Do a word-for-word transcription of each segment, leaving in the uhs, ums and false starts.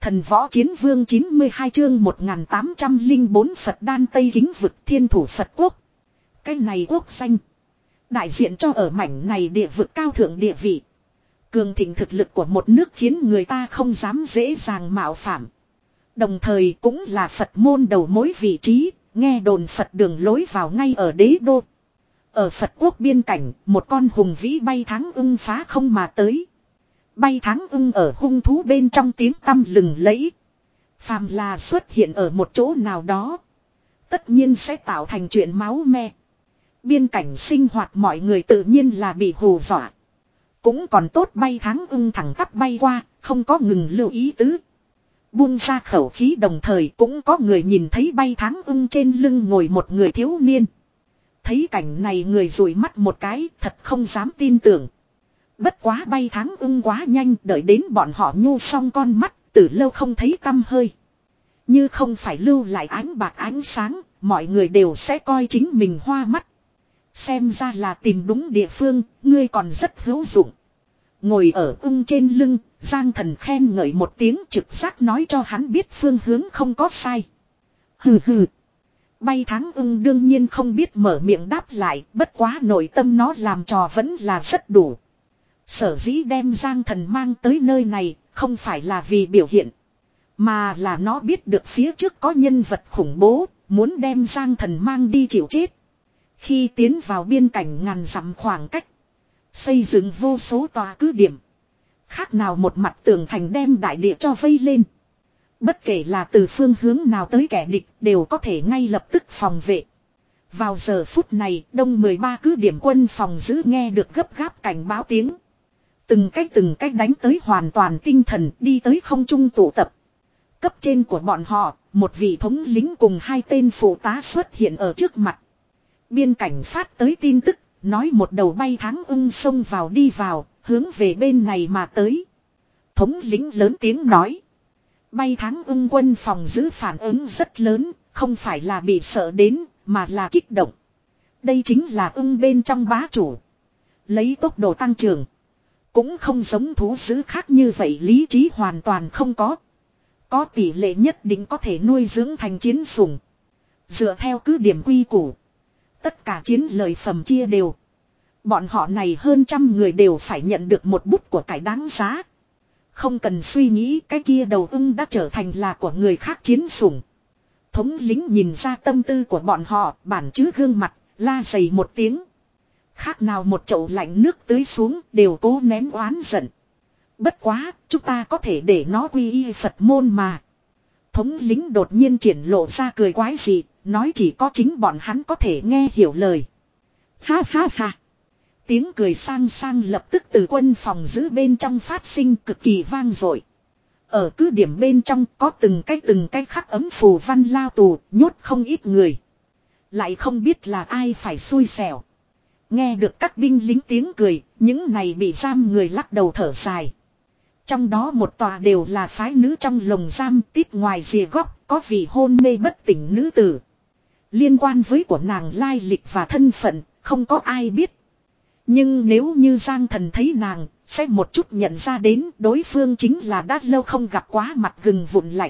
Thần võ chiến vương chín mươi hai chương một nghìn tám trăm lẻ bốn Phật đan Tây Kính vực thiên thủ Phật quốc. Cái này quốc danh. Đại diện cho ở mảnh này địa vực cao thượng địa vị. Cường thịnh thực lực của một nước khiến người ta không dám dễ dàng mạo phạm. Đồng thời cũng là Phật môn đầu mối vị trí, nghe đồn Phật đường lối vào ngay ở đế đô. Ở Phật quốc biên cảnh, một con hùng vĩ bay tháng ưng phá không mà tới. Bay tháng ưng ở hung thú bên trong tiếng tăm lừng lẫy. Phàm là xuất hiện ở một chỗ nào đó, tất nhiên sẽ tạo thành chuyện máu me. Biên cảnh sinh hoạt mọi người tự nhiên là bị hù dọa. Cũng còn tốt bay tháng ưng thẳng tắp bay qua, không có ngừng lưu ý tứ. Buông ra khẩu khí đồng thời cũng có người nhìn thấy bay tháng ưng trên lưng ngồi một người thiếu niên. Thấy cảnh này người dụi mắt một cái, thật không dám tin tưởng. Bất quá bay tháng ưng quá nhanh, đợi đến bọn họ nhu xong con mắt, từ lâu không thấy tăm hơi. Như không phải lưu lại ánh bạc ánh sáng, mọi người đều sẽ coi chính mình hoa mắt. Xem ra là tìm đúng địa phương, ngươi còn rất hữu dụng. Ngồi ở ưng trên lưng, Giang Thần khen ngợi một tiếng, trực giác nói cho hắn biết phương hướng không có sai. Hừ hừ. Bay tháng ưng đương nhiên không biết mở miệng đáp lại, bất quá nội tâm nó làm trò vẫn là rất đủ. Sở dĩ đem Giang Thần mang tới nơi này, không phải là vì biểu hiện, mà là nó biết được phía trước có nhân vật khủng bố, muốn đem Giang Thần mang đi chịu chết. Khi tiến vào biên cảnh ngàn dặm khoảng cách, xây dựng vô số tòa cứ điểm. Khác nào một mặt tường thành đem đại địa cho vây lên. Bất kể là từ phương hướng nào tới kẻ địch đều có thể ngay lập tức phòng vệ. Vào giờ phút này, đông mười ba cứ điểm quân phòng giữ nghe được gấp gáp cảnh báo tiếng. Từng cách từng cách đánh tới hoàn toàn tinh thần đi tới không trung tụ tập. Cấp trên của bọn họ, một vị thống lính cùng hai tên phụ tá xuất hiện ở trước mặt. Biên cảnh phát tới tin tức, nói một đầu bay tháng ưng xông vào đi vào, hướng về bên này mà tới. Thống lính lớn tiếng nói. Bay tháng ưng quân phòng giữ phản ứng rất lớn, không phải là bị sợ đến, mà là kích động. Đây chính là ưng bên trong bá chủ. Lấy tốc độ tăng trưởng. Cũng không giống thú dữ khác như vậy, lý trí hoàn toàn không có. Có tỷ lệ nhất định có thể nuôi dưỡng thành chiến sủng. Dựa theo cứ điểm quy củ, tất cả chiến lợi phẩm chia đều. Bọn họ này hơn trăm người đều phải nhận được một bút của cải đáng giá. Không cần suy nghĩ, cái kia đầu ưng đã trở thành là của người khác chiến sủng. Thống lính nhìn ra tâm tư của bọn họ, bản chứ gương mặt, la dày một tiếng. Khác nào một chậu lạnh nước tưới xuống, đều cố nén oán giận. Bất quá, chúng ta có thể để nó quy y Phật môn mà. Thống lính đột nhiên triển lộ ra cười quái dị, nói chỉ có chính bọn hắn có thể nghe hiểu lời. Ha ha ha. Tiếng cười sang sang lập tức từ quân phòng giữ bên trong phát sinh cực kỳ vang dội. Ở cứ điểm bên trong có từng cái từng cái khắc ấm phù văn lao tù, nhốt không ít người. Lại không biết là ai phải xui xẻo. Nghe được các binh lính tiếng cười, những này bị giam người lắc đầu thở dài. Trong đó một tòa đều là phái nữ trong lồng giam, tít ngoài rìa góc có vị hôn mê bất tỉnh nữ tử. Liên quan với của nàng lai lịch và thân phận, không có ai biết. Nhưng nếu như Giang Thần thấy nàng, sẽ một chút nhận ra đến đối phương chính là đã lâu không gặp quá mặt gừng vụn lạnh.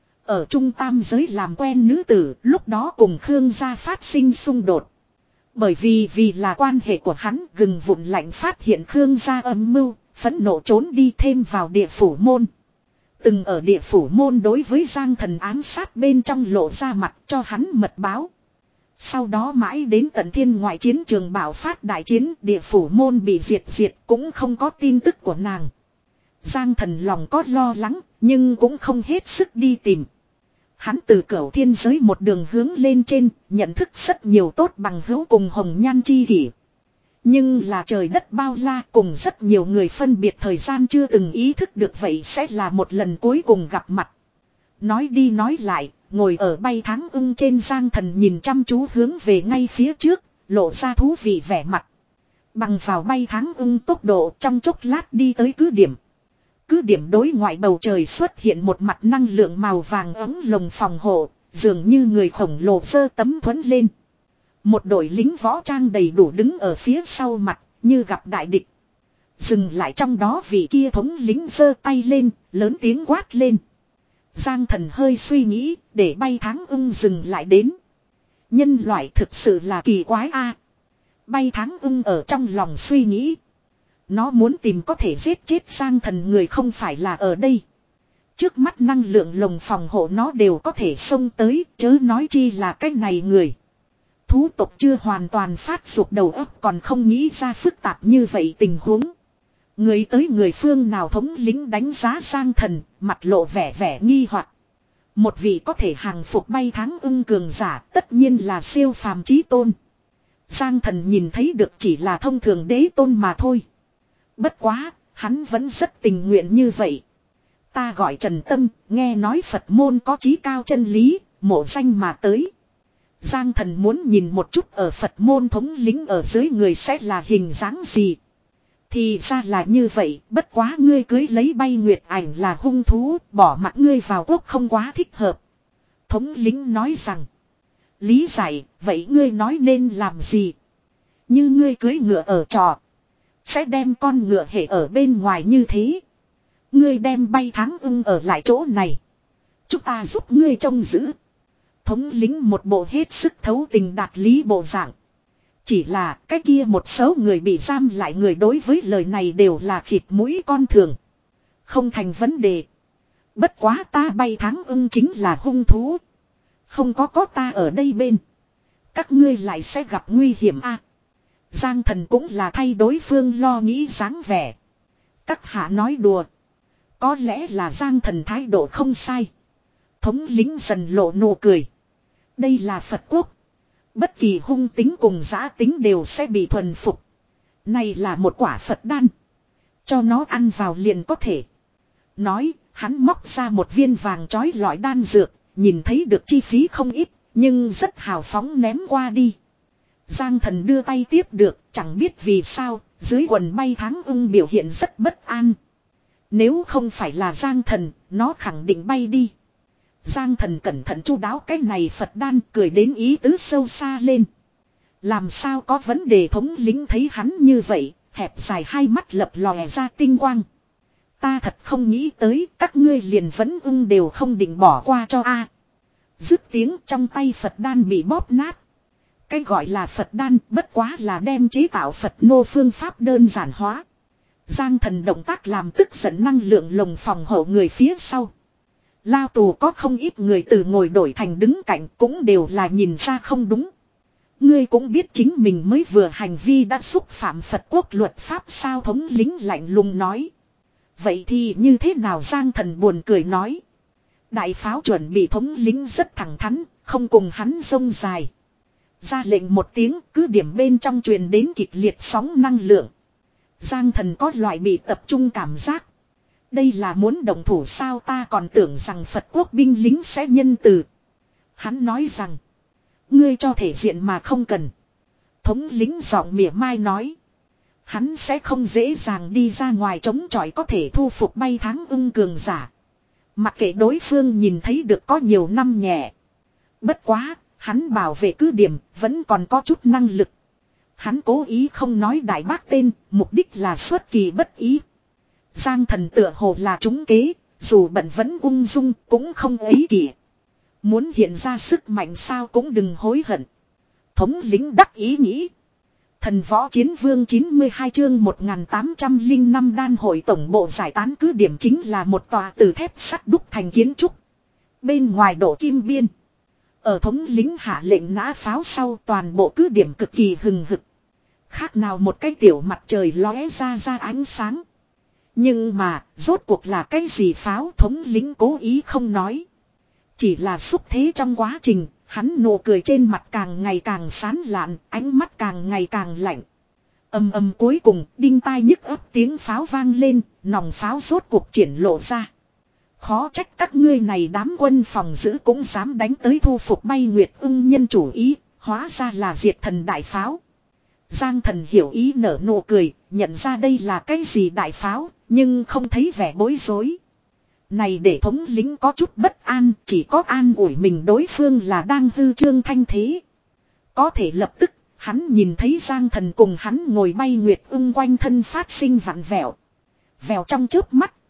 Ở trung tam giới làm quen nữ tử, lúc đó cùng Khương gia phát sinh xung đột. Bởi vì vì là quan hệ của hắn, gừng vụn lạnh phát hiện Khương gia âm mưu, phẫn nộ trốn đi thêm vào địa phủ môn. Từng ở địa phủ môn đối với Giang Thần ám sát bên trong lộ ra mặt cho hắn mật báo. Sau đó mãi đến tận thiên ngoại chiến trường bạo phát đại chiến, địa phủ môn bị diệt diệt cũng không có tin tức của nàng. Giang Thần lòng có lo lắng, nhưng cũng không hết sức đi tìm. Hắn từ cửu thiên giới một đường hướng lên trên, nhận thức rất nhiều tốt bằng hữu cùng hồng nhan chi kỷ. Nhưng là trời đất bao la, cùng rất nhiều người phân biệt thời gian chưa từng ý thức được vậy sẽ là một lần cuối cùng gặp mặt. Nói đi nói lại, ngồi ở bay tháng ưng trên Giang Thần nhìn chăm chú hướng về ngay phía trước, lộ ra thú vị vẻ mặt. Bằng vào bay tháng ưng tốc độ trong chốc lát đi tới cứ điểm. Cứ điểm đối ngoại bầu trời xuất hiện một mặt năng lượng màu vàng ấm lồng phòng hộ, dường như người khổng lồ giơ tấm thuẫn lên. Một đội lính võ trang đầy đủ đứng ở phía sau mặt, như gặp đại địch. Dừng lại trong đó vị kia thống lính giơ tay lên, lớn tiếng quát lên. Giang Thần hơi suy nghĩ, để bay tháng ưng dừng lại đến. Nhân loại thực sự là kỳ quái a. Bay tháng ưng ở trong lòng suy nghĩ. Nó muốn tìm có thể giết chết Giang Thần người không phải là ở đây. Trước mắt năng lượng lồng phòng hộ nó đều có thể xông tới, chớ nói chi là cái này người. Thú tộc chưa hoàn toàn phát dục đầu óc còn không nghĩ ra phức tạp như vậy tình huống. Người tới người phương nào thống lĩnh đánh giá Giang Thần, mặt lộ vẻ vẻ nghi hoặc. Một vị có thể hàng phục bay tháng ưng cường giả tất nhiên là siêu phàm chí tôn. Giang Thần nhìn thấy được chỉ là thông thường đế tôn mà thôi. Bất quá, hắn vẫn rất tình nguyện như vậy. Ta gọi Trần Tâm, nghe nói Phật môn có chí cao chân lý, mộ danh mà tới. Giang Thần muốn nhìn một chút ở Phật môn thống lĩnh ở dưới người sẽ là hình dáng gì. Thì ra là như vậy, bất quá ngươi cưới lấy bay nguyệt ảnh là hung thú, bỏ mặc ngươi vào quốc không quá thích hợp. Thống lĩnh nói rằng, lý giải, vậy ngươi nói nên làm gì? Như ngươi cưới ngựa ở trò, sẽ đem con ngựa hệ ở bên ngoài như thế. Ngươi đem bay tháng ưng ở lại chỗ này. Chúng ta giúp ngươi trông giữ. Thống lĩnh một bộ hết sức thấu tình đạt lý bộ dạng. Chỉ là cái kia một số người bị giam lại người đối với lời này đều là khịt mũi con thường. Không thành vấn đề. Bất quá ta bay tháng ưng chính là hung thú. Không có có ta ở đây bên. Các ngươi lại sẽ gặp nguy hiểm a. Giang Thần cũng là thay đối phương lo nghĩ dáng vẻ. Các hạ nói đùa. Có lẽ là Giang Thần thái độ không sai. Thống lĩnh dần lộ nụ cười. Đây là Phật quốc. Bất kỳ hung tính cùng giã tính đều sẽ bị thuần phục. Này là một quả Phật đan. Cho nó ăn vào liền có thể. Nói, hắn móc ra một viên vàng trói lọi đan dược. Nhìn thấy được chi phí không ít, nhưng rất hào phóng ném qua đi. Giang Thần đưa tay tiếp được, chẳng biết vì sao, dưới quần bay tháng ưng biểu hiện rất bất an. Nếu không phải là Giang Thần, nó khẳng định bay đi. Giang Thần cẩn thận chu đáo cái này Phật đan cười đến ý tứ sâu xa lên. Làm sao có vấn đề thống lĩnh thấy hắn như vậy, hẹp dài hai mắt lập lòe ra tinh quang. Ta thật không nghĩ tới các ngươi liền vẫn ưng đều không định bỏ qua cho a. Dứt tiếng trong tay Phật đan bị bóp nát. Cái gọi là Phật đan bất quá là đem chế tạo Phật nô phương pháp đơn giản hóa. Giang Thần động tác làm tức giận năng lượng lồng phòng hộ người phía sau. Lao tù có không ít người từ ngồi đổi thành đứng cạnh cũng đều là nhìn ra không đúng. Ngươi cũng biết chính mình mới vừa hành vi đã xúc phạm Phật quốc luật pháp sao thống lĩnh lạnh lùng nói. Vậy thì như thế nào Giang Thần buồn cười nói. Đại pháo chuẩn bị thống lĩnh rất thẳng thắn, không cùng hắn rông dài. Ra lệnh một tiếng cứ điểm bên trong truyền đến kịch liệt sóng năng lượng. Giang Thần có loại bị tập trung cảm giác. Đây là muốn động thủ sao ta còn tưởng rằng Phật quốc binh lính sẽ nhân từ. Hắn nói rằng. Ngươi cho thể diện mà không cần. Thống lĩnh giọng mỉa mai nói. Hắn sẽ không dễ dàng đi ra ngoài chống chọi có thể thu phục bay tháng ưng cường giả. Mặc kệ đối phương nhìn thấy được có nhiều năm nhẹ. Bất quá, hắn bảo vệ cứ điểm vẫn còn có chút năng lực. Hắn cố ý không nói đại bác tên, mục đích là xuất kỳ bất ý. Giang Thần tựa hồ là trúng kế, dù bận vẫn ung dung cũng không ấy kỷ. Muốn hiện ra sức mạnh sao cũng đừng hối hận. Thống lĩnh đắc ý nghĩ. Thần võ chiến vương chín mươi hai chương một nghìn tám trăm lẻ năm đan hội tổng bộ giải tán cứ điểm chính là một tòa từ thép sắt đúc thành kiến trúc. Bên ngoài đổ kim biên. Ở thống lĩnh hạ lệnh nã pháo sau toàn bộ cứ điểm cực kỳ hừng hực. Khác nào một cái tiểu mặt trời lóe ra ra ánh sáng. Nhưng mà, rốt cuộc là cái gì pháo thống lĩnh cố ý không nói. Chỉ là xúc thế trong quá trình, hắn nụ cười trên mặt càng ngày càng sán lạn, ánh mắt càng ngày càng lạnh. Âm âm cuối cùng, đinh tai nhức ấp tiếng pháo vang lên, nòng pháo rốt cuộc triển lộ ra. Khó trách các ngươi này đám quân phòng giữ cũng dám đánh tới thu phục bay nguyệt ưng nhân chủ ý, hóa ra là diệt thần đại pháo. Giang Thần hiểu ý nở nụ cười, nhận ra đây là cái gì đại pháo, nhưng không thấy vẻ bối rối. Này để thống lĩnh có chút bất an, chỉ có an ủi mình đối phương là đang hư trương thanh thế. Có thể lập tức, hắn nhìn thấy Giang Thần cùng hắn ngồi bay nguyệt ưng quanh thân phát sinh vặn vẹo. Vẹo trong chớp mắt,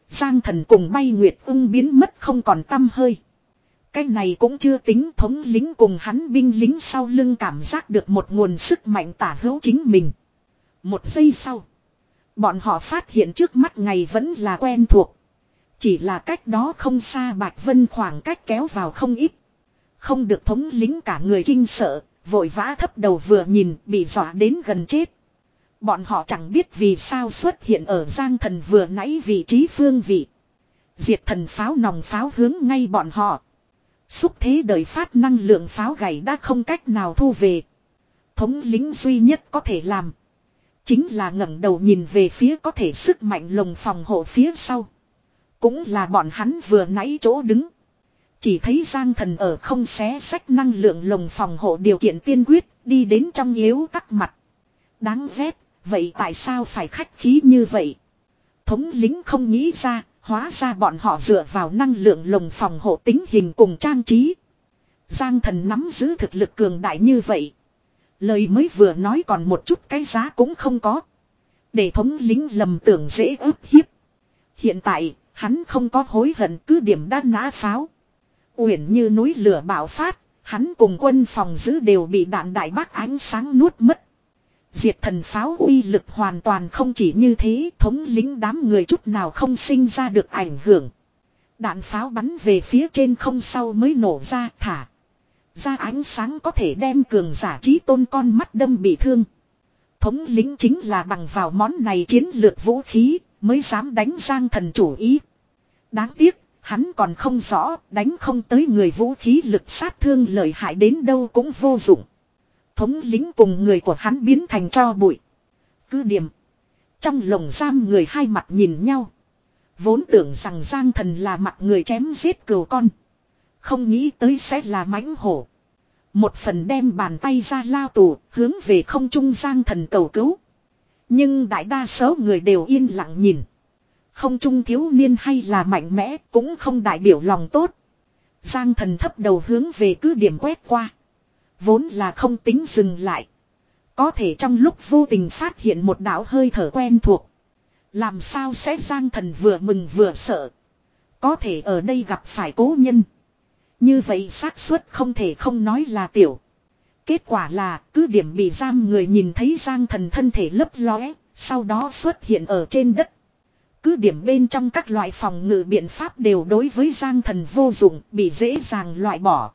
Giang Thần cùng Bay Nguyệt Ưng biến mất không còn tăm hơi. Cái này cũng chưa tính, thống lính cùng hắn binh lính sau lưng cảm giác được một nguồn sức mạnh tả hữu chính mình. Một giây sau, bọn họ phát hiện trước mắt ngày vẫn là quen thuộc. Chỉ là cách đó không xa Bạch Vân khoảng cách kéo vào không ít. Không được thống lính cả người kinh sợ, vội vã thấp đầu vừa nhìn, bị dọa đến gần chết. Bọn họ chẳng biết vì sao xuất hiện ở Giang Thần vừa nãy vị trí phương vị. Diệt thần pháo nòng pháo hướng ngay bọn họ. Xúc thế đời phát năng lượng pháo gầy đã không cách nào thu về. Thống lính duy nhất có thể làm chính là ngẩng đầu nhìn về phía có thể sức mạnh lồng phòng hộ phía sau. Cũng là bọn hắn vừa nãy chỗ đứng. Chỉ thấy Giang Thần ở không xé xách năng lượng lồng phòng hộ điều kiện tiên quyết, đi đến trong yếu tắc mặt. Đáng ghét, vậy tại sao phải khách khí như vậy? Thống lính không nghĩ ra, hóa ra bọn họ dựa vào năng lượng lồng phòng hộ tính hình cùng trang trí. Giang Thần nắm giữ thực lực cường đại như vậy. Lời mới vừa nói còn một chút cái giá cũng không có. Để thống lính lầm tưởng dễ ức hiếp. Hiện tại, hắn không có hối hận, cứ điểm đã nã pháo. Uyển như núi lửa bạo phát, hắn cùng quân phòng giữ đều bị đạn đại bác ánh sáng nuốt mất. Diệt thần pháo uy lực hoàn toàn không chỉ như thế, thống lính đám người chút nào không sinh ra được ảnh hưởng. Đạn pháo bắn về phía trên không sau mới nổ ra, thả ra ánh sáng có thể đem cường giả chí tôn con mắt đâm bị thương. Thống lính chính là bằng vào món này chiến lược vũ khí mới dám đánh Giang Thần chủ ý. Đáng tiếc, hắn còn không rõ, đánh không tới người vũ khí lực sát thương lợi hại đến đâu cũng vô dụng. Thống lính cùng người của hắn biến thành tro bụi. Cứ điểm. Trong lồng giam người hai mặt nhìn nhau. Vốn tưởng rằng Giang Thần là mặt người chém giết cừu con. Không nghĩ tới sẽ là mãnh hổ. Một phần đem bàn tay ra lao tù, hướng về không trung Giang Thần cầu cứu. Nhưng đại đa số người đều yên lặng nhìn. Không trung thiếu niên hay là mạnh mẽ cũng không đại biểu lòng tốt. Giang Thần thấp đầu hướng về cứ điểm quét qua. Vốn là không tính dừng lại. Có thể trong lúc vô tình phát hiện một đạo hơi thở quen thuộc. Làm sao sẽ Giang Thần vừa mừng vừa sợ. Có thể ở đây gặp phải cố nhân. Như vậy xác suất không thể không nói là tiểu. Kết quả là cứ điểm bị giam người nhìn thấy Giang Thần thân thể lấp lóe, sau đó xuất hiện ở trên đất. Cứ điểm bên trong các loại phòng ngự biện pháp đều đối với Giang Thần vô dụng, bị dễ dàng loại bỏ.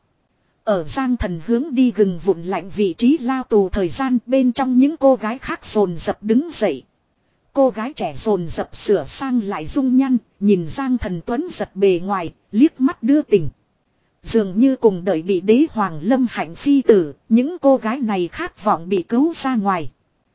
Ở Giang Thần hướng đi gừng vụn lạnh vị trí lao tù thời gian, bên trong những cô gái khác dồn dập đứng dậy. Cô gái trẻ dồn dập sửa sang lại dung nhăn, nhìn Giang Thần tuấn giật bề ngoài, liếc mắt đưa tình. Dường như cùng đợi bị đế hoàng lâm hạnh phi tử, những cô gái này khát vọng bị cứu ra ngoài.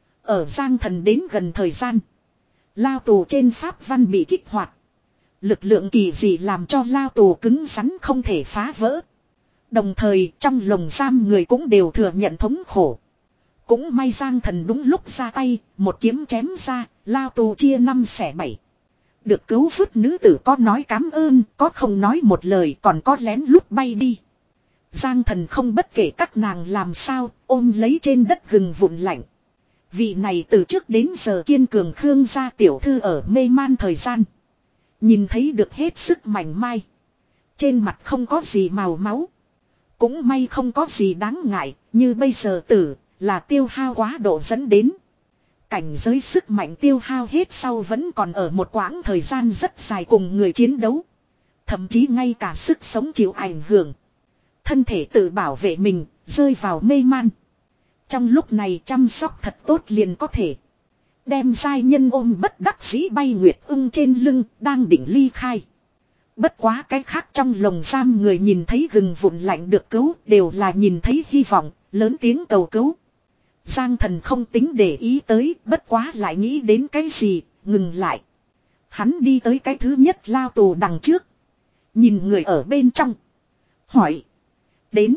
Ở Giang Thần đến gần thời gian, lao tù trên pháp văn bị kích hoạt. Lực lượng kỳ dị làm cho lao tù cứng rắn không thể phá vỡ. Đồng thời trong lồng giam người cũng đều thừa nhận thống khổ. Cũng may Giang Thần đúng lúc ra tay, một kiếm chém ra, lao tù chia năm xẻ bảy. Được cứu vớt nữ tử có nói cám ơn, có không nói một lời, còn có lén lút bay đi. Giang Thần không bất kể các nàng làm sao, ôm lấy trên đất gừng vụn lạnh. Vị này từ trước đến giờ kiên cường Khương gia tiểu thư ở mê man thời gian. Nhìn thấy được hết sức mảnh mai. Trên mặt không có gì màu máu. Cũng may không có gì đáng ngại, như bây giờ tử, là tiêu hao quá độ dẫn đến. Cảnh giới sức mạnh tiêu hao hết sau vẫn còn ở một quãng thời gian rất dài cùng người chiến đấu. Thậm chí ngay cả sức sống chịu ảnh hưởng. Thân thể tự bảo vệ mình, rơi vào mê man. Trong lúc này chăm sóc thật tốt liền có thể. Đem giai nhân ôm bất đắc dĩ Bay Nguyệt Ưng trên lưng, đang định ly khai. Bất quá cái khác trong lồng giam người nhìn thấy gừng vụn lạnh được cứu, đều là nhìn thấy hy vọng, lớn tiếng cầu cứu. Giang Thần không tính để ý tới, bất quá lại nghĩ đến cái gì, ngừng lại. Hắn đi tới cái thứ nhất lao tù đằng trước. Nhìn người ở bên trong. Hỏi. Đến.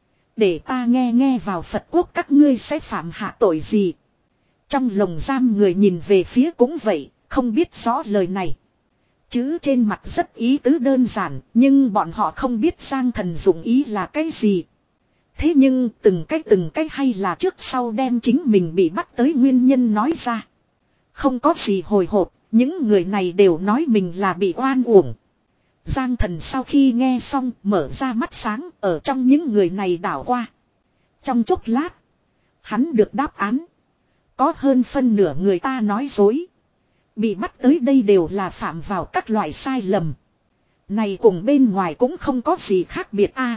Để ta nghe nghe vào Phật quốc các ngươi sẽ phạm hạ tội gì. Trong lồng giam người nhìn về phía cũng vậy, không biết rõ lời này. Chữ trên mặt rất ý tứ đơn giản, nhưng bọn họ không biết Giang Thần dụng ý là cái gì. Thế nhưng từng cái từng cái hay là trước sau đem chính mình bị bắt tới nguyên nhân nói ra. Không có gì hồi hộp, Những người này đều nói mình là bị oan uổng. Giang Thần sau khi nghe xong mở ra mắt sáng ở trong những người này đảo qua. Trong chốc lát, hắn được đáp án. Có hơn phân nửa người ta nói dối. Bị bắt tới đây đều là phạm vào các loại sai lầm. Này cùng bên ngoài cũng không có gì khác biệt a.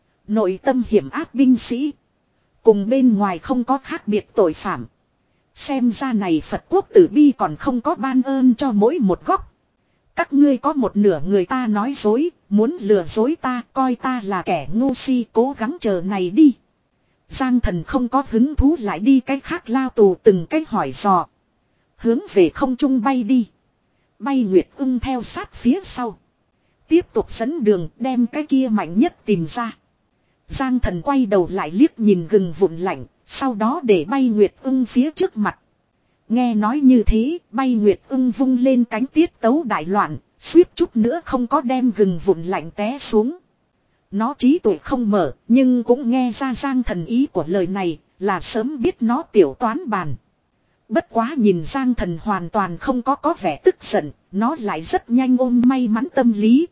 Nội tâm hiểm ác binh sĩ. Cùng bên ngoài không có khác biệt tội phạm. Xem ra này Phật quốc tử bi còn không có ban ơn cho mỗi một góc. Các ngươi có một nửa người ta nói dối, muốn lừa dối ta, coi ta là kẻ ngu si, cố gắng chờ này đi. Giang Thần không có hứng thú lại đi cách khác lao tù từng cách hỏi dò. Hướng về không trung bay đi. Bay Nguyệt Ưng theo sát phía sau. Tiếp tục dẫn đường đem cái kia mạnh nhất tìm ra. Giang Thần quay đầu lại liếc nhìn gừng vụn lạnh, sau đó để bay Nguyệt Ưng phía trước mặt. Nghe nói như thế, bay Nguyệt Ưng vung lên cánh tiết tấu đại loạn, suýt chút nữa không có đem gừng vụn lạnh té xuống. Nó trí tuệ không mở, nhưng cũng nghe ra Giang Thần ý của lời này, là sớm biết nó tiểu toán bàn. Bất quá nhìn Giang Thần hoàn toàn không có có vẻ tức giận, nó lại rất nhanh ôm may mắn tâm lý.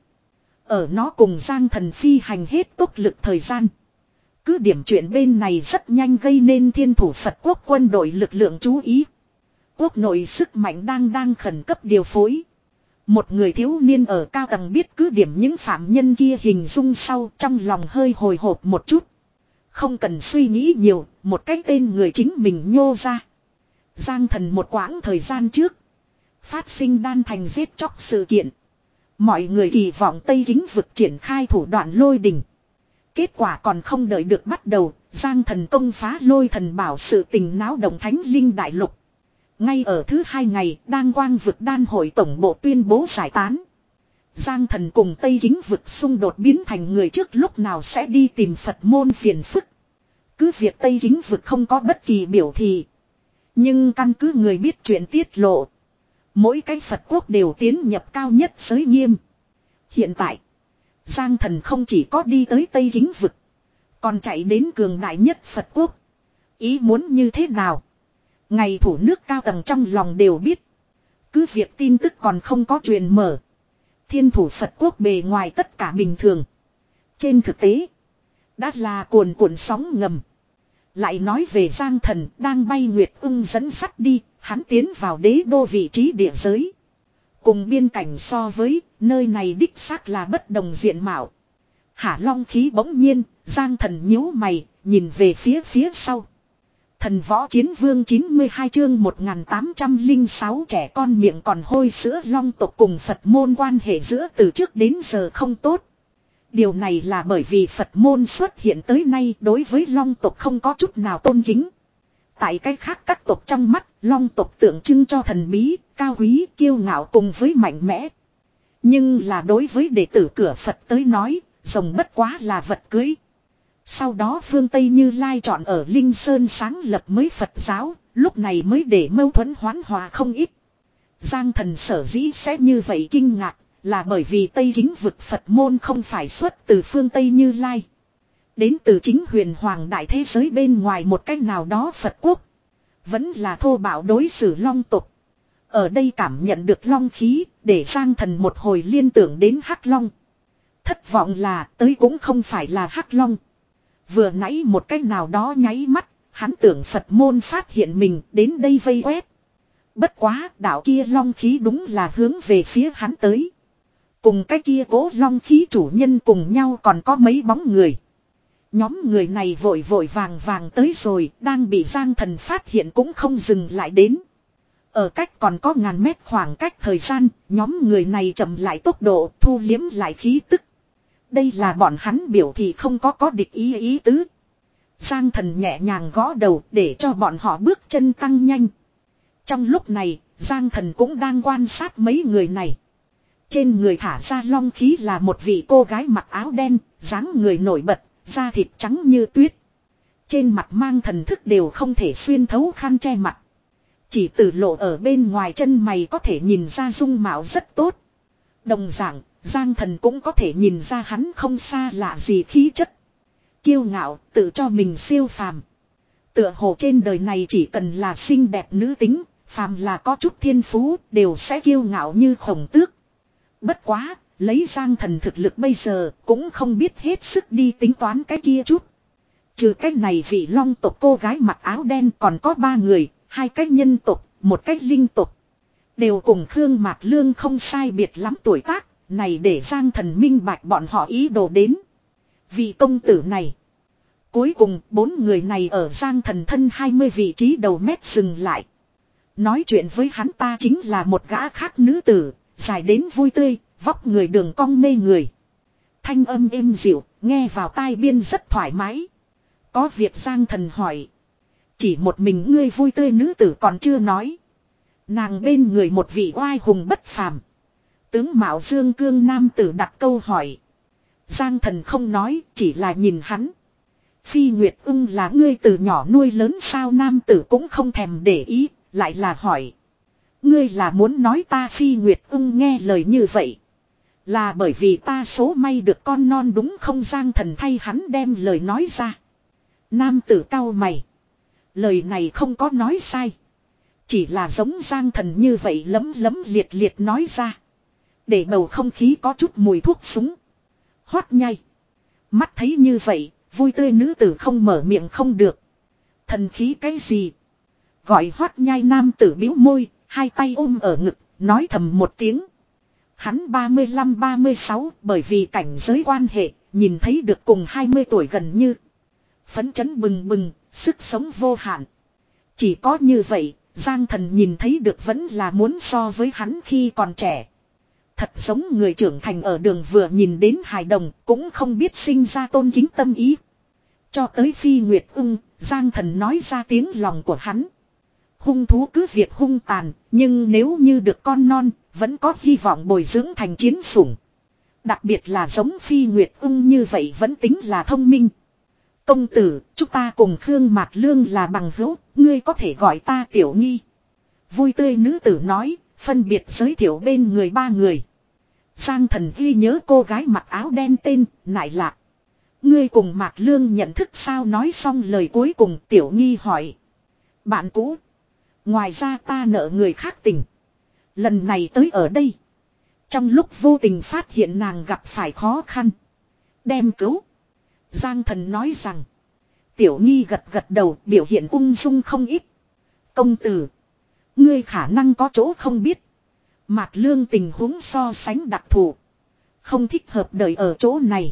Ở nó cùng Giang Thần phi hành hết tốc lực thời gian. Cứ điểm chuyện bên này rất nhanh gây nên Thiên Thủ Phật Quốc quân đội lực lượng chú ý. Quốc nội sức mạnh đang đang khẩn cấp điều phối. Một người thiếu niên ở cao tầng biết cứ điểm những phạm nhân kia hình dung sau trong lòng hơi hồi hộp một chút. Không cần suy nghĩ nhiều, một cái tên người chính mình nhô ra. Giang Thần một quãng thời gian trước. Phát sinh đan thành giết chóc sự kiện. Mọi người kỳ vọng Tây Kính vực triển khai thủ đoạn lôi đình. Kết quả còn không đợi được bắt đầu, Giang Thần công phá lôi thần bảo sự tình náo động Thánh Linh Đại Lục. Ngay ở thứ hai ngày, đang quang vực đan hội tổng bộ tuyên bố giải tán. Giang Thần cùng Tây Kính vực xung đột biến thành người trước lúc nào sẽ đi tìm Phật môn phiền phức. Cứ việc Tây Kính vực không có bất kỳ biểu thị. Nhưng căn cứ người biết chuyện tiết lộ. Mỗi cái Phật quốc đều tiến nhập cao nhất giới nghiêm. Hiện tại, Giang Thần không chỉ có đi tới Tây Kính vực. Còn chạy đến cường đại nhất Phật quốc. Ý muốn như thế nào? Ngày thủ nước cao tầng trong lòng đều biết. Cứ việc tin tức còn không có truyền mở. Thiên thủ Phật quốc bề ngoài tất cả bình thường. Trên thực tế, đã là cuồn cuộn sóng ngầm. Lại nói về Giang Thần đang bay Nguyệt Ưng dẫn sắt đi, hắn tiến vào đế đô vị trí địa giới. Cùng biên cảnh so với, nơi này đích xác là bất đồng diện mạo. Hả long khí bỗng nhiên, Giang Thần nhíu mày, nhìn về phía phía sau. Thần võ chiến vương chín mươi hai chương một nghìn tám trăm lẻ sáu trẻ con miệng còn hôi sữa long tộc cùng Phật môn quan hệ giữa từ trước đến giờ không tốt. Điều này là bởi vì Phật môn xuất hiện tới nay đối với long tộc không có chút nào tôn kính. Tại cách khác các tộc trong mắt, long tộc tượng trưng cho thần bí, cao quý, kiêu ngạo cùng với mạnh mẽ. Nhưng là đối với đệ tử cửa Phật tới nói, rồng bất quá là vật cưới. Sau đó phương Tây Như Lai chọn ở Linh Sơn sáng lập mới Phật giáo, lúc này mới để mâu thuẫn hoán hòa không ít. Giang Thần sở dĩ sẽ như vậy kinh ngạc, là bởi vì Tây Kính vực Phật môn không phải xuất từ phương Tây Như Lai. Đến từ chính huyền hoàng đại thế giới bên ngoài một cách nào đó Phật quốc. Vẫn là thô bạo đối xử long tục. Ở đây cảm nhận được long khí, để Giang Thần một hồi liên tưởng đến Hắc Long. Thất vọng là tới cũng không phải là Hắc Long. Vừa nãy một cách nào đó nháy mắt, hắn tưởng Phật môn phát hiện mình đến đây vây quét. Bất quá, đạo kia long khí đúng là hướng về phía hắn tới. Cùng cái kia cố long khí chủ nhân cùng nhau còn có mấy bóng người. Nhóm người này vội vội vàng vàng tới rồi, đang bị Giang Thần phát hiện cũng không dừng lại đến. Ở cách còn có ngàn mét khoảng cách thời gian, nhóm người này chậm lại tốc độ, thu liếm lại khí tức. Đây là bọn hắn biểu thị không có có địch ý ý tứ. Giang Thần nhẹ nhàng gõ đầu để cho bọn họ bước chân tăng nhanh. Trong lúc này, Giang Thần cũng đang quan sát mấy người này. Trên người thả ra long khí là một vị cô gái mặc áo đen, dáng người nổi bật, da thịt trắng như tuyết. Trên mặt mang thần thức đều không thể xuyên thấu khăn che mặt. Chỉ từ lộ ở bên ngoài chân mày có thể nhìn ra dung mạo rất tốt. Đồng dạng, Giang Thần cũng có thể nhìn ra hắn không xa lạ gì khí chất. Kiêu ngạo, tự cho mình siêu phàm. Tựa hồ trên đời này chỉ cần là xinh đẹp nữ tính, Phàm là có chút thiên phú đều sẽ kiêu ngạo như khổng tước. Bất quá, lấy Giang Thần thực lực bây giờ cũng không biết hết sức đi tính toán cái kia chút. Trừ cái này vị long tộc cô gái mặc áo đen còn có ba người, hai cái nhân tộc, một cái linh tộc. Đều cùng Khương Mạc Lương không sai biệt lắm tuổi tác, này để Giang Thần minh bạch bọn họ ý đồ đến. Vị công tử này. Cuối cùng bốn người này ở Giang Thần thân hai mươi vị trí đầu mét dừng lại. Nói chuyện với hắn ta chính là một gã khác nữ tử, dài đến vui tươi, vóc người đường cong mê người. Thanh âm êm dịu, nghe vào tai biên rất thoải mái. Có việc Giang Thần hỏi. Chỉ một mình ngươi vui tươi nữ tử còn chưa nói. Nàng bên người một vị oai hùng bất phàm. Tướng Mạo Dương Cương nam tử đặt câu hỏi. Giang Thần không nói, chỉ là nhìn hắn. Phi Nguyệt Ưng là ngươi từ nhỏ nuôi lớn sao? Nam tử cũng không thèm để ý, lại là hỏi. Ngươi là muốn nói ta Phi Nguyệt Ưng? Nghe lời như vậy. Là bởi vì ta số may được con non đúng không? Giang Thần thay hắn đem lời nói ra. Nam tử cau mày. Lời này không có nói sai. Chỉ là giống Giang Thần như vậy lấm lấm liệt liệt nói ra. Để bầu không khí có chút mùi thuốc súng. Hót nhai. Mắt thấy như vậy, vui tươi nữ tử không mở miệng không được. Thần khí cái gì? Gọi hót nhai. Nam tử bĩu môi, hai tay ôm ở ngực, nói thầm một tiếng. Hắn ba mươi lăm ba mươi sáu, bởi vì cảnh giới quan hệ, nhìn thấy được cùng hai mươi tuổi gần như. Phấn chấn bừng bừng, sức sống vô hạn. Chỉ có như vậy, Giang Thần nhìn thấy được vẫn là muốn so với hắn khi còn trẻ. Thật giống người trưởng thành ở đường vừa nhìn đến hài đồng cũng không biết sinh ra tôn kính tâm ý. Cho tới Phi Nguyệt Ưng, Giang Thần nói ra tiếng lòng của hắn. Hung thú cứ việc hung tàn, nhưng nếu như được con non, vẫn có hy vọng bồi dưỡng thành chiến sủng. Đặc biệt là giống Phi Nguyệt Ưng như vậy vẫn tính là thông minh. Công tử, chúng ta cùng Khương Mạc Lương là bằng hữu, ngươi có thể gọi ta Tiểu Nghi. Vui tươi nữ tử nói, phân biệt giới thiệu bên người ba người. Giang Thần ghi nhớ cô gái mặc áo đen tên, Nại Lạc. Ngươi cùng Mạc Lương nhận thức sao? Nói xong lời cuối cùng Tiểu Nghi hỏi. Bạn cũ. Ngoài ra ta nợ người khác tình. Lần này tới ở đây. Trong lúc vô tình phát hiện nàng gặp phải khó khăn. Đem cứu. Giang Thần nói rằng. Tiểu Nghi gật gật đầu, biểu hiện ung dung không ít. Công tử. Ngươi khả năng có chỗ không biết. Mạc Lương tình huống so sánh đặc thù. Không thích hợp đợi ở chỗ này.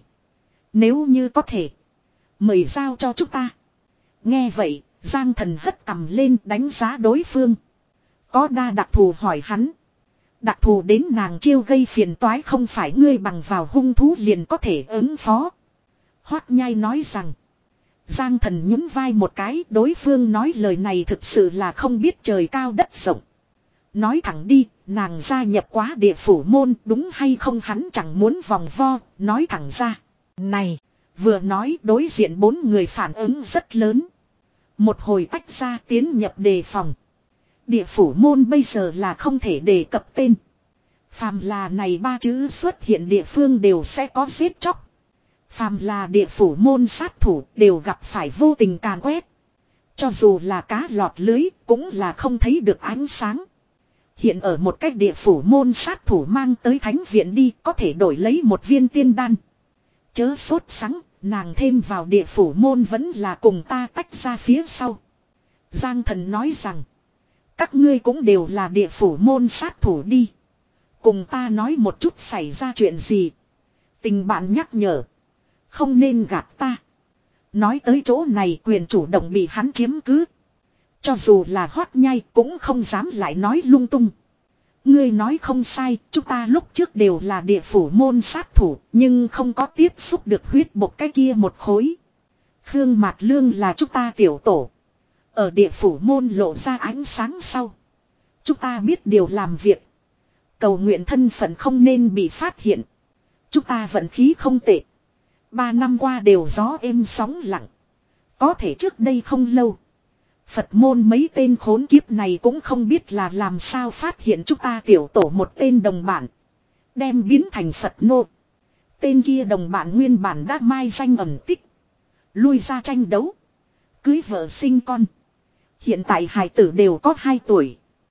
Nếu như có thể. Mời giao cho chúng ta. Nghe vậy, Giang Thần hất cằm lên đánh giá đối phương. Có đa đặc thù hỏi hắn. Đặc thù đến nàng chiêu gây phiền toái không phải ngươi bằng vào hung thú liền có thể ứng phó. Hoát nhai nói rằng. Giang Thần nhún vai một cái, đối phương nói lời này thực sự là không biết trời cao đất rộng. Nói thẳng đi, nàng gia nhập quá địa phủ môn đúng hay không? Hắn chẳng muốn vòng vo, nói thẳng ra. Này, vừa nói đối diện bốn người phản ứng rất lớn. Một hồi tách ra tiến nhập đề phòng. Địa phủ môn bây giờ là không thể đề cập tên. Phàm là này ba chữ xuất hiện địa phương đều sẽ có giết chóc. Phàm là địa phủ môn sát thủ đều gặp phải vô tình càn quét. Cho dù là cá lọt lưới cũng là không thấy được ánh sáng. Hiện ở một cách địa phủ môn sát thủ mang tới thánh viện đi có thể đổi lấy một viên tiên đan. Chớ sốt sắng, nàng thêm vào địa phủ môn vẫn là cùng ta tách ra phía sau. Giang Thần nói rằng. Các ngươi cũng đều là địa phủ môn sát thủ đi. Cùng ta nói một chút xảy ra chuyện gì. Tình bạn nhắc nhở. Không nên gạt ta. Nói tới chỗ này quyền chủ động bị hắn chiếm cứ. Cho dù là Hoát Nhai cũng không dám lại nói lung tung. Ngươi nói không sai, chúng ta lúc trước đều là địa phủ môn sát thủ, nhưng không có tiếp xúc được huyết bộc cái kia một khối. Khương Mạc Lương là chúng ta tiểu tổ. Ở địa phủ môn lộ ra ánh sáng sau. Chúng ta biết điều làm việc. Cầu nguyện thân phận không nên bị phát hiện. Chúng ta vận khí không tệ. Ba năm qua đều gió êm sóng lặng. Có thể trước đây không lâu. Phật môn mấy tên khốn kiếp này cũng không biết là làm sao phát hiện chúng ta tiểu tổ một tên đồng bạn. Đem biến thành Phật nô. Tên kia đồng bạn nguyên bản đã mai danh ẩn tích. Lui ra tranh đấu. Cưới vợ sinh con. Hiện tại hài tử đều có hai tuổi.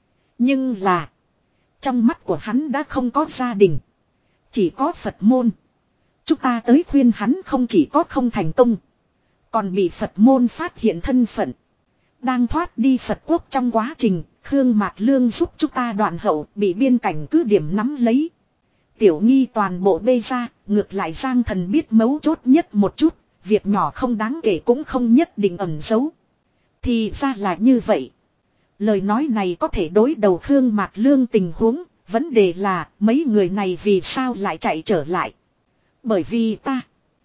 Nhưng là. Trong mắt của hắn đã không có gia đình. Chỉ có Phật môn. Chúng ta tới khuyên hắn không chỉ có không thành công. Còn bị Phật môn phát hiện thân phận. Đang thoát đi Phật quốc trong quá trình. Khương Mạt Lương giúp chúng ta đoạn hậu bị biên cảnh cứ điểm nắm lấy. Tiểu Nghi toàn bộ bê ra. Ngược lại Giang Thần biết mấu chốt nhất một chút. Việc nhỏ không đáng kể cũng không nhất định ẩn giấu. Thì ra là như vậy. Lời nói này có thể đối đầu Khương Mạt Lương tình huống. Vấn đề là mấy người này vì sao lại chạy trở lại. Bởi vì ta.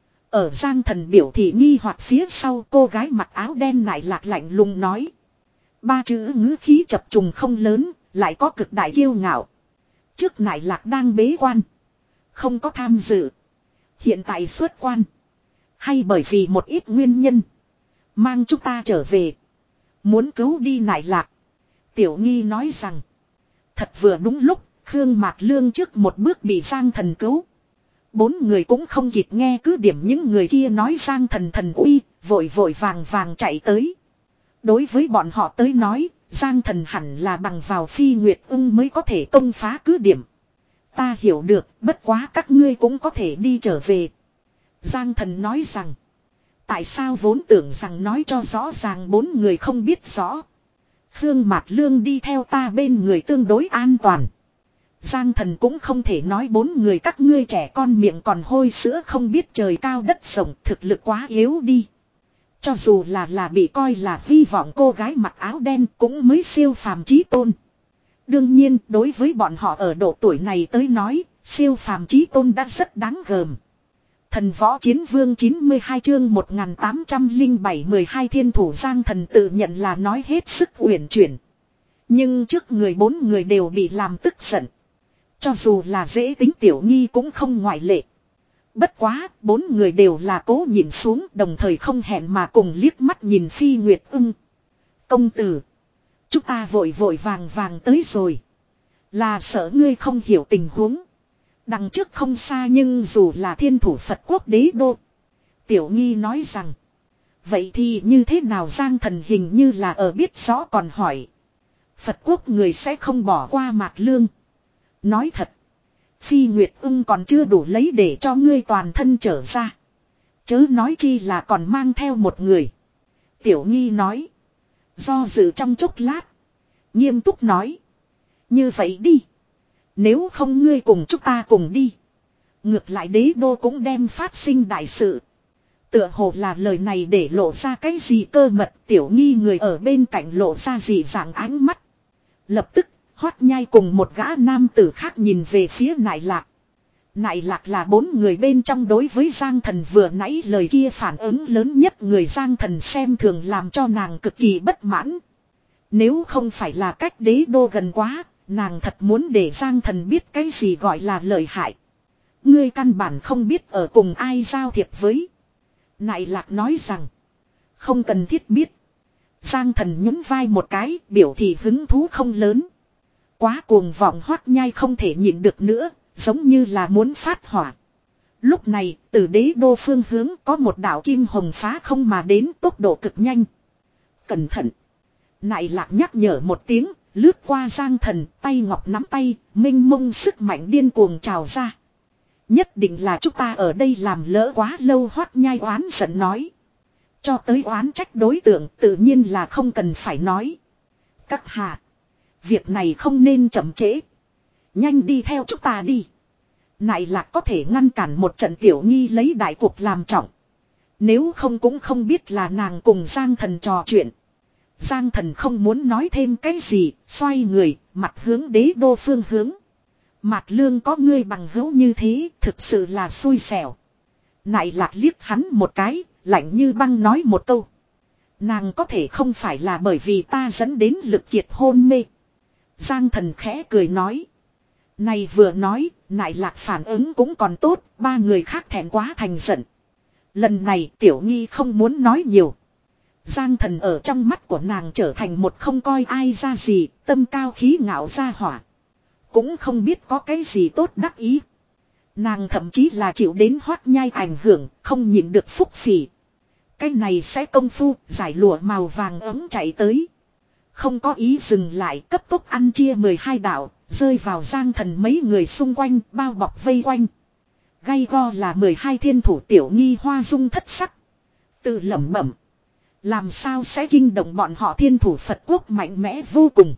Ở Giang Thần biểu thị nghi hoặc phía sau cô gái mặc áo đen nại lạc lạnh lùng nói. Ba chữ ngữ khí chập trùng không lớn. Lại có cực đại kiêu ngạo. Trước nại lạc đang bế quan. Không có tham dự. Hiện tại xuất quan. Hay bởi vì một ít nguyên nhân. Mang chúng ta trở về. Muốn cứu đi nại lạc. Tiểu Nghi nói rằng. Thật vừa đúng lúc. Khương Mạt Lương trước một bước bị Giang Thần cứu. Bốn người cũng không kịp nghe cứ điểm những người kia nói Giang Thần thần uy. Vội vội vàng vàng chạy tới. Đối với bọn họ tới nói. Giang Thần hẳn là bằng vào Phi Nguyệt Ưng mới có thể công phá cứ điểm. Ta hiểu được. Bất quá các ngươi cũng có thể đi trở về. Giang Thần nói rằng. Tại sao vốn tưởng rằng nói cho rõ ràng bốn người không biết rõ. Khương Mạt Lương đi theo ta bên người tương đối an toàn. Giang Thần cũng không thể nói bốn người các ngươi trẻ con miệng còn hôi sữa không biết trời cao đất rộng, thực lực quá yếu đi. Cho dù là là bị coi là hy vọng cô gái mặc áo đen cũng mới siêu phàm chí tôn. Đương nhiên đối với bọn họ ở độ tuổi này tới nói, siêu phàm chí tôn đã rất đáng gờm. Thần võ chiến vương chín mươi hai chương một nghìn tám trăm lẻ bảy mười hai thiên thủ Giang Thần tự nhận là nói hết sức uyển chuyển. Nhưng trước người bốn người đều bị làm tức giận. Cho dù là dễ tính Tiểu Nghi cũng không ngoại lệ. Bất quá, bốn người đều là cố nhìn xuống đồng thời không hẹn mà cùng liếc mắt nhìn Phi Nguyệt Ưng. Công tử, chúng ta vội vội vàng vàng tới rồi. Là sợ ngươi không hiểu tình huống. Đằng trước không xa nhưng dù là thiên thủ Phật quốc đế đô. Tiểu Nghi nói rằng. Vậy thì như thế nào Giang Thần hình như là ở biết rõ còn hỏi. Phật quốc người sẽ không bỏ qua Mạt Lương. Nói thật. Phi Nguyệt Ưng còn chưa đủ lấy để cho ngươi toàn thân trở ra. Chớ nói chi là còn mang theo một người. Tiểu Nghi nói. Do dự trong chốc lát. Nghiêm túc nói. Như vậy đi. Nếu không ngươi cùng chúng ta cùng đi. Ngược lại đế đô cũng đem phát sinh đại sự. Tựa hồ là lời này để lộ ra cái gì cơ mật. Tiểu Nghi người ở bên cạnh lộ ra gì dạng ánh mắt. Lập tức Hoát Nhai cùng một gã nam tử khác nhìn về phía Nại Lạc. Nại Lạc là bốn người bên trong đối với Giang Thần vừa nãy lời kia phản ứng lớn nhất người Giang Thần xem thường làm cho nàng cực kỳ bất mãn. Nếu không phải là cách đế đô gần quá, nàng thật muốn để Giang Thần biết cái gì gọi là lợi hại. Ngươi căn bản không biết ở cùng ai giao thiệp với. Nại Lạc nói rằng, không cần thiết biết. Giang Thần nhún vai một cái, biểu thị hứng thú không lớn. Quá cuồng vọng Hoát Nhai không thể nhịn được nữa, giống như là muốn phát hỏa. Lúc này, từ đế đô phương hướng có một đạo kim hồng phá không mà đến tốc độ cực nhanh. Cẩn thận! Nại Lạc nhắc nhở một tiếng, lướt qua Giang Thần, tay ngọc nắm tay, minh mông sức mạnh điên cuồng trào ra. Nhất định là chúng ta ở đây làm lỡ quá lâu Hoát Nhai oán giận nói. Cho tới oán trách đối tượng tự nhiên là không cần phải nói. Các hạ! Việc này không nên chậm trễ. Nhanh đi theo chúng ta đi. Nại Lạc có thể ngăn cản một trận Tiểu Nghi lấy đại cuộc làm trọng. Nếu không cũng không biết là nàng cùng Giang Thần trò chuyện. Giang Thần không muốn nói thêm cái gì, xoay người, mặt hướng đế đô phương hướng. Mạt Lương có ngươi bằng hữu như thế, thực sự là xui xẻo. Nại Lạc liếc hắn một cái, lạnh như băng nói một câu. Nàng có thể không phải là bởi vì ta dẫn đến lực kiệt hôn mê. Giang Thần khẽ cười nói. Này vừa nói, Nại Lạc phản ứng cũng còn tốt, ba người khác thẹn quá thành giận. Lần này Tiểu Nghi không muốn nói nhiều. Giang Thần ở trong mắt của nàng trở thành một không coi ai ra gì, tâm cao khí ngạo ra hỏa. Cũng không biết có cái gì tốt đắc ý. Nàng thậm chí là chịu đến Hoát Nhai ảnh hưởng, không nhịn được phúc phỉ. Cái này sẽ công phu, giải lụa màu vàng ấm chạy tới. Không có ý dừng lại, cấp tốc ăn chia mười hai đạo, rơi vào Giang Thần mấy người xung quanh, bao bọc vây quanh. Gay go là mười hai thiên thủ Tiểu Nghi hoa dung thất sắc. Tự lẩm bẩm. Làm sao sẽ kinh động bọn họ thiên thủ Phật quốc mạnh mẽ vô cùng.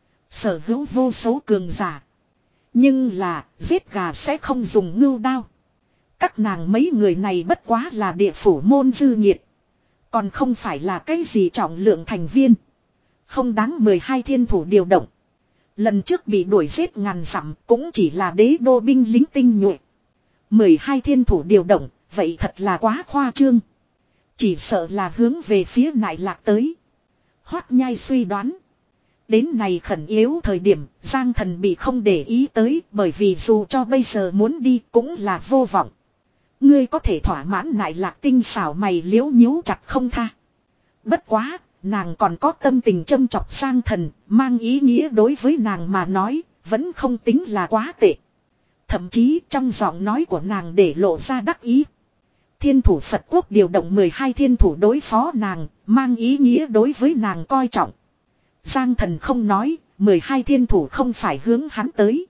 Sở hữu vô số cường giả. Nhưng là, giết gà sẽ không dùng ngưu đao. Các nàng mấy người này bất quá là địa phủ môn dư nhiệt. Còn không phải là cái gì trọng lượng thành viên. Không đáng mười hai thiên thủ điều động. Lần trước bị đuổi giết ngàn dặm cũng chỉ là đế đô binh lính tinh nhuệ. mười hai thiên thủ điều động, vậy thật là quá khoa trương. Chỉ sợ là hướng về phía nại lạc tới. Hoắc Nhai suy đoán. Đến này khẩn yếu thời điểm, Giang Thần bị không để ý tới, bởi vì dù cho bây giờ muốn đi cũng là vô vọng. Ngươi có thể thỏa mãn nại lạc tinh xảo mày liễu nhíu chặt không tha. Bất quá, nàng còn có tâm tình châm chọc Giang Thần, mang ý nghĩa đối với nàng mà nói, vẫn không tính là quá tệ. Thậm chí trong giọng nói của nàng để lộ ra đắc ý. Thiên thủ Phật quốc điều động mười hai thiên thủ đối phó nàng, mang ý nghĩa đối với nàng coi trọng. Giang Thần không nói, mười hai thiên thủ không phải hướng hắn tới.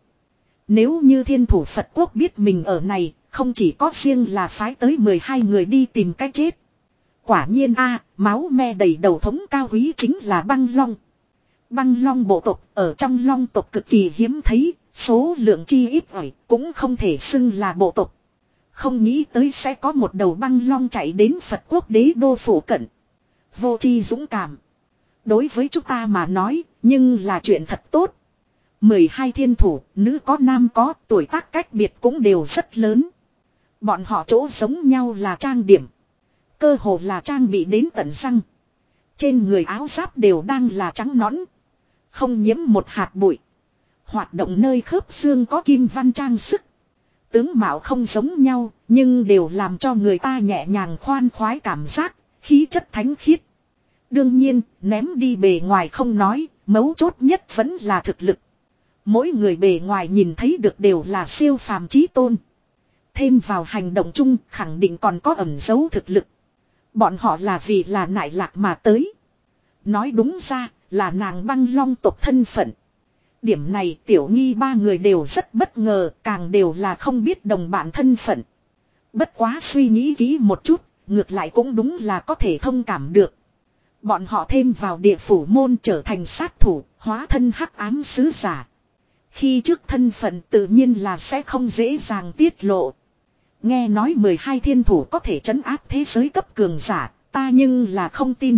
Nếu như thiên thủ Phật quốc biết mình ở này, không chỉ có riêng là phái tới mười hai người đi tìm cái chết. Quả nhiên a máu me đầy đầu thống cao quý chính là băng long. Băng long bộ tộc ở trong long tộc cực kỳ hiếm thấy, số lượng chi ít ỏi cũng không thể xưng là bộ tộc. Không nghĩ tới sẽ có một đầu băng long chạy đến Phật quốc đế đô phủ cận. Vô tri dũng cảm. Đối với chúng ta mà nói, nhưng là chuyện thật tốt. mười hai thiên thủ, nữ có nam có, tuổi tác cách biệt cũng đều rất lớn. Bọn họ chỗ giống nhau là trang điểm. Cơ hồ là trang bị đến tận răng. Trên người áo giáp đều đang là trắng nõn. Không nhiễm một hạt bụi. Hoạt động nơi khớp xương có kim văn trang sức. Tướng mạo không giống nhau, nhưng đều làm cho người ta nhẹ nhàng khoan khoái cảm giác, khí chất thánh khiết. Đương nhiên, ném đi bề ngoài không nói, mấu chốt nhất vẫn là thực lực. Mỗi người bề ngoài nhìn thấy được đều là siêu phàm chí tôn. Thêm vào hành động chung khẳng định còn có ẩn dấu thực lực. Bọn họ là vì là nại lạc mà tới. Nói đúng ra là nàng băng long tộc thân phận. Điểm này Tiểu Nghi ba người đều rất bất ngờ, càng đều là không biết đồng bạn thân phận. Bất quá suy nghĩ kỹ một chút, ngược lại cũng đúng là có thể thông cảm được. Bọn họ thêm vào địa phủ môn trở thành sát thủ, hóa thân hắc ám sứ giả. Khi trước thân phận tự nhiên là sẽ không dễ dàng tiết lộ. Nghe nói mười hai thiên thủ có thể trấn áp thế giới cấp cường giả, ta nhưng là không tin.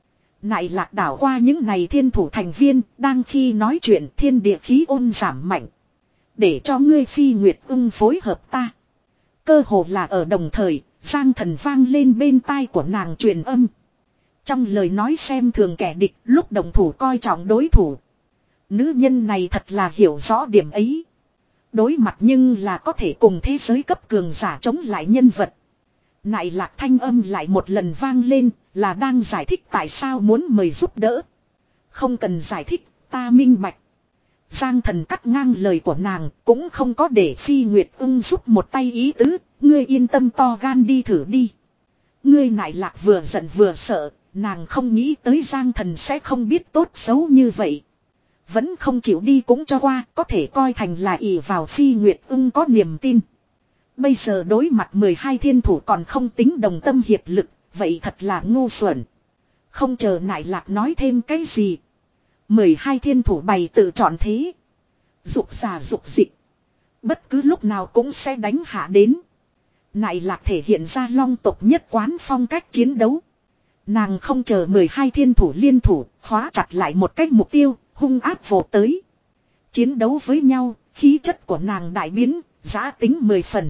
Nại lạc đảo qua những này thiên thủ thành viên, đang khi nói chuyện thiên địa khí ôn giảm mạnh. Để cho ngươi Phi Nguyệt ưng phối hợp ta. Cơ hồ là ở đồng thời, Giang Thần vang lên bên tai của nàng truyền âm. Trong lời nói xem thường kẻ địch, lúc đồng thủ coi trọng đối thủ. Nữ nhân này thật là hiểu rõ điểm ấy. Đối mặt nhưng là có thể cùng thế giới cấp cường giả chống lại nhân vật. Nại lạc thanh âm lại một lần vang lên, là đang giải thích tại sao muốn mời giúp đỡ. Không cần giải thích, ta minh bạch. Giang Thần cắt ngang lời của nàng, cũng không có để Phi Nguyệt ưng giúp một tay ý tứ, ngươi yên tâm to gan đi thử đi. Ngươi nại lạc vừa giận vừa sợ, nàng không nghĩ tới Giang Thần sẽ không biết tốt xấu như vậy. Vẫn không chịu đi cũng cho qua, có thể coi thành là ỷ vào Phi Nguyệt ưng có niềm tin. Bây giờ đối mặt mười hai thiên thủ còn không tính đồng tâm hiệp lực, vậy thật là ngu xuẩn. Không chờ nại lạc nói thêm cái gì. mười hai thiên thủ bày tự chọn thế. Dục giả dục dịch. Bất cứ lúc nào cũng sẽ đánh hạ đến. Nại lạc thể hiện ra long tộc nhất quán phong cách chiến đấu. Nàng không chờ mười hai thiên thủ liên thủ, khóa chặt lại một cách mục tiêu, hung áp vồ tới. Chiến đấu với nhau, khí chất của nàng đại biến, giá tính mười phần.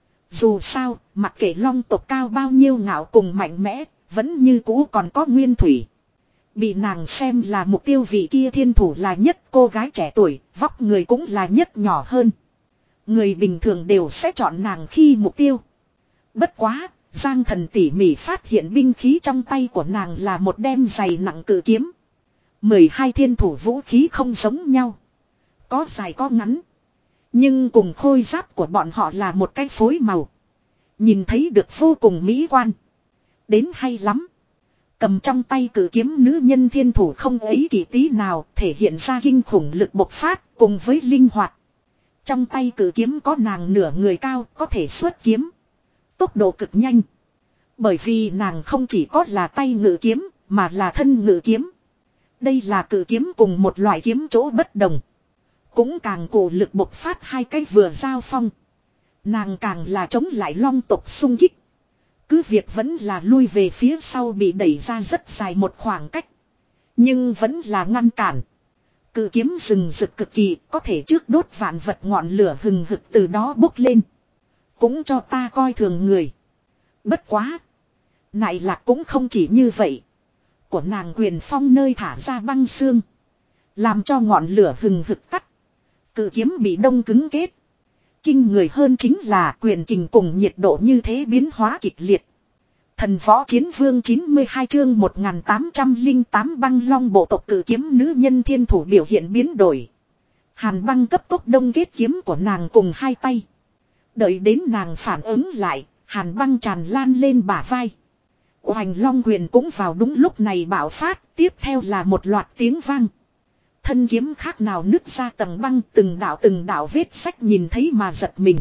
Dù sao, mặc kệ long tộc cao bao nhiêu ngạo cùng mạnh mẽ, vẫn như cũ còn có nguyên thủy. Bị nàng xem là mục tiêu vị kia thiên thủ là nhất cô gái trẻ tuổi, vóc người cũng là nhất nhỏ hơn. Người bình thường đều sẽ chọn nàng khi mục tiêu. Bất quá, Giang Thần tỉ mỉ phát hiện binh khí trong tay của nàng là một đem dày nặng cự kiếm. mười hai thiên thủ vũ khí không giống nhau. Có dài có ngắn. Nhưng cùng khôi giáp của bọn họ là một cái phối màu. Nhìn thấy được vô cùng mỹ quan. Đến hay lắm. Cầm trong tay cử kiếm nữ nhân thiên thủ không ấy kỳ tí nào, thể hiện ra kinh khủng lực bộc phát cùng với linh hoạt. Trong tay cử kiếm có nàng nửa người cao, có thể xuất kiếm. Tốc độ cực nhanh. Bởi vì nàng không chỉ có là tay ngự kiếm, mà là thân ngự kiếm. Đây là cử kiếm cùng một loại kiếm chỗ bất đồng. Cũng càng cổ lực bộc phát hai cái vừa giao phong. Nàng càng là chống lại long tộc xung kích. Cứ việc vẫn là lui về phía sau bị đẩy ra rất dài một khoảng cách. Nhưng vẫn là ngăn cản. Cự kiếm rừng rực cực kỳ, có thể trước đốt vạn vật ngọn lửa hừng hực từ đó bốc lên. Cũng cho ta coi thường người. Bất quá. Nại lạc cũng không chỉ như vậy. Của nàng quyền phong nơi thả ra băng xương. Làm cho ngọn lửa hừng hực tắt. Cự kiếm bị đông cứng kết. Kinh người hơn chính là quyền kình cùng nhiệt độ như thế biến hóa kịch liệt. Thần võ chiến vương chín mươi hai chương một nghìn tám trăm lẻ tám băng long bộ tộc cử kiếm nữ nhân thiên thủ biểu hiện biến đổi. Hàn băng cấp tốc đông kết kiếm của nàng cùng hai tay. Đợi đến nàng phản ứng lại, hàn băng tràn lan lên bả vai. Oanh long quyền cũng vào đúng lúc này bạo phát, tiếp theo là một loạt tiếng vang. Thân kiếm khác nào nứt ra tầng băng, từng đạo từng đạo vết sách nhìn thấy mà giật mình.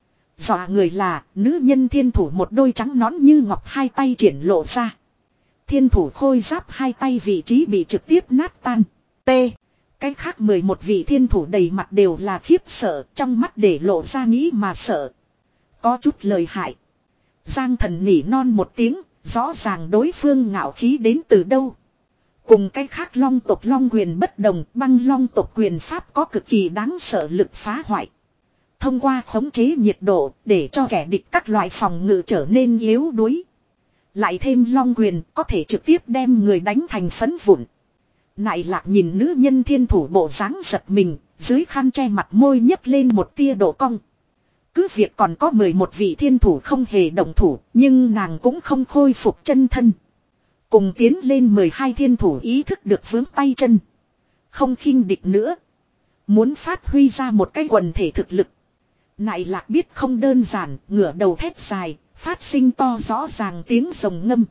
Dọa người là nữ nhân thiên thủ một đôi trắng nón như ngọc hai tay triển lộ ra. Thiên thủ khôi giáp hai tay vị trí bị trực tiếp nát tan. T. Cái khác mười một vị thiên thủ đầy mặt đều là khiếp sợ, trong mắt để lộ ra nghĩ mà sợ. Có chút lời hại. Giang thần nỉ non một tiếng, rõ ràng đối phương ngạo khí đến từ đâu. Cùng cái khác long tộc long quyền bất đồng, băng long tộc quyền pháp có cực kỳ đáng sợ lực phá hoại. Thông qua khống chế nhiệt độ để cho kẻ địch các loại phòng ngự trở nên yếu đuối. Lại thêm long quyền có thể trực tiếp đem người đánh thành phấn vụn. Nại lạc nhìn nữ nhân thiên thủ bộ dáng giật mình, dưới khăn che mặt môi nhấc lên một tia độ cong. Cứ việc còn có mười một vị thiên thủ không hề động thủ, nhưng nàng cũng không khôi phục chân thân. Cùng tiến lên mười hai thiên thủ ý thức được vướng tay chân. Không khinh địch nữa. Muốn phát huy ra một cái quần thể thực lực. Nại lạc biết không đơn giản, ngửa đầu thét dài, phát sinh to rõ ràng tiếng rồng ngâm.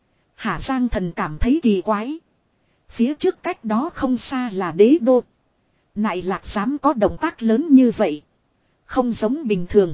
Hà Giang thần cảm thấy kỳ quái. Phía trước cách đó không xa là đế đô. Nại lạc dám có động tác lớn như vậy. Không giống bình thường.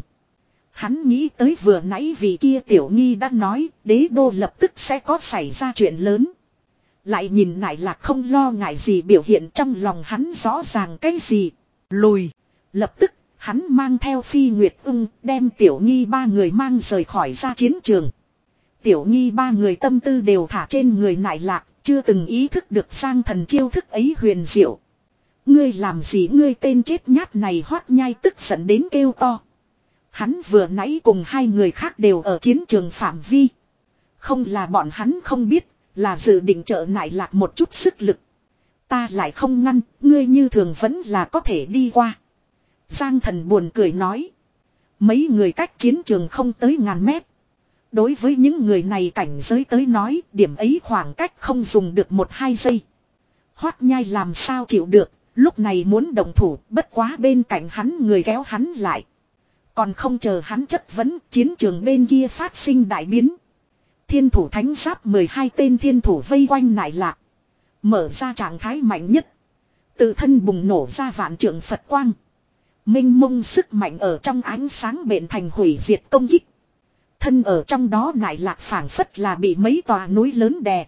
Hắn nghĩ tới vừa nãy vì kia tiểu nghi đã nói đế đô lập tức sẽ có xảy ra chuyện lớn. Lại nhìn nại lạc không lo ngại gì biểu hiện trong lòng hắn rõ ràng cái gì. Lùi. Lập tức hắn mang theo Phi Nguyệt Ưng đem tiểu nghi ba người mang rời khỏi ra chiến trường. Tiểu nghi ba người tâm tư đều thả trên người nại lạc, chưa từng ý thức được sang thần chiêu thức ấy huyền diệu. Ngươi làm gì ngươi tên chết nhát này Hoát Nhai tức giận đến kêu to. Hắn vừa nãy cùng hai người khác đều ở chiến trường phạm vi. Không là bọn hắn không biết, là dự định trợ nại lạc một chút sức lực. Ta lại không ngăn, ngươi như thường vẫn là có thể đi qua. Giang thần buồn cười nói. Mấy người cách chiến trường không tới ngàn mét. Đối với những người này cảnh giới tới nói, điểm ấy khoảng cách không dùng được một hai giây. Hoát Nhai làm sao chịu được, lúc này muốn động thủ, bất quá bên cạnh hắn người kéo hắn lại. Còn không chờ hắn chất vấn, chiến trường bên kia phát sinh đại biến. Thiên thủ thánh giáp mười hai tên thiên thủ vây quanh nại lạc. Mở ra trạng thái mạnh nhất. Tự thân bùng nổ ra vạn trượng Phật quang. Minh mông sức mạnh ở trong ánh sáng bện thành hủy diệt công kích. Thân ở trong đó nại lạc phảng phất là bị mấy tòa núi lớn đè.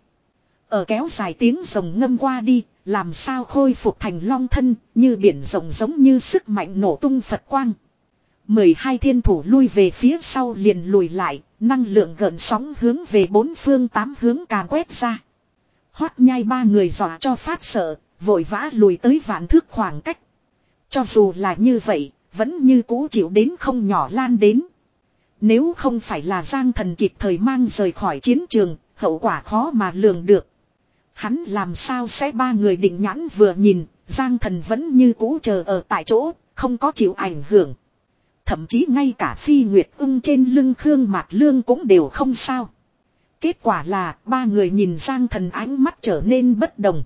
Ở kéo dài tiếng rồng ngâm qua đi, làm sao khôi phục thành long thân, như biển rồng giống như sức mạnh nổ tung Phật quang. mười hai thiên thủ lui về phía sau liền lùi lại, năng lượng gợn sóng hướng về bốn phương tám hướng càn quét ra. Hoát Nhai ba người dọa cho phát sợ, vội vã lùi tới vạn thước khoảng cách. Cho dù là như vậy, vẫn như cũ chịu đến không nhỏ lan đến. Nếu không phải là Giang thần kịp thời mang rời khỏi chiến trường, hậu quả khó mà lường được. Hắn làm sao sẽ ba người định nhãn vừa nhìn, Giang thần vẫn như cũ chờ ở tại chỗ, không có chịu ảnh hưởng. Thậm chí ngay cả Phi Nguyệt Ưng trên lưng Khương Mạt Lương cũng đều không sao. Kết quả là ba người nhìn Giang thần ánh mắt trở nên bất đồng.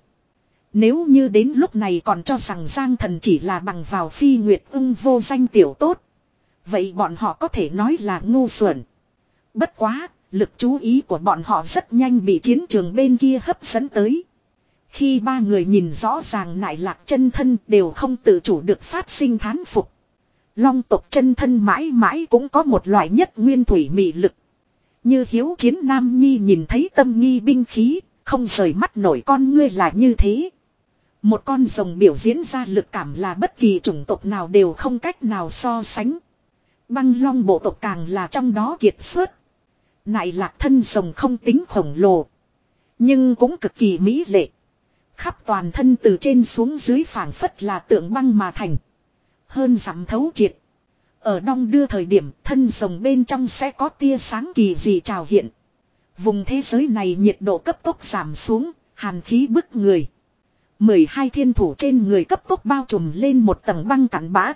Nếu như đến lúc này còn cho rằng Giang thần chỉ là bằng vào Phi Nguyệt Ưng vô danh tiểu tốt. Vậy bọn họ có thể nói là ngu xuẩn. Bất quá, lực chú ý của bọn họ rất nhanh bị chiến trường bên kia hấp dẫn tới. Khi ba người nhìn rõ ràng Nại Lạc chân thân đều không tự chủ được phát sinh thán phục. Long tộc chân thân mãi mãi cũng có một loại nhất nguyên thủy mị lực. Như hiếu chiến nam nhi nhìn thấy tâm nghi binh khí, không rời mắt nổi con ngươi là như thế. Một con rồng biểu diễn ra lực cảm là bất kỳ chủng tộc nào đều không cách nào so sánh. Băng long bộ tộc càng là trong đó kiệt xuất. Nại Lạc thân rồng không tính khổng lồ, nhưng cũng cực kỳ mỹ lệ. Khắp toàn thân từ trên xuống dưới phảng phất là tượng băng mà thành. Hơn dặm thấu triệt. Ở đong đưa thời điểm thân rồng bên trong sẽ có tia sáng kỳ dị trào hiện. Vùng thế giới này nhiệt độ cấp tốc giảm xuống, hàn khí bức người. mười hai thiên thủ trên người cấp tốc bao trùm lên một tầng băng cặn bã.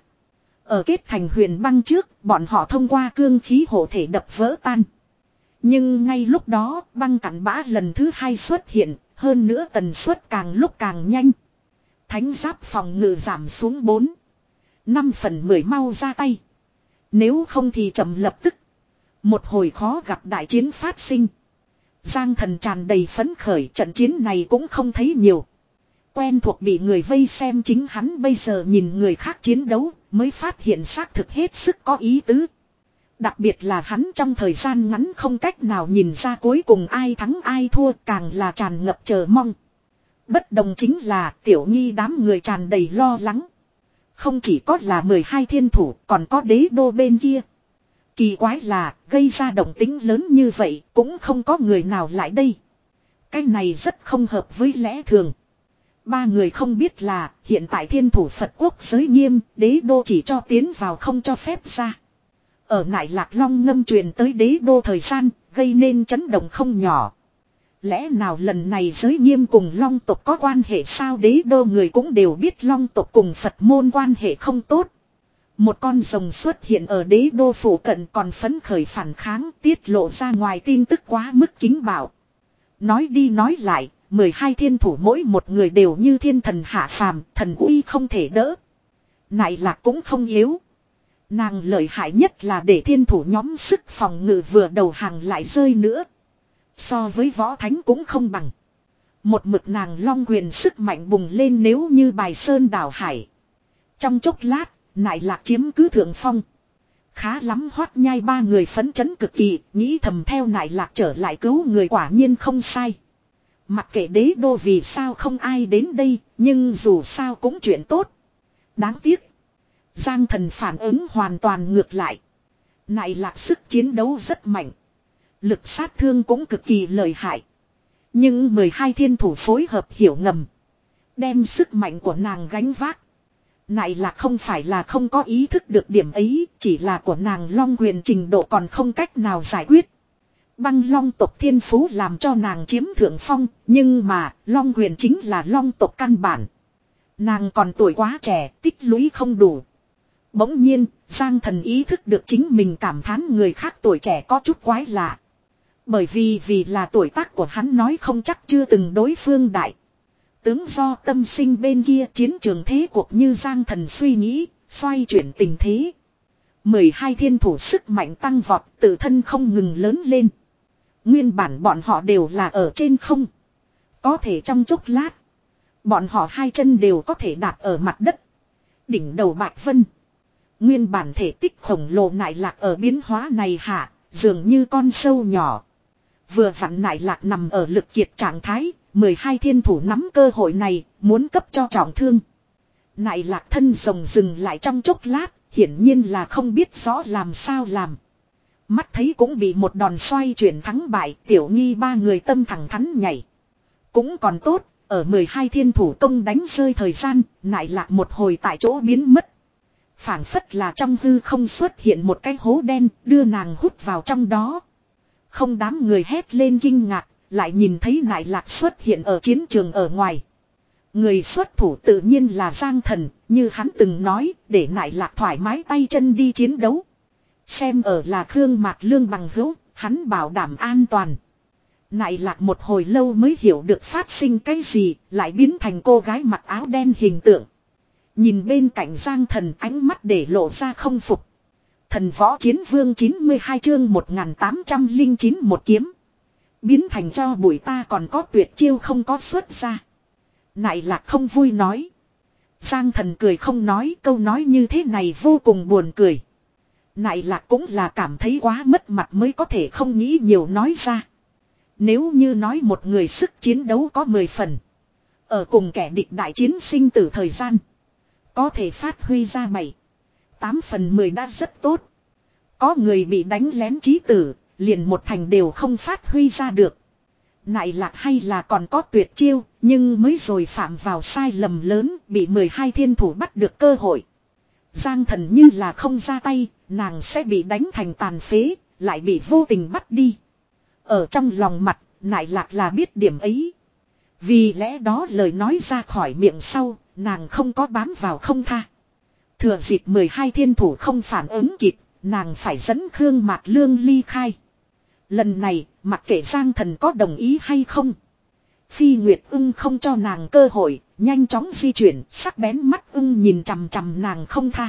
Ở kết thành huyền băng trước, bọn họ thông qua cương khí hộ thể đập vỡ tan. Nhưng ngay lúc đó, băng cặn bã lần thứ hai xuất hiện, hơn nữa tần suất càng lúc càng nhanh. Thánh giáp phòng ngự giảm xuống bốn, năm phần mười mau ra tay. Nếu không thì chậm lập tức. Một hồi khó gặp đại chiến phát sinh. Giang Thần tràn đầy phấn khởi, trận chiến này cũng không thấy nhiều. Quen thuộc bị người vây xem, chính hắn bây giờ nhìn người khác chiến đấu mới phát hiện xác thực hết sức có ý tứ. Đặc biệt là hắn trong thời gian ngắn không cách nào nhìn ra cuối cùng ai thắng ai thua, càng là tràn ngập chờ mong. Bất đồng chính là Tiểu Nghi đám người tràn đầy lo lắng. Không chỉ có là mười hai thiên thủ, còn có đế đô bên kia. Kỳ quái là gây ra động tính lớn như vậy cũng không có người nào lại đây. Cái này rất không hợp với lẽ thường. Ba người không biết là hiện tại thiên thủ Phật quốc giới nghiêm, đế đô chỉ cho tiến vào không cho phép ra. Ở Nại Lạc Long ngâm truyền tới đế đô thời gian, gây nên chấn động không nhỏ. Lẽ nào lần này giới nghiêm cùng Long tộc có quan hệ sao? Đế đô người cũng đều biết Long tộc cùng Phật môn quan hệ không tốt. Một con rồng xuất hiện ở đế đô phủ cận còn phấn khởi phản kháng, tiết lộ ra ngoài tin tức quá mức kính bạo. Nói đi nói lại, mười hai thiên thủ mỗi một người đều như thiên thần hạ phàm, thần uy không thể đỡ. Nại Lạc cũng không yếu. Nàng lợi hại nhất là để thiên thủ nhóm sức phòng ngự vừa đầu hàng lại rơi nữa. So với võ thánh cũng không bằng. Một mực nàng long quyền sức mạnh bùng lên nếu như bài sơn đảo hải. Trong chốc lát, Nại Lạc chiếm cứ thượng phong. Khá lắm, Hoát Nhai ba người phấn chấn cực kỳ, nghĩ thầm theo Nại Lạc trở lại cứu người quả nhiên không sai. Mặc kệ đế đô vì sao không ai đến đây, nhưng dù sao cũng chuyện tốt. Đáng tiếc. Giang Thần phản ứng hoàn toàn ngược lại. Nại Lạc sức chiến đấu rất mạnh. Lực sát thương cũng cực kỳ lợi hại. Nhưng mười hai thiên thủ phối hợp hiểu ngầm. Đem sức mạnh của nàng gánh vác. Nại Lạc không phải là không có ý thức được điểm ấy, chỉ là của nàng long quyền trình độ còn không cách nào giải quyết. Băng long tộc thiên phú làm cho nàng chiếm thượng phong, nhưng mà long quyền chính là long tộc căn bản. Nàng còn tuổi quá trẻ, tích lũy không đủ. Bỗng nhiên, Giang Thần ý thức được chính mình cảm thán người khác tuổi trẻ có chút quái lạ. Bởi vì vì là tuổi tác của hắn nói không chắc chưa từng đối phương đại. Tướng do tâm sinh bên kia chiến trường thế cuộc như Giang Thần suy nghĩ, xoay chuyển tình thế. mười hai thiên thủ sức mạnh tăng vọt, tự thân không ngừng lớn lên. Nguyên bản bọn họ đều là ở trên không. Có thể trong chốc lát, bọn họ hai chân đều có thể đạp ở mặt đất. Đỉnh đầu Bạch Vân. Nguyên bản thể tích khổng lồ Nại Lạc ở biến hóa này hạ, dường như con sâu nhỏ. Vừa vặn Nại Lạc nằm ở lực kiệt trạng thái, mười hai thiên thủ nắm cơ hội này, muốn cấp cho trọng thương. Nại Lạc thân rồng dừng lại trong chốc lát, hiển nhiên là không biết rõ làm sao làm. Mắt thấy cũng bị một đòn xoay chuyển thắng bại, Tiểu Nghi ba người tâm thẳng thắn nhảy. Cũng còn tốt, ở mười hai thiên thủ công đánh rơi thời gian, Nại Lạc một hồi tại chỗ biến mất. Phảng phất là trong hư không xuất hiện một cái hố đen, đưa nàng hút vào trong đó. Không, đám người hét lên kinh ngạc, lại nhìn thấy Nại Lạc xuất hiện ở chiến trường ở ngoài. Người xuất thủ tự nhiên là Giang Thần, như hắn từng nói, để Nại Lạc thoải mái tay chân đi chiến đấu. Xem ở là Khương Mạc Lương bằng hữu, hắn bảo đảm an toàn. Nại Lạc một hồi lâu mới hiểu được phát sinh cái gì, lại biến thành cô gái mặc áo đen hình tượng. Nhìn bên cạnh Giang Thần, ánh mắt để lộ ra không phục. Thần võ chiến vương chín mươi hai chương một nghìn tám trăm lẻ chín một kiếm. Biến thành cho bụi ta còn có tuyệt chiêu không có xuất ra. Nại Lạc không vui nói. Giang Thần cười không nói, câu nói như thế này vô cùng buồn cười. Nại Lạc cũng là cảm thấy quá mất mặt mới có thể không nghĩ nhiều nói ra. Nếu như nói một người sức chiến đấu có mười phần. Ở cùng kẻ địch đại chiến sinh tử thời gian. Có thể phát huy ra bảy tám phần mười đã rất tốt. Có người bị đánh lén chí tử, liền một thành đều không phát huy ra được. Nại Lạc hay là còn có tuyệt chiêu, nhưng mới rồi phạm vào sai lầm lớn, bị mười hai thiên thủ bắt được cơ hội. Giang Thần như là không ra tay, nàng sẽ bị đánh thành tàn phế, lại bị vô tình bắt đi. Ở trong lòng mặt, Nại Lạc là biết điểm ấy. Vì lẽ đó lời nói ra khỏi miệng sau, nàng không có bám vào không tha. Thừa dịp mười hai thiên thủ không phản ứng kịp, nàng phải dẫn Khương Mạt Lương ly khai. Lần này, mặc kệ Giang Thần có đồng ý hay không. Phi Nguyệt Ưng không cho nàng cơ hội, nhanh chóng di chuyển, sắc bén mắt ưng nhìn chằm chằm nàng không tha.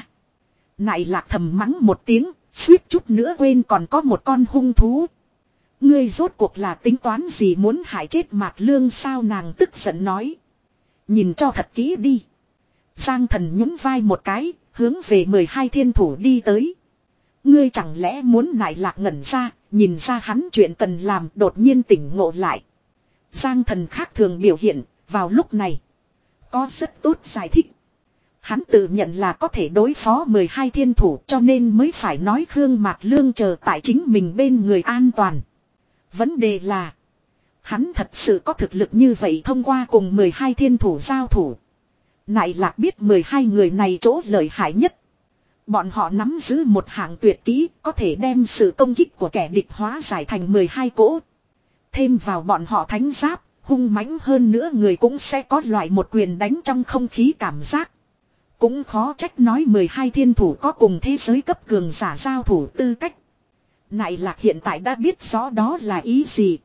Nại Lạc thầm mắng một tiếng, suýt chút nữa quên còn có một con hung thú. Ngươi rốt cuộc là tính toán gì muốn hại chết Mạt Lương sao, nàng tức giận nói. Nhìn cho thật kỹ đi. Giang Thần nhún vai một cái, hướng về mười hai thiên thủ đi tới. Ngươi chẳng lẽ muốn Nại Lạc ngẩn ra, nhìn ra hắn chuyện cần làm, đột nhiên tỉnh ngộ lại. Giang Thần khác thường biểu hiện, vào lúc này. Có rất tốt giải thích. Hắn tự nhận là có thể đối phó mười hai thiên thủ, cho nên mới phải nói Khương Mạt Lương chờ tại chính mình bên người an toàn. Vấn đề là, hắn thật sự có thực lực như vậy thông qua cùng mười hai thiên thủ giao thủ. Nại Lạc biết mười hai người này chỗ lợi hại nhất. Bọn họ nắm giữ một hạng tuyệt kỹ, có thể đem sự công kích của kẻ địch hóa giải thành mười hai cỗ. Thêm vào bọn họ thánh giáp, hung mãnh hơn nữa người cũng sẽ có loại một quyền đánh trong không khí cảm giác. Cũng khó trách nói mười hai thiên thủ có cùng thế giới cấp cường giả giao thủ tư cách. Nại Lạc hiện tại đã biết rõ đó là ý gì.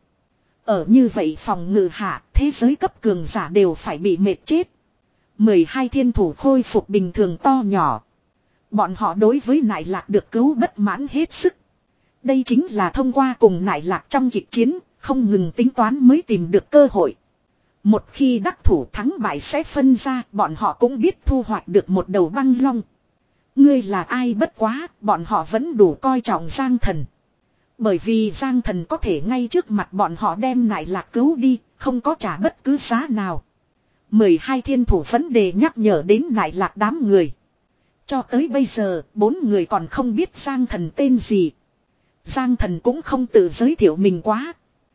Ở như vậy phòng ngự hạ, thế giới cấp cường giả đều phải bị mệt chết. mười hai thiên thủ khôi phục bình thường to nhỏ. Bọn họ đối với Nại Lạc được cứu bất mãn hết sức. Đây chính là thông qua cùng Nại Lạc trong kịch chiến, không ngừng tính toán mới tìm được cơ hội. Một khi đắc thủ thắng bại sẽ phân ra, bọn họ cũng biết thu hoạch được một đầu băng long. Ngươi là ai bất quá, bọn họ vẫn đủ coi trọng Giang Thần. Bởi vì Giang Thần có thể ngay trước mặt bọn họ đem Nại Lạc cứu đi, không có trả bất cứ giá nào. mười hai thiên thủ vấn đề nhắc nhở đến Nại Lạc đám người. Cho tới bây giờ, bốn người còn không biết Giang Thần tên gì. Giang Thần cũng không tự giới thiệu mình quá.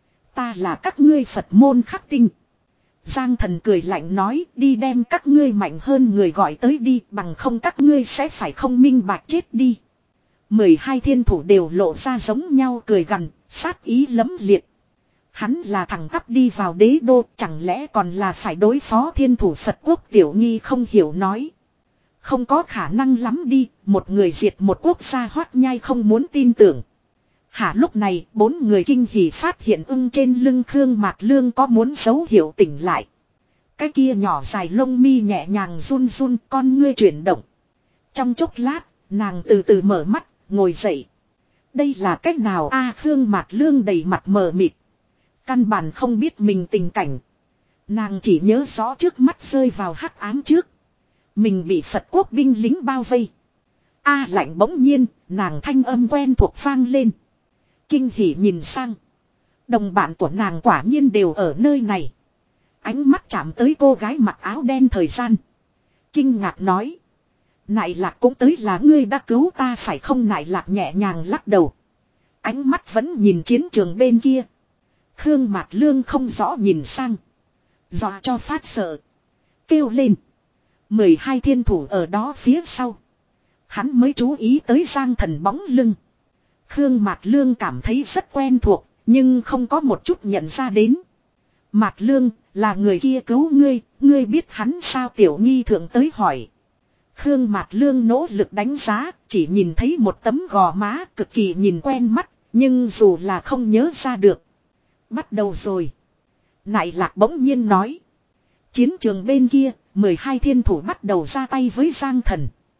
Ta là các ngươi Phật môn khắc tinh. Giang Thần cười lạnh nói, đi đem các ngươi mạnh hơn người gọi tới đi, bằng không các ngươi sẽ phải không minh bạch chết đi. mười hai thiên thủ đều lộ ra giống nhau cười gằn, sát ý lấm liệt. Hắn là thằng tắp đi vào đế đô, chẳng lẽ còn là phải đối phó thiên thủ Phật quốc. Tiểu Nghi không hiểu nói. Không có khả năng lắm đi, một người diệt một quốc gia Hoát Nhai không muốn tin tưởng. Hả, lúc này, bốn người kinh hỉ phát hiện ưng trên lưng Khương Mạt Lương có muốn dấu hiệu tỉnh lại. Cái kia nhỏ dài lông mi nhẹ nhàng run run, con ngươi chuyển động. Trong chốc lát, nàng từ từ mở mắt, ngồi dậy. Đây là cách nào a? Khương Mạt Lương đầy mặt mờ mịt. Căn bản không biết mình tình cảnh. Nàng chỉ nhớ rõ trước mắt rơi vào hắc ám trước. Mình bị Phật quốc binh lính bao vây. A lạnh bỗng nhiên, nàng thanh âm quen thuộc vang lên. Kinh hỉ nhìn sang. Đồng bạn của nàng quả nhiên đều ở nơi này. Ánh mắt chạm tới cô gái mặc áo đen thời gian. Kinh ngạc nói. Nại Lạc cũng tới, là ngươi đã cứu ta phải không? Nại Lạc nhẹ nhàng lắc đầu. Ánh mắt vẫn nhìn chiến trường bên kia. Khương Mạt Lương không rõ nhìn sang. Dọa cho phát sợ. Kêu lên. mười hai thiên thủ ở đó phía sau. Hắn mới chú ý tới Giang Thần bóng lưng. Khương Mạt Lương cảm thấy rất quen thuộc, nhưng không có một chút nhận ra đến. Mạt Lương, là người kia cứu ngươi, ngươi biết hắn sao? Tiểu Nghi thượng tới hỏi. Khương Mạt Lương nỗ lực đánh giá, chỉ nhìn thấy một tấm gò má cực kỳ nhìn quen mắt, nhưng dù là không nhớ ra được. Bắt đầu rồi. Nại Lạc bỗng nhiên nói. Chiến trường bên kia, mười hai thiên thủ bắt đầu ra tay với Giang Thần.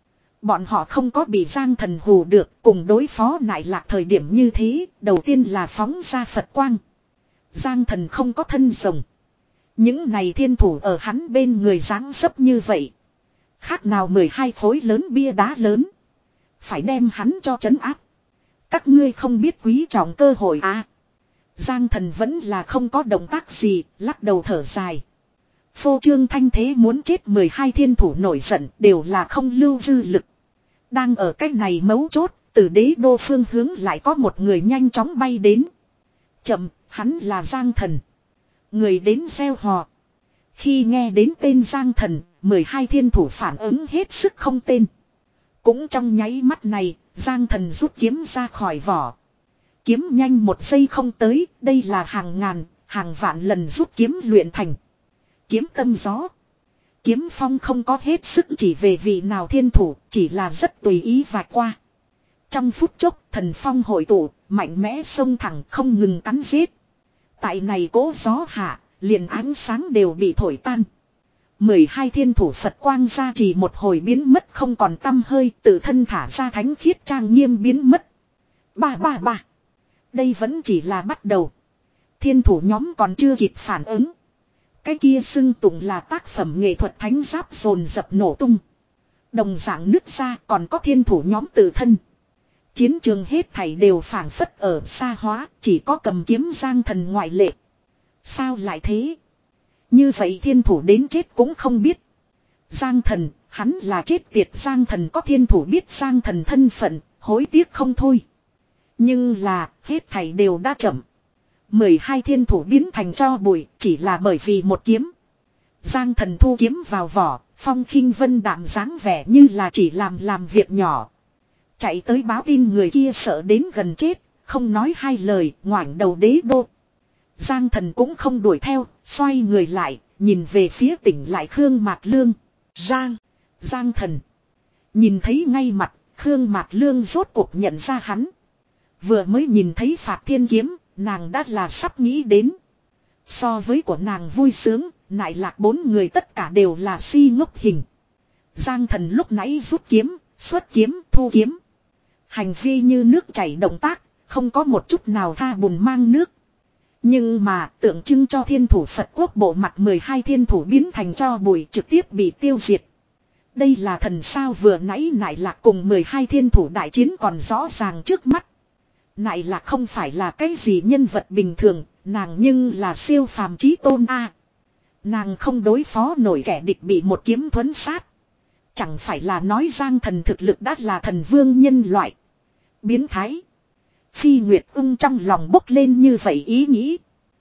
Bọn họ không có bị Giang Thần hù được, cùng đối phó Nại Lạc thời điểm như thế, đầu tiên là phóng ra Phật quang. Giang Thần không có thân rồng. Những này thiên thủ ở hắn bên người dáng dấp như vậy. Khác nào mười hai khối lớn bia đá lớn. Phải đem hắn cho trấn áp. Các ngươi không biết quý trọng cơ hội à. Giang Thần vẫn là không có động tác gì, lắc đầu thở dài. Phô trương thanh thế muốn chết mười hai thiên thủ nổi giận đều là không lưu dư lực. Đang ở cách này mấu chốt, từ đế đô phương hướng lại có một người nhanh chóng bay đến. Chậm, hắn là Giang Thần. Người đến gieo hò. Khi nghe đến tên Giang Thần, mười hai thiên thủ phản ứng hết sức không tên. Cũng trong nháy mắt này, Giang Thần rút kiếm ra khỏi vỏ. Kiếm nhanh một giây không tới, đây là hàng ngàn, hàng vạn lần rút kiếm luyện thành. Kiếm tâm gió. Kiếm phong không có hết sức chỉ về vị nào thiên thủ, chỉ là rất tùy ý vạch qua. Trong phút chốc, thần phong hội tụ, mạnh mẽ xông thẳng không ngừng cắn giết. Tại này cố gió hạ, liền ánh sáng đều bị thổi tan. mười hai thiên thủ Phật quang ra chỉ một hồi biến mất không còn tăm hơi, tự thân thả ra thánh khiết trang nghiêm biến mất. Ba ba ba. Đây vẫn chỉ là bắt đầu. Thiên thủ nhóm còn chưa kịp phản ứng. Cái kia xưng tụng là tác phẩm nghệ thuật thánh giáp dồn dập nổ tung. Đồng dạng nứt ra còn có thiên thủ nhóm tự thân. Chiến trường hết thảy đều phảng phất ở xa hóa, chỉ có cầm kiếm Giang Thần ngoại lệ. Sao lại thế? Như vậy thiên thủ đến chết cũng không biết. Giang Thần, hắn là chết tiệt. Giang Thần có thiên thủ biết Giang Thần thân phận, hối tiếc không thôi. Nhưng là, hết thảy đều đã chậm. mười hai thiên thủ biến thành tro bụi, chỉ là bởi vì một kiếm. Giang Thần thu kiếm vào vỏ, phong khinh vân đạm dáng vẻ như là chỉ làm làm việc nhỏ. Chạy tới báo tin người kia sợ đến gần chết, không nói hai lời, ngoảnh đầu đế đô. Giang Thần cũng không đuổi theo, xoay người lại, nhìn về phía tỉnh lại Khương Mạt Lương. Giang, Giang Thần. Nhìn thấy ngay mặt, Khương Mạt Lương rốt cuộc nhận ra hắn. Vừa mới nhìn thấy Phạt Thiên Kiếm, nàng đã là sắp nghĩ đến. So với của nàng vui sướng, Nại Lạc bốn người tất cả đều là si ngốc hình. Giang Thần lúc nãy rút kiếm, xuất kiếm, thu kiếm. Hành vi như nước chảy động tác, không có một chút nào tha bùn mang nước. Nhưng mà tượng trưng cho thiên thủ Phật quốc bộ mặt mười hai thiên thủ biến thành cho bụi trực tiếp bị tiêu diệt. Đây là thần sao vừa nãy Nại Lạc cùng mười hai thiên thủ đại chiến còn rõ ràng trước mắt. Nại Lạc không phải là cái gì nhân vật bình thường, nàng nhưng là siêu phàm chí tôn a. Nàng không đối phó nổi kẻ địch bị một kiếm thuấn sát. Chẳng phải là nói Giang Thần thực lực đã là thần vương nhân loại. Biến thái. Phi Nguyệt ưng trong lòng bốc lên như vậy ý nghĩ.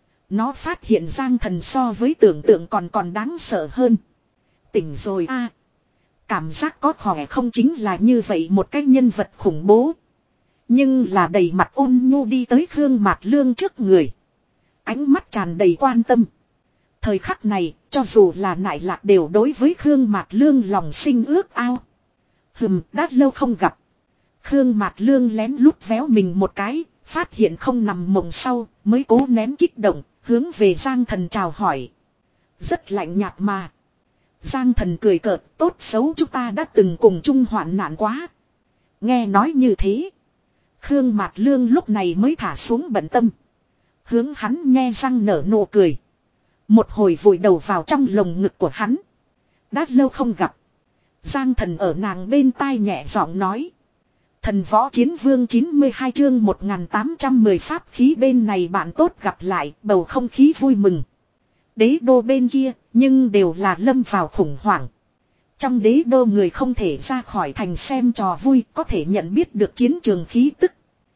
Nó phát hiện Giang Thần so với tưởng tượng còn còn đáng sợ hơn. Tỉnh rồi a. Cảm giác có khỏe không chính là như vậy một cái nhân vật khủng bố. Nhưng là đầy mặt ôn nhu đi tới Khương Mạt Lương trước người. Ánh mắt tràn đầy quan tâm. Thời khắc này, cho dù là Nại Lạc đều đối với Khương Mạt Lương lòng sinh ước ao. Hừm, đã lâu không gặp. Khương Mạt Lương lén lút véo mình một cái, phát hiện không nằm mộng sau, mới cố nén kích động, hướng về Giang Thần chào hỏi. Rất lạnh nhạt mà. Giang Thần cười cợt, tốt xấu chúng ta đã từng cùng chung hoạn nạn quá. Nghe nói như thế. Khương Mạt Lương lúc này mới thả xuống bận tâm. Hướng hắn nhe răng nở nụ cười. Một hồi vùi đầu vào trong lồng ngực của hắn. Đã lâu không gặp. Giang Thần ở nàng bên tai nhẹ giọng nói. Thần võ chiến vương chín mươi hai chương một nghìn tám trăm mười pháp khí bên này bạn tốt gặp lại, bầu không khí vui mừng. Đế đô bên kia, nhưng đều là lâm vào khủng hoảng. Trong đế đô người không thể ra khỏi thành xem trò vui, có thể nhận biết được chiến trường khí tức.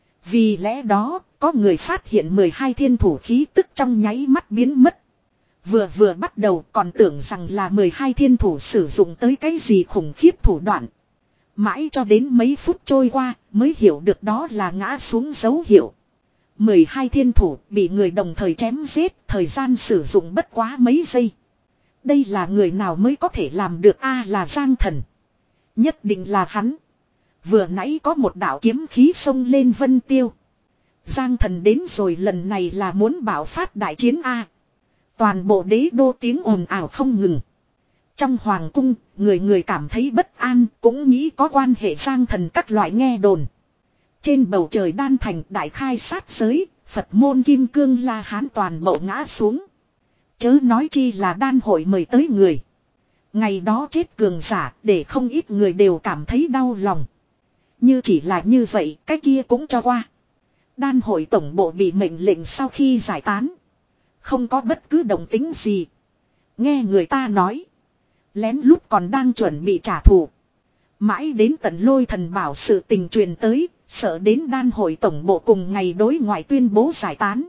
Vì lẽ đó, có người phát hiện mười hai thiên thủ khí tức trong nháy mắt biến mất. Vừa vừa bắt đầu còn tưởng rằng là mười hai thiên thủ sử dụng tới cái gì khủng khiếp thủ đoạn. Mãi cho đến mấy phút trôi qua mới hiểu được đó là ngã xuống dấu hiệu. mười hai thiên thủ bị người đồng thời chém giết, thời gian sử dụng bất quá mấy giây. Đây là người nào mới có thể làm được a là Giang Thần. Nhất định là hắn. Vừa nãy có một đạo kiếm khí xông lên vân tiêu. Giang Thần đến rồi lần này là muốn bảo phát đại chiến a. Toàn bộ đế đô tiếng ồn ào không ngừng. Trong hoàng cung, người người cảm thấy bất an, cũng nghĩ có quan hệ Giang Thần các loại nghe đồn. Trên bầu trời Đan Thành đại khai sát giới, Phật môn kim cương La Hán toàn bộ ngã xuống. Chớ nói chi là đan hội mời tới người. Ngày đó chết cường giả để không ít người đều cảm thấy đau lòng. Như chỉ là như vậy, cái kia cũng cho qua. Đan hội tổng bộ bị mệnh lệnh sau khi giải tán. Không có bất cứ động tính gì. Nghe người ta nói. Lén lút còn đang chuẩn bị trả thù. Mãi đến tận Lôi Thần Bảo sự tình truyền tới. Sợ đến đan hội tổng bộ cùng ngày đối ngoại tuyên bố giải tán.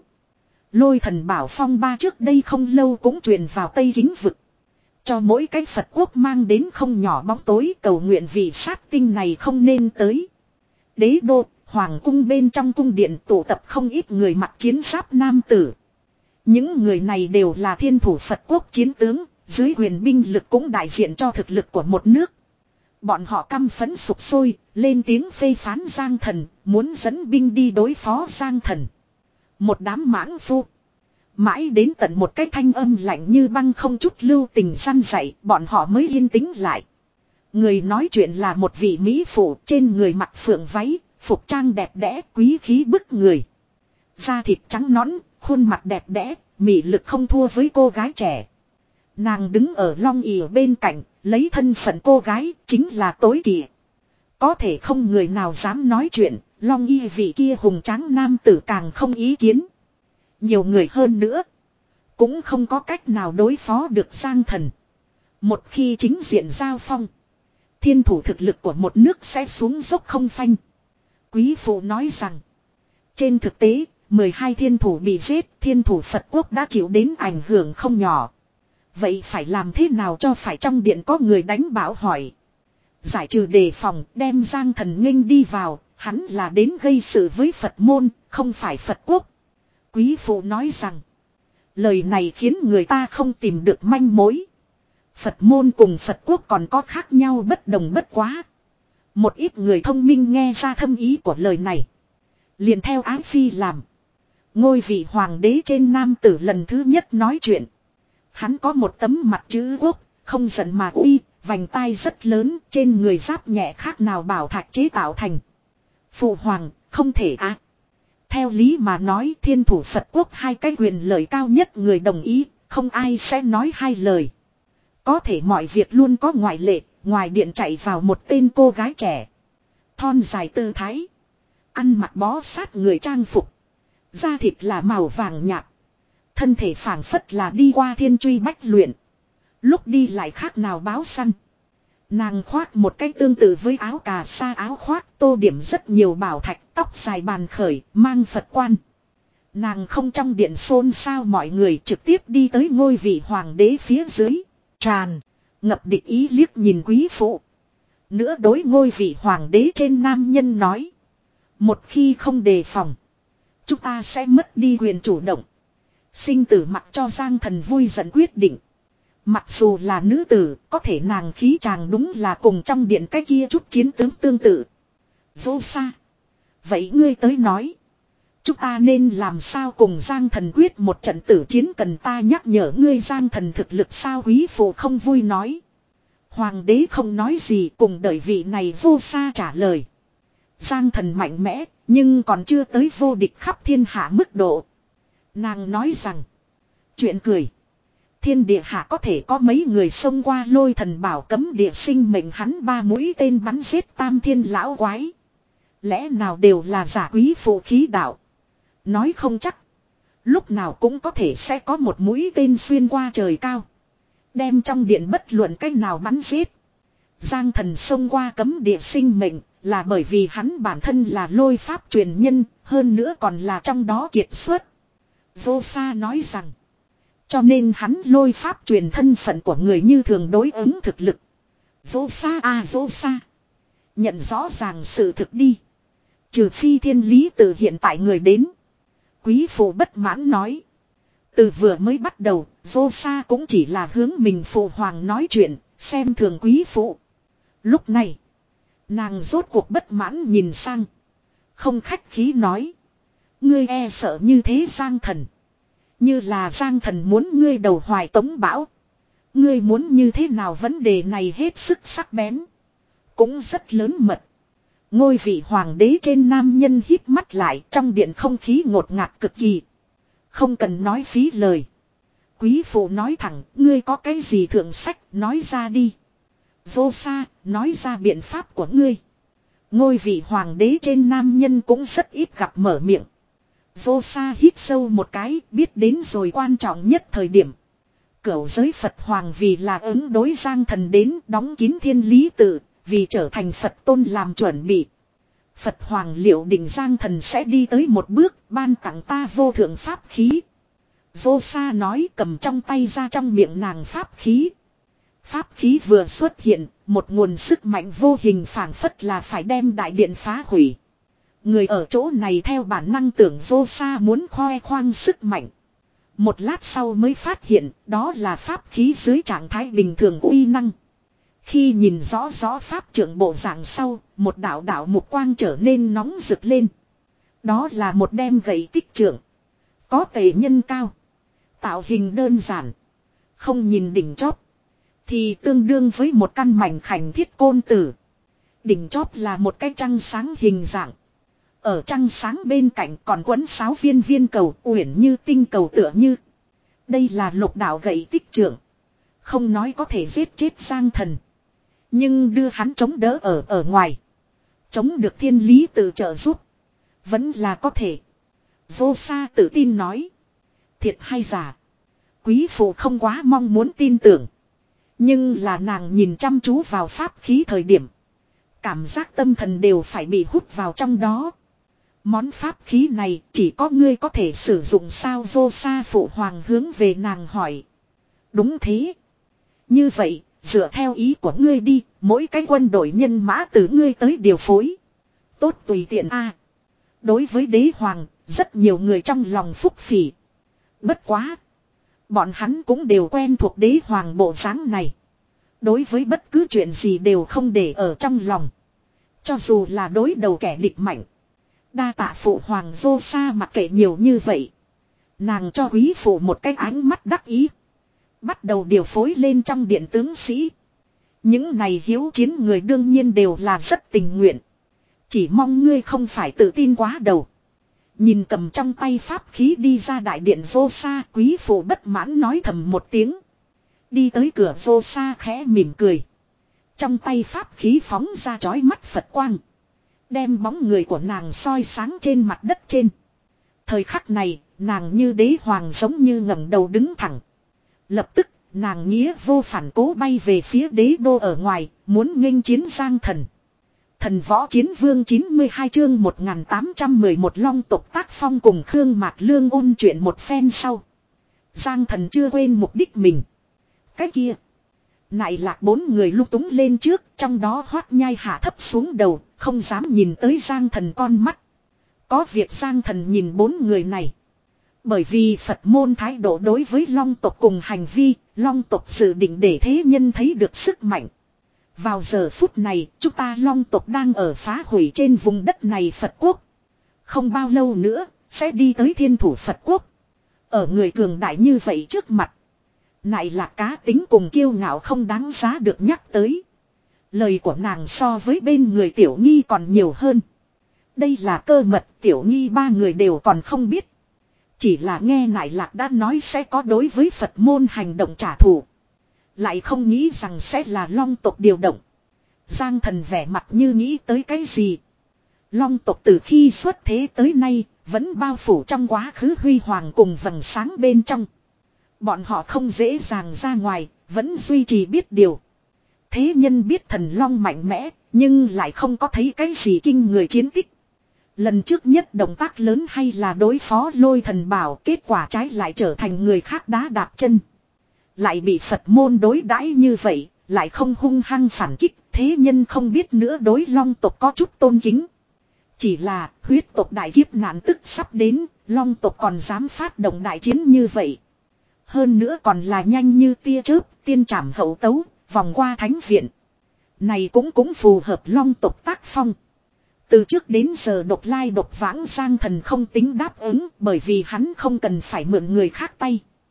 Lôi Thần Bảo phong ba trước đây không lâu cũng truyền vào Tây Kính Vực. Cho mỗi cái Phật quốc mang đến không nhỏ bóng tối, cầu nguyện vì sát tinh này không nên tới. Đế đô, hoàng cung bên trong cung điện tụ tập không ít người mặc chiến giáp nam tử. Những người này đều là thiên thủ Phật quốc chiến tướng, dưới quyền binh lực cũng đại diện cho thực lực của một nước. Bọn họ căm phẫn sục sôi, lên tiếng phê phán Giang Thần, muốn dẫn binh đi đối phó Giang Thần. Một đám mãng phu. Mãi đến tận một cái thanh âm lạnh như băng không chút lưu tình săn dậy, bọn họ mới yên tĩnh lại. Người nói chuyện là một vị mỹ phụ, trên người mặc phượng váy, phục trang đẹp đẽ, quý khí bức người. Da thịt trắng nõn, khuôn mặt đẹp đẽ, mị lực không thua với cô gái trẻ. Nàng đứng ở Long ỉ bên cạnh, lấy thân phận cô gái, chính là tối kỵ. Có thể không người nào dám nói chuyện, Long y vị kia hùng tráng nam tử càng không ý kiến. Nhiều người hơn nữa, cũng không có cách nào đối phó được Giang Thần. Một khi chính diện giao phong, thiên thủ thực lực của một nước sẽ xuống dốc không phanh. Quý phụ nói rằng, trên thực tế, mười hai thiên thủ bị giết, thiên thủ Phật quốc đã chịu đến ảnh hưởng không nhỏ. Vậy phải làm thế nào cho phải? Trong điện có người đánh bảo hỏi. Giải trừ đề phòng, đem Giang Thần nghênh đi vào, hắn là đến gây sự với Phật môn, không phải Phật quốc. Quý phụ nói rằng, lời này khiến người ta không tìm được manh mối. Phật môn cùng Phật quốc còn có khác nhau bất đồng bất quá. Một ít người thông minh nghe ra thâm ý của lời này, liền theo ái phi làm. Ngôi vị hoàng đế trên nam tử lần thứ nhất nói chuyện. Hắn có một tấm mặt chữ quốc, không giận mà uy, vành tai rất lớn, trên người giáp nhẹ khác nào bảo thạch chế tạo thành. Phụ hoàng, không thể á. À. Theo lý mà nói thiên thủ Phật quốc hai cái quyền lợi cao nhất người đồng ý, không ai sẽ nói hai lời. Có thể mọi việc luôn có ngoại lệ, ngoài điện chạy vào một tên cô gái trẻ. Thon dài tư thái. Ăn mặc bó sát người trang phục. Da thịt là màu vàng nhạt. Thân thể phảng phất là đi qua thiên truy bách luyện. Lúc đi lại khác nào báo săn. Nàng khoác một cái tương tự với áo cà sa áo khoác, tô điểm rất nhiều bảo thạch, tóc dài bàn khởi, mang Phật quan. Nàng không trong điện xôn xao mọi người, trực tiếp đi tới ngôi vị hoàng đế phía dưới. Tràn, ngập địch ý liếc nhìn quý phụ. Nữa đối ngôi vị hoàng đế trên nam nhân nói. Một khi không đề phòng, chúng ta sẽ mất đi quyền chủ động. Sinh tử mặc cho Giang Thần vui giận quyết định. Mặc dù là nữ tử, có thể nàng khí chàng đúng là cùng trong điện cái kia chút chiến tướng tương tự. Vô xa. Vậy ngươi tới nói. Chúng ta nên làm sao cùng Giang Thần quyết một trận tử chiến, cần ta nhắc nhở ngươi Giang Thần thực lực sao? Quý phụ không vui nói. Hoàng đế không nói gì, cùng đợi vị này vô xa trả lời. Giang Thần mạnh mẽ, nhưng còn chưa tới vô địch khắp thiên hạ mức độ. Nàng nói rằng. Chuyện cười. Thiên địa hạ có thể có mấy người xông qua Lôi Thần Bảo cấm địa sinh mệnh hắn ba mũi tên bắn giết tam thiên lão quái. Lẽ nào đều là giả? Quý phụ khí đạo. Nói không chắc. Lúc nào cũng có thể sẽ có một mũi tên xuyên qua trời cao. Đem trong điện bất luận cách nào bắn giết. Giang Thần xông qua cấm địa sinh mệnh là bởi vì hắn bản thân là lôi pháp truyền nhân, hơn nữa còn là trong đó kiệt xuất. Vô Sa nói rằng. Cho nên hắn lôi pháp truyền thân phận của người như thường đối ứng thực lực. Vô Sa à Vô Sa. Nhận rõ ràng sự thực đi. Trừ phi thiên lý từ hiện tại người đến. Quý phụ bất mãn nói. Từ vừa mới bắt đầu, Vô Sa cũng chỉ là hướng mình phụ hoàng nói chuyện, xem thường quý phụ. Lúc này, nàng rốt cuộc bất mãn nhìn sang. Không khách khí nói. Ngươi e sợ như thế Giang Thần. Như là Giang Thần muốn ngươi đầu hoài tống bão. Ngươi muốn như thế nào vấn đề này hết sức sắc bén. Cũng rất lớn mật. Ngôi vị hoàng đế trên nam nhân hít mắt lại trong điện không khí ngột ngạt cực kỳ. Không cần nói phí lời. Quý phụ nói thẳng, ngươi có cái gì thượng sách, nói ra đi. Vô xa, nói ra biện pháp của ngươi. Ngôi vị hoàng đế trên nam nhân cũng rất ít gặp mở miệng. Vô xa hít sâu một cái, biết đến rồi quan trọng nhất thời điểm. Cửu giới Phật Hoàng vì là ứng đối Giang Thần đến đóng kín thiên lý tự, vì trở thành Phật tôn làm chuẩn bị. Phật Hoàng liệu định Giang Thần sẽ đi tới một bước, ban tặng ta vô thượng pháp khí. Vô Sa nói cầm trong tay ra trong miệng nàng pháp khí. Pháp khí vừa xuất hiện, một nguồn sức mạnh vô hình phảng phất là phải đem đại điện phá hủy. Người ở chỗ này theo bản năng tưởng Vô Sa muốn khoe khoang sức mạnh. Một lát sau mới phát hiện đó là pháp khí dưới trạng thái bình thường uy năng. Khi nhìn rõ rõ pháp trưởng bộ dạng sau, một đạo đạo mục quang trở nên nóng rực lên. Đó là một đem gậy tích trưởng. Có tề nhân cao. Tạo hình đơn giản. Không nhìn đỉnh chóp. Thì tương đương với một căn mảnh khảnh thiết côn tử. Đỉnh chóp là một cái trăng sáng hình dạng. Ở trăng sáng bên cạnh còn quấn sáu viên viên cầu uyển như tinh cầu tựa như. Đây là lục đạo gậy tích trưởng. Không nói có thể giết chết Giang Thần. Nhưng đưa hắn chống đỡ ở ở ngoài. Chống được thiên lý tự trợ giúp. Vẫn là có thể. Vô Sa tự tin nói. Thiệt hay giả. Quý phụ không quá mong muốn tin tưởng. Nhưng là nàng nhìn chăm chú vào pháp khí thời điểm. Cảm giác tâm thần đều phải bị hút vào trong đó. Món pháp khí này chỉ có ngươi có thể sử dụng sao? Vô Sa phụ hoàng hướng về nàng hỏi. Đúng thế. Như vậy, dựa theo ý của ngươi đi, mỗi cái quân đội nhân mã từ ngươi tới điều phối. Tốt tùy tiện a. Đối với đế hoàng, rất nhiều người trong lòng phúc phỉ. Bất quá. Bọn hắn cũng đều quen thuộc đế hoàng bộ dáng này. Đối với bất cứ chuyện gì đều không để ở trong lòng. Cho dù là đối đầu kẻ địch mạnh. Đa tạ phụ hoàng. Vô Sa mặc kệ nhiều như vậy. Nàng cho quý phụ một cái ánh mắt đắc ý. Bắt đầu điều phối lên trong điện tướng sĩ. Những này hiếu chiến người đương nhiên đều là rất tình nguyện. Chỉ mong ngươi không phải tự tin quá đầu. Nhìn cầm trong tay pháp khí đi ra đại điện Vô Sa, quý phụ bất mãn nói thầm một tiếng. Đi tới cửa Vô Sa khẽ mỉm cười. Trong tay pháp khí phóng ra chói mắt Phật quang. Đem bóng người của nàng soi sáng trên mặt đất trên. Thời khắc này, nàng như đế hoàng giống như ngẩng đầu đứng thẳng. Lập tức, nàng nghĩa vô phản cố bay về phía đế đô ở ngoài, muốn nghênh chiến Giang Thần. Thần võ chiến vương chín mươi hai chương một nghìn tám trăm mười một Long tộc tác phong cùng Khương Mạt Lương ôn chuyện một phen sau. Giang Thần chưa quên mục đích mình. Cái kia. Nại lạc bốn người lung túng lên trước, trong đó Hoắc Nhai hạ thấp xuống đầu, không dám nhìn tới Giang Thần con mắt. Có việc Giang Thần nhìn bốn người này. Bởi vì Phật môn thái độ đối với Long tộc cùng hành vi, Long tộc dự định để thế nhân thấy được sức mạnh. Vào giờ phút này, chúng ta Long tộc đang ở phá hủy trên vùng đất này Phật quốc. Không bao lâu nữa, sẽ đi tới thiên thủ Phật quốc. Ở người cường đại như vậy trước mặt. Này là cá tính cùng kiêu ngạo không đáng giá được nhắc tới. Lời của nàng so với bên người Tiểu Nghi còn nhiều hơn. Đây là cơ mật, Tiểu Nghi ba người đều còn không biết. Chỉ là nghe Nại Lạc đã nói sẽ có đối với Phật môn hành động trả thù. Lại không nghĩ rằng sẽ là Long tộc điều động. Giang Thần vẻ mặt như nghĩ tới cái gì. Long tộc từ khi xuất thế tới nay, vẫn bao phủ trong quá khứ huy hoàng cùng vầng sáng bên trong. Bọn họ không dễ dàng ra ngoài, vẫn duy trì biết điều. Thế nhân biết thần Long mạnh mẽ, nhưng lại không có thấy cái gì kinh người chiến tích. Lần trước nhất động tác lớn hay là đối phó Lôi Thần Bảo, kết quả trái lại trở thành người khác đá đạp chân. Lại bị Phật môn đối đãi như vậy, lại không hung hăng phản kích, thế nhân không biết nữa đối Long tộc có chút tôn kính. Chỉ là huyết tộc đại kiếp nạn tức sắp đến, Long tộc còn dám phát động đại chiến như vậy. Hơn nữa còn là nhanh như tia chớp, tiên trảm hậu tấu, vòng qua thánh viện. Này cũng cũng phù hợp Long tộc tác phong. Từ trước đến giờ độc lai độc vãng Giang Thần không tính đáp ứng, bởi vì hắn không cần phải mượn người khác tay.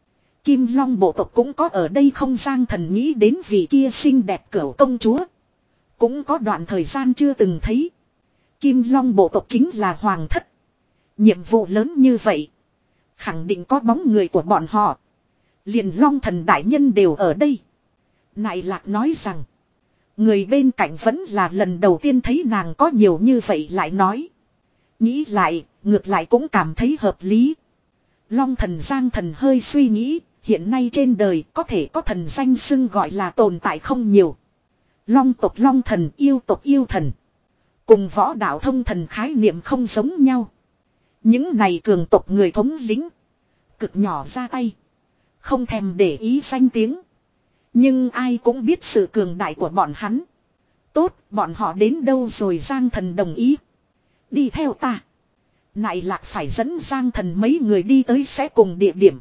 Kim Long bộ tộc cũng có ở đây không? Giang Thần nghĩ đến vị kia xinh đẹp cửu công chúa. Cũng có đoạn thời gian chưa từng thấy. Kim Long bộ tộc chính là hoàng thất. Nhiệm vụ lớn như vậy. Khẳng định có bóng người của bọn họ. Liền Long Thần đại nhân đều ở đây. Nại Lạc nói rằng. Người bên cạnh vẫn là lần đầu tiên thấy nàng có nhiều như vậy lại nói. Nghĩ lại, ngược lại cũng cảm thấy hợp lý. Long Thần Giang Thần hơi suy nghĩ, hiện nay trên đời có thể có thần danh xưng gọi là tồn tại không nhiều. Long tộc Long Thần, yêu tộc yêu thần. Cùng võ đạo thông thần khái niệm không giống nhau. Những này cường tộc người thống lĩnh. Cực nhỏ ra tay. Không thèm để ý danh tiếng. Nhưng ai cũng biết sự cường đại của bọn hắn. Tốt, bọn họ đến đâu rồi? Giang Thần đồng ý. Đi theo ta. Nại Lạc phải dẫn Giang Thần mấy người đi tới sẽ cùng địa điểm.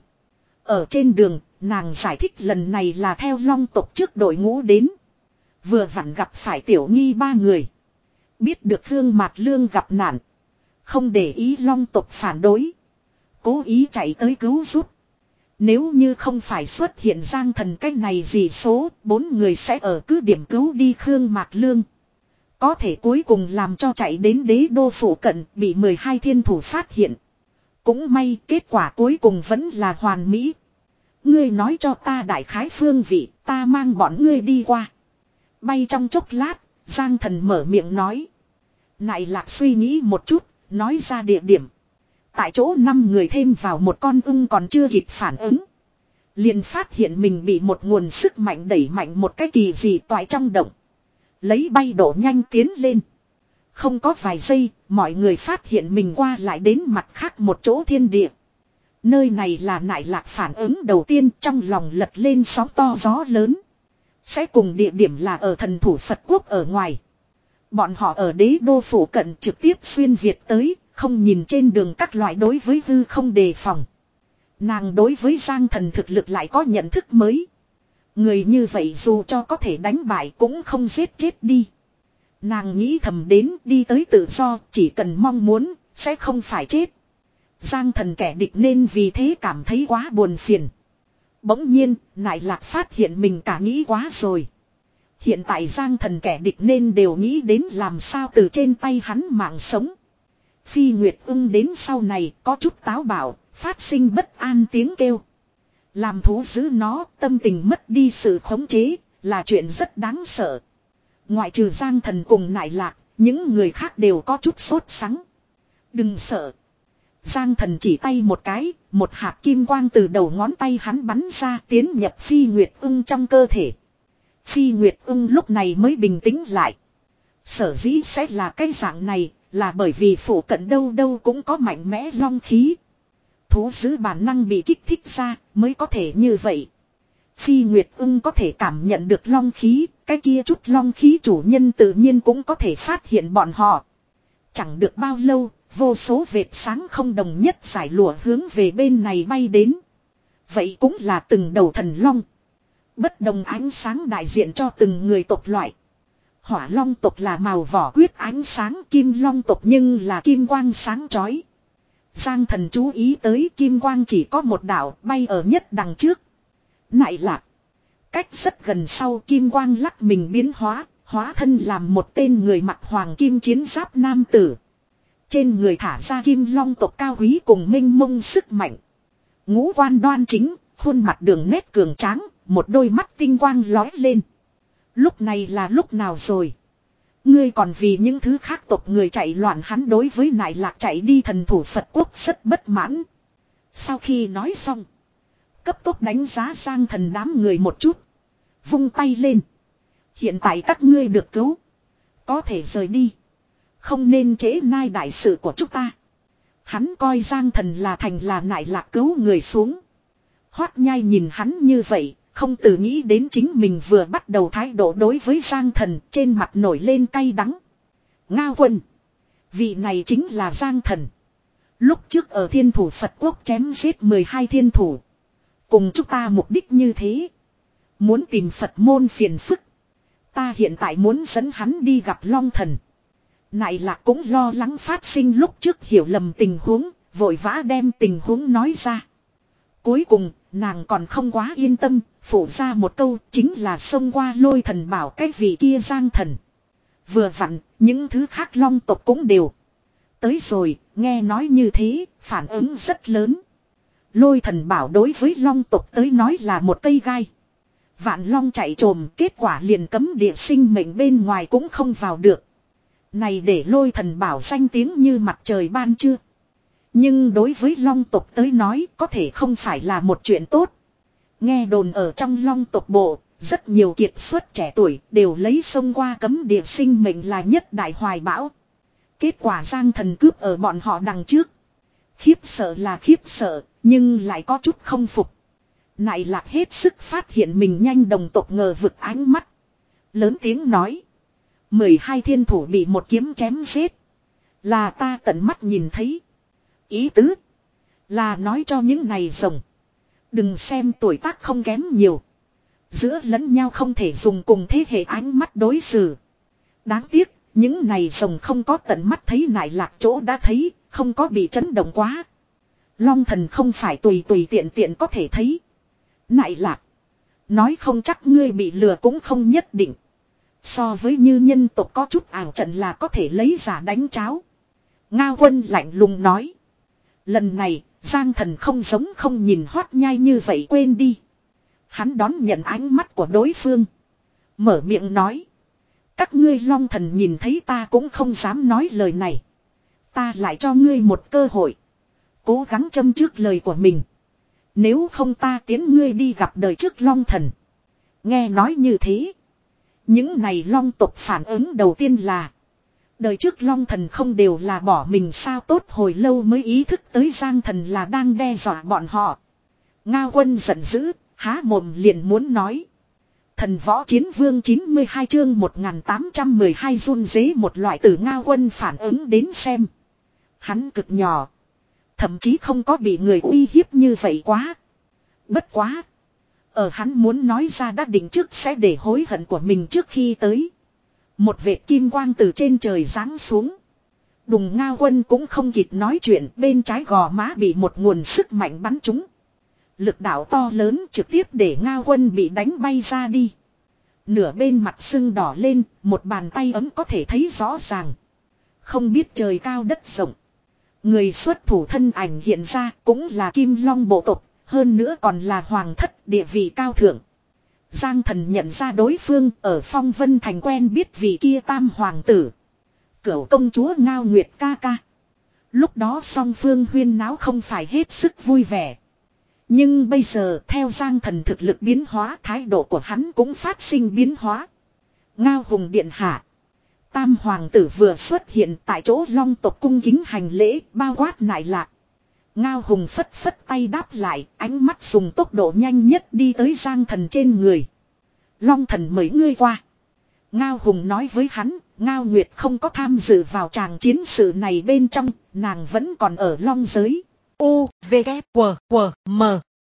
Ở trên đường, nàng giải thích lần này là theo Long tộc trước đội ngũ đến. Vừa vặn gặp phải Tiểu Nghi ba người. Biết được Thương Mạt Lương gặp nạn. Không để ý Long tộc phản đối. Cố ý chạy tới cứu giúp. Nếu như không phải xuất hiện Giang Thần cách này gì số, bốn người sẽ ở cứ điểm cứu đi Khương Mạt Lương. Có thể cuối cùng làm cho chạy đến đế đô phủ cận bị mười hai thiên thủ phát hiện. Cũng may kết quả cuối cùng vẫn là hoàn mỹ. Ngươi nói cho ta đại khái phương vị, ta mang bọn ngươi đi qua. Bay trong chốc lát, Giang Thần mở miệng nói. Nại Lạc suy nghĩ một chút, nói ra địa điểm. Tại chỗ năm người thêm vào một con ưng còn chưa kịp phản ứng. Liền phát hiện mình bị một nguồn sức mạnh đẩy mạnh một cái kỳ dị toại trong động. Lấy bay độ nhanh tiến lên. Không có vài giây, mọi người phát hiện mình qua lại đến mặt khác một chỗ thiên địa. Nơi này là Nại Lạc phản ứng đầu tiên, trong lòng lật lên sóng to gió lớn. Sẽ cùng địa điểm là ở thần thủ Phật quốc ở ngoài. Bọn họ ở đế đô phủ cận trực tiếp xuyên Việt tới, không nhìn trên đường các loại đối với hư không đề phòng. Nàng đối với Giang Thần thực lực lại có nhận thức mới. Người như vậy dù cho có thể đánh bại cũng không giết chết đi. Nàng nghĩ thầm đến đi tới tự do, chỉ cần mong muốn, sẽ không phải chết. Giang Thần kẻ địch nên vì thế cảm thấy quá buồn phiền. Bỗng nhiên, Nại Lạc phát hiện mình cả nghĩ quá rồi. Hiện tại Giang Thần kẻ địch nên đều nghĩ đến làm sao từ trên tay hắn mạng sống. Phi Nguyệt ưng đến sau này có chút táo bạo, phát sinh bất an tiếng kêu. Làm thú giữ nó, tâm tình mất đi sự khống chế, là chuyện rất đáng sợ. Ngoại trừ Giang Thần cùng Nại Lạc, những người khác đều có chút sốt sắng. Đừng sợ. Giang Thần chỉ tay một cái, một hạt kim quang từ đầu ngón tay hắn bắn ra tiến nhập Phi Nguyệt ưng trong cơ thể. Phi Nguyệt ưng lúc này mới bình tĩnh lại. Sở dĩ sẽ là cái dạng này, là bởi vì phủ cận đâu đâu cũng có mạnh mẽ long khí. Thú giữ bản năng bị kích thích ra, mới có thể như vậy. Phi Nguyệt ưng có thể cảm nhận được long khí, cái kia chút long khí chủ nhân tự nhiên cũng có thể phát hiện bọn họ. Chẳng được bao lâu, vô số vệt sáng không đồng nhất giải lụa hướng về bên này bay đến. Vậy cũng là từng đầu thần long. Bất đồng ánh sáng đại diện cho từng người tộc loại. Hỏa long tộc là màu vỏ quyết ánh sáng, kim long tộc nhưng là kim quang sáng chói. Giang Thần chú ý tới kim quang chỉ có một đạo bay ở nhất đằng trước. Nại Lạc. Cách rất gần sau kim quang lắc mình biến hóa, hóa thân làm một tên người mặc hoàng kim chiến giáp nam tử. Trên người thả ra kim long tộc cao quý cùng minh mông sức mạnh. Ngũ quan đoan chính, khuôn mặt đường nét cường tráng, một đôi mắt tinh quang lói lên. Lúc này là lúc nào rồi? Ngươi còn vì những thứ khác tộc người chạy loạn. Hắn đối với Nại Lạc chạy đi thần thủ Phật quốc rất bất mãn. Sau khi nói xong, cấp tốc đánh giá Giang Thần đám người một chút. Vung tay lên. Hiện tại các ngươi được cứu. Có thể rời đi. Không nên trễ nai đại sự của chúng ta. Hắn coi Giang Thần là thành là Nại Lạc cứu người xuống. Hoát Nhai nhìn hắn như vậy, không từ nghĩ đến chính mình vừa bắt đầu thái độ đối với Giang Thần, trên mặt nổi lên cay đắng. Ngao Quân. Vị này chính là Giang Thần. Lúc trước ở Thiên Thủ Phật Quốc chém giết mười hai thiên thủ. Cùng chúng ta mục đích như thế. Muốn tìm Phật môn phiền phức. Ta hiện tại muốn dẫn hắn đi gặp Long Thần. Nại Lạc cũng lo lắng phát sinh lúc trước hiểu lầm tình huống, vội vã đem tình huống nói ra. Cuối cùng, nàng còn không quá yên tâm, phủ ra một câu chính là xông qua lôi thần bảo cái vị kia Giang thần. Vừa vặn, những thứ khác long tộc cũng đều. Tới rồi, nghe nói như thế, phản ứng rất lớn. Lôi thần bảo đối với long tộc tới nói là một cây gai. Vạn long chạy trồm, kết quả liền cấm địa sinh mệnh bên ngoài cũng không vào được. Này để lôi thần bảo danh tiếng như mặt trời ban trưa. Nhưng đối với long tộc tới nói có thể không phải là một chuyện tốt. Nghe đồn ở trong long tộc bộ, rất nhiều kiệt xuất trẻ tuổi đều lấy xông qua cấm địa sinh mệnh là nhất đại hoài bão. Kết quả Giang thần cướp ở bọn họ đằng trước. Khiếp sợ là khiếp sợ, nhưng lại có chút không phục. Nại Lạc hết sức phát hiện mình nhanh đồng tộc ngờ vực ánh mắt. Lớn tiếng nói. mười hai thiên thủ bị một kiếm chém giết. Là ta tận mắt nhìn thấy. Ý tứ. Là nói cho những này rồng. Đừng xem tuổi tác không kém nhiều. Giữa lẫn nhau không thể dùng cùng thế hệ ánh mắt đối xử. Đáng tiếc, những này rồng không có tận mắt thấy Nại Lạc chỗ đã thấy, không có bị chấn động quá. Long thần không phải tùy tùy tiện tiện có thể thấy. Nại Lạc. Nói không chắc ngươi bị lừa cũng không nhất định. So với như nhân tộc có chút ảo trận là có thể lấy giả đánh cháo. Ngao Quân lạnh lùng nói. Lần này, Giang thần không giống không nhìn hoát nhai như vậy quên đi. Hắn đón nhận ánh mắt của đối phương. Mở miệng nói. Các ngươi long thần nhìn thấy ta cũng không dám nói lời này. Ta lại cho ngươi một cơ hội. Cố gắng châm trước lời của mình. Nếu không ta tiến ngươi đi gặp đời trước long thần. Nghe nói như thế. Những này long tộc phản ứng đầu tiên là. Đời trước long thần không đều là bỏ mình sao tốt hồi lâu mới ý thức tới Giang thần là đang đe dọa bọn họ. Ngao Quân giận dữ, há mồm liền muốn nói. Thần võ chiến vương chín mươi hai chương một nghìn tám trăm mười hai run rế một loại từ Ngao Quân phản ứng đến xem. Hắn cực nhỏ. Thậm chí không có bị người uy hiếp như vậy quá. Bất quá. Ở hắn muốn nói ra đã định trước sẽ để hối hận của mình trước khi tới. Một vệt kim quang từ trên trời giáng xuống. Đùng Ngao Quân cũng không kịp nói chuyện, bên trái gò má bị một nguồn sức mạnh bắn trúng. Lực đạo to lớn trực tiếp để Ngao Quân bị đánh bay ra đi. Nửa bên mặt sưng đỏ lên, một bàn tay ấm có thể thấy rõ ràng. Không biết trời cao đất rộng. Người xuất thủ thân ảnh hiện ra cũng là Kim Long bộ tộc, hơn nữa còn là hoàng thất địa vị cao thượng. Giang thần nhận ra đối phương ở Phong Vân Thành quen biết vị kia tam hoàng tử. Cửu công chúa Ngao Nguyệt ca ca. Lúc đó song phương huyên náo không phải hết sức vui vẻ. Nhưng bây giờ theo Giang thần thực lực biến hóa, thái độ của hắn cũng phát sinh biến hóa. Ngao Hùng điện hạ. Tam hoàng tử vừa xuất hiện tại chỗ long tộc cung kính hành lễ, bao quát Nại Lạc. Ngao Hùng phất phất tay đáp lại, ánh mắt dùng tốc độ nhanh nhất đi tới Giang thần trên người. Long thần mời ngươi qua. Ngao Hùng nói với hắn, Ngao Nguyệt không có tham dự vào tràng chiến sự này bên trong, nàng vẫn còn ở long giới. U, V, K, W, W, M.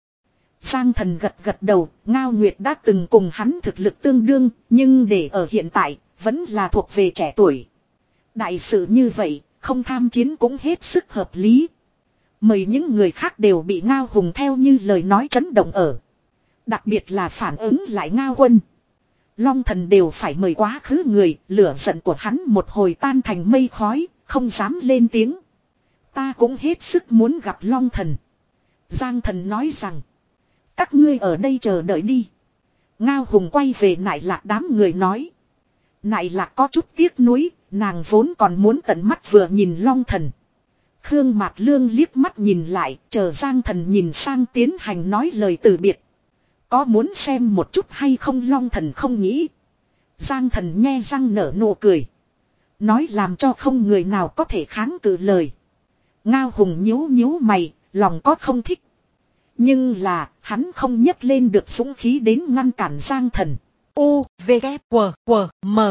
Giang thần gật gật đầu, Ngao Nguyệt đã từng cùng hắn thực lực tương đương, nhưng để ở hiện tại, vẫn là thuộc về trẻ tuổi. Đại sự như vậy, không tham chiến cũng hết sức hợp lý. Mời những người khác đều bị Ngao Hùng theo như lời nói chấn động ở. Đặc biệt là phản ứng lại Ngao Quân. Long thần đều phải mời quá khứ người, lửa giận của hắn một hồi tan thành mây khói, không dám lên tiếng. Ta cũng hết sức muốn gặp Long thần. Giang thần nói rằng. Các ngươi ở đây chờ đợi đi. Ngao Hùng quay về Nại Lạc đám người nói. Nại Lạc có chút tiếc nuối, nàng vốn còn muốn tận mắt vừa nhìn Long thần. Khương Mạt Lương liếc mắt nhìn lại, chờ Giang thần nhìn sang tiến hành nói lời từ biệt. Có muốn xem một chút hay không Long thần không nghĩ. Giang thần nghe răng nở nụ cười. Nói làm cho không người nào có thể kháng cự lời. Ngao Hùng nhíu nhíu mày, lòng có không thích. Nhưng là, hắn không nhấc lên được dũng khí đến ngăn cản Giang thần. U, V, K, W, W, M.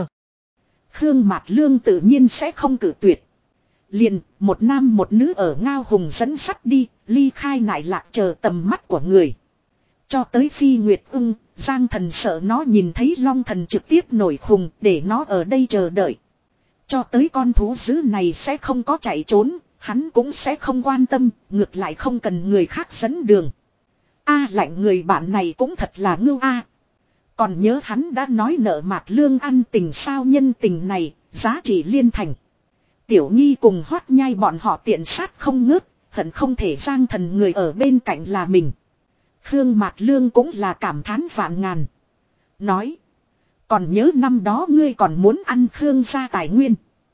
Khương Mạt Lương tự nhiên sẽ không cử tuyệt. Liền, một nam một nữ ở Ngao Hùng dẫn sắt đi, ly khai Nại Lạc chờ tầm mắt của người. Cho tới Phi Nguyệt Ưng, Giang thần sợ nó nhìn thấy Long thần trực tiếp nổi khùng để nó ở đây chờ đợi. Cho tới con thú dữ này sẽ không có chạy trốn, hắn cũng sẽ không quan tâm, ngược lại không cần người khác dẫn đường. A lạnh người bạn này cũng thật là ngưu a. Còn nhớ hắn đã nói nợ Mạc Lương ăn tình sao, nhân tình này, giá trị liên thành. Tiểu Nghi cùng Hoát Nhai bọn họ tiện sát không ngớt, hận không thể Giang Thần người ở bên cạnh là mình. Khương Mạc Lương cũng là cảm thán vạn ngàn. Nói. Còn nhớ năm đó ngươi còn muốn ăn Khương gia tài nguyên.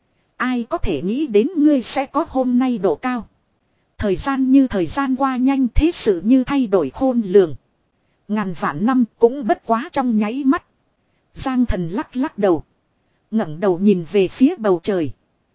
Ai có thể nghĩ đến ngươi sẽ có hôm nay độ cao. Thời gian như thời gian qua nhanh, thế sự như thay đổi khôn lường. Ngàn vạn năm cũng bất quá trong nháy mắt. Giang Thần lắc lắc đầu. ngẩng đầu nhìn về phía bầu trời.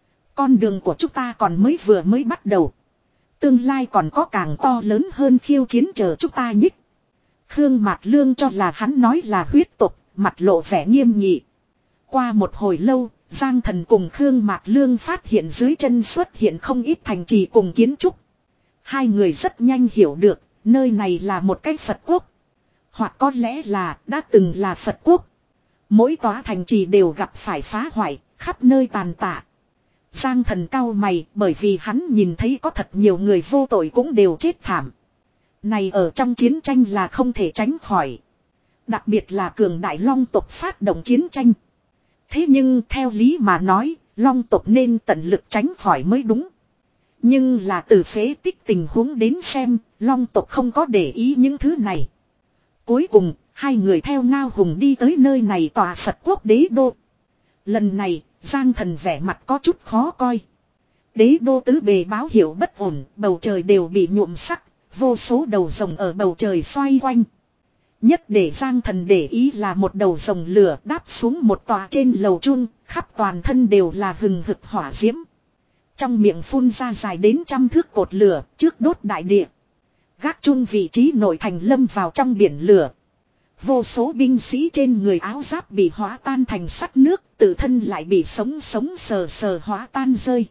Con đường của chúng ta còn mới vừa mới bắt đầu. Tương lai còn có càng to lớn hơn khiêu chiến chờ chúng ta nhích. Khương Mạc Lương cho là hắn nói là huyết tục, mặt lộ vẻ nghiêm nghị. Qua một hồi lâu, Giang Thần cùng Khương Mạc Lương phát hiện dưới chân xuất hiện không ít thành trì cùng kiến trúc. Hai người rất nhanh hiểu được, nơi này là một cái Phật quốc. Hoặc có lẽ là đã từng là Phật quốc. Mỗi tòa thành trì đều gặp phải phá hoại, khắp nơi tàn tạ. Giang Thần cau mày, bởi vì hắn nhìn thấy có thật nhiều người vô tội cũng đều chết thảm. Này ở trong chiến tranh là không thể tránh khỏi. Đặc biệt là cường đại Long tộc phát động chiến tranh. Thế nhưng theo lý mà nói, Long tộc nên tận lực tránh khỏi mới đúng. Nhưng là từ phế tích tình huống đến xem, Long tộc không có để ý những thứ này. Cuối cùng, hai người theo Ngao Hùng đi tới nơi này tòa Phật quốc đế đô. Lần này, Giang Thần vẻ mặt có chút khó coi. Đế đô tứ bề báo hiệu bất ổn, bầu trời đều bị nhuộm sắc, vô số đầu rồng ở bầu trời xoay quanh. Nhất để Giang Thần để ý là một đầu rồng lửa đáp xuống một tòa trên lầu chun, khắp toàn thân đều là hừng hực hỏa diễm. Trong miệng phun ra dài đến trăm thước cột lửa, trước đốt đại địa. Gác chun vị trí nội thành lâm vào trong biển lửa. Vô số binh sĩ trên người áo giáp bị hóa tan thành sắt nước, tự thân lại bị sống sống sờ sờ hóa tan rơi.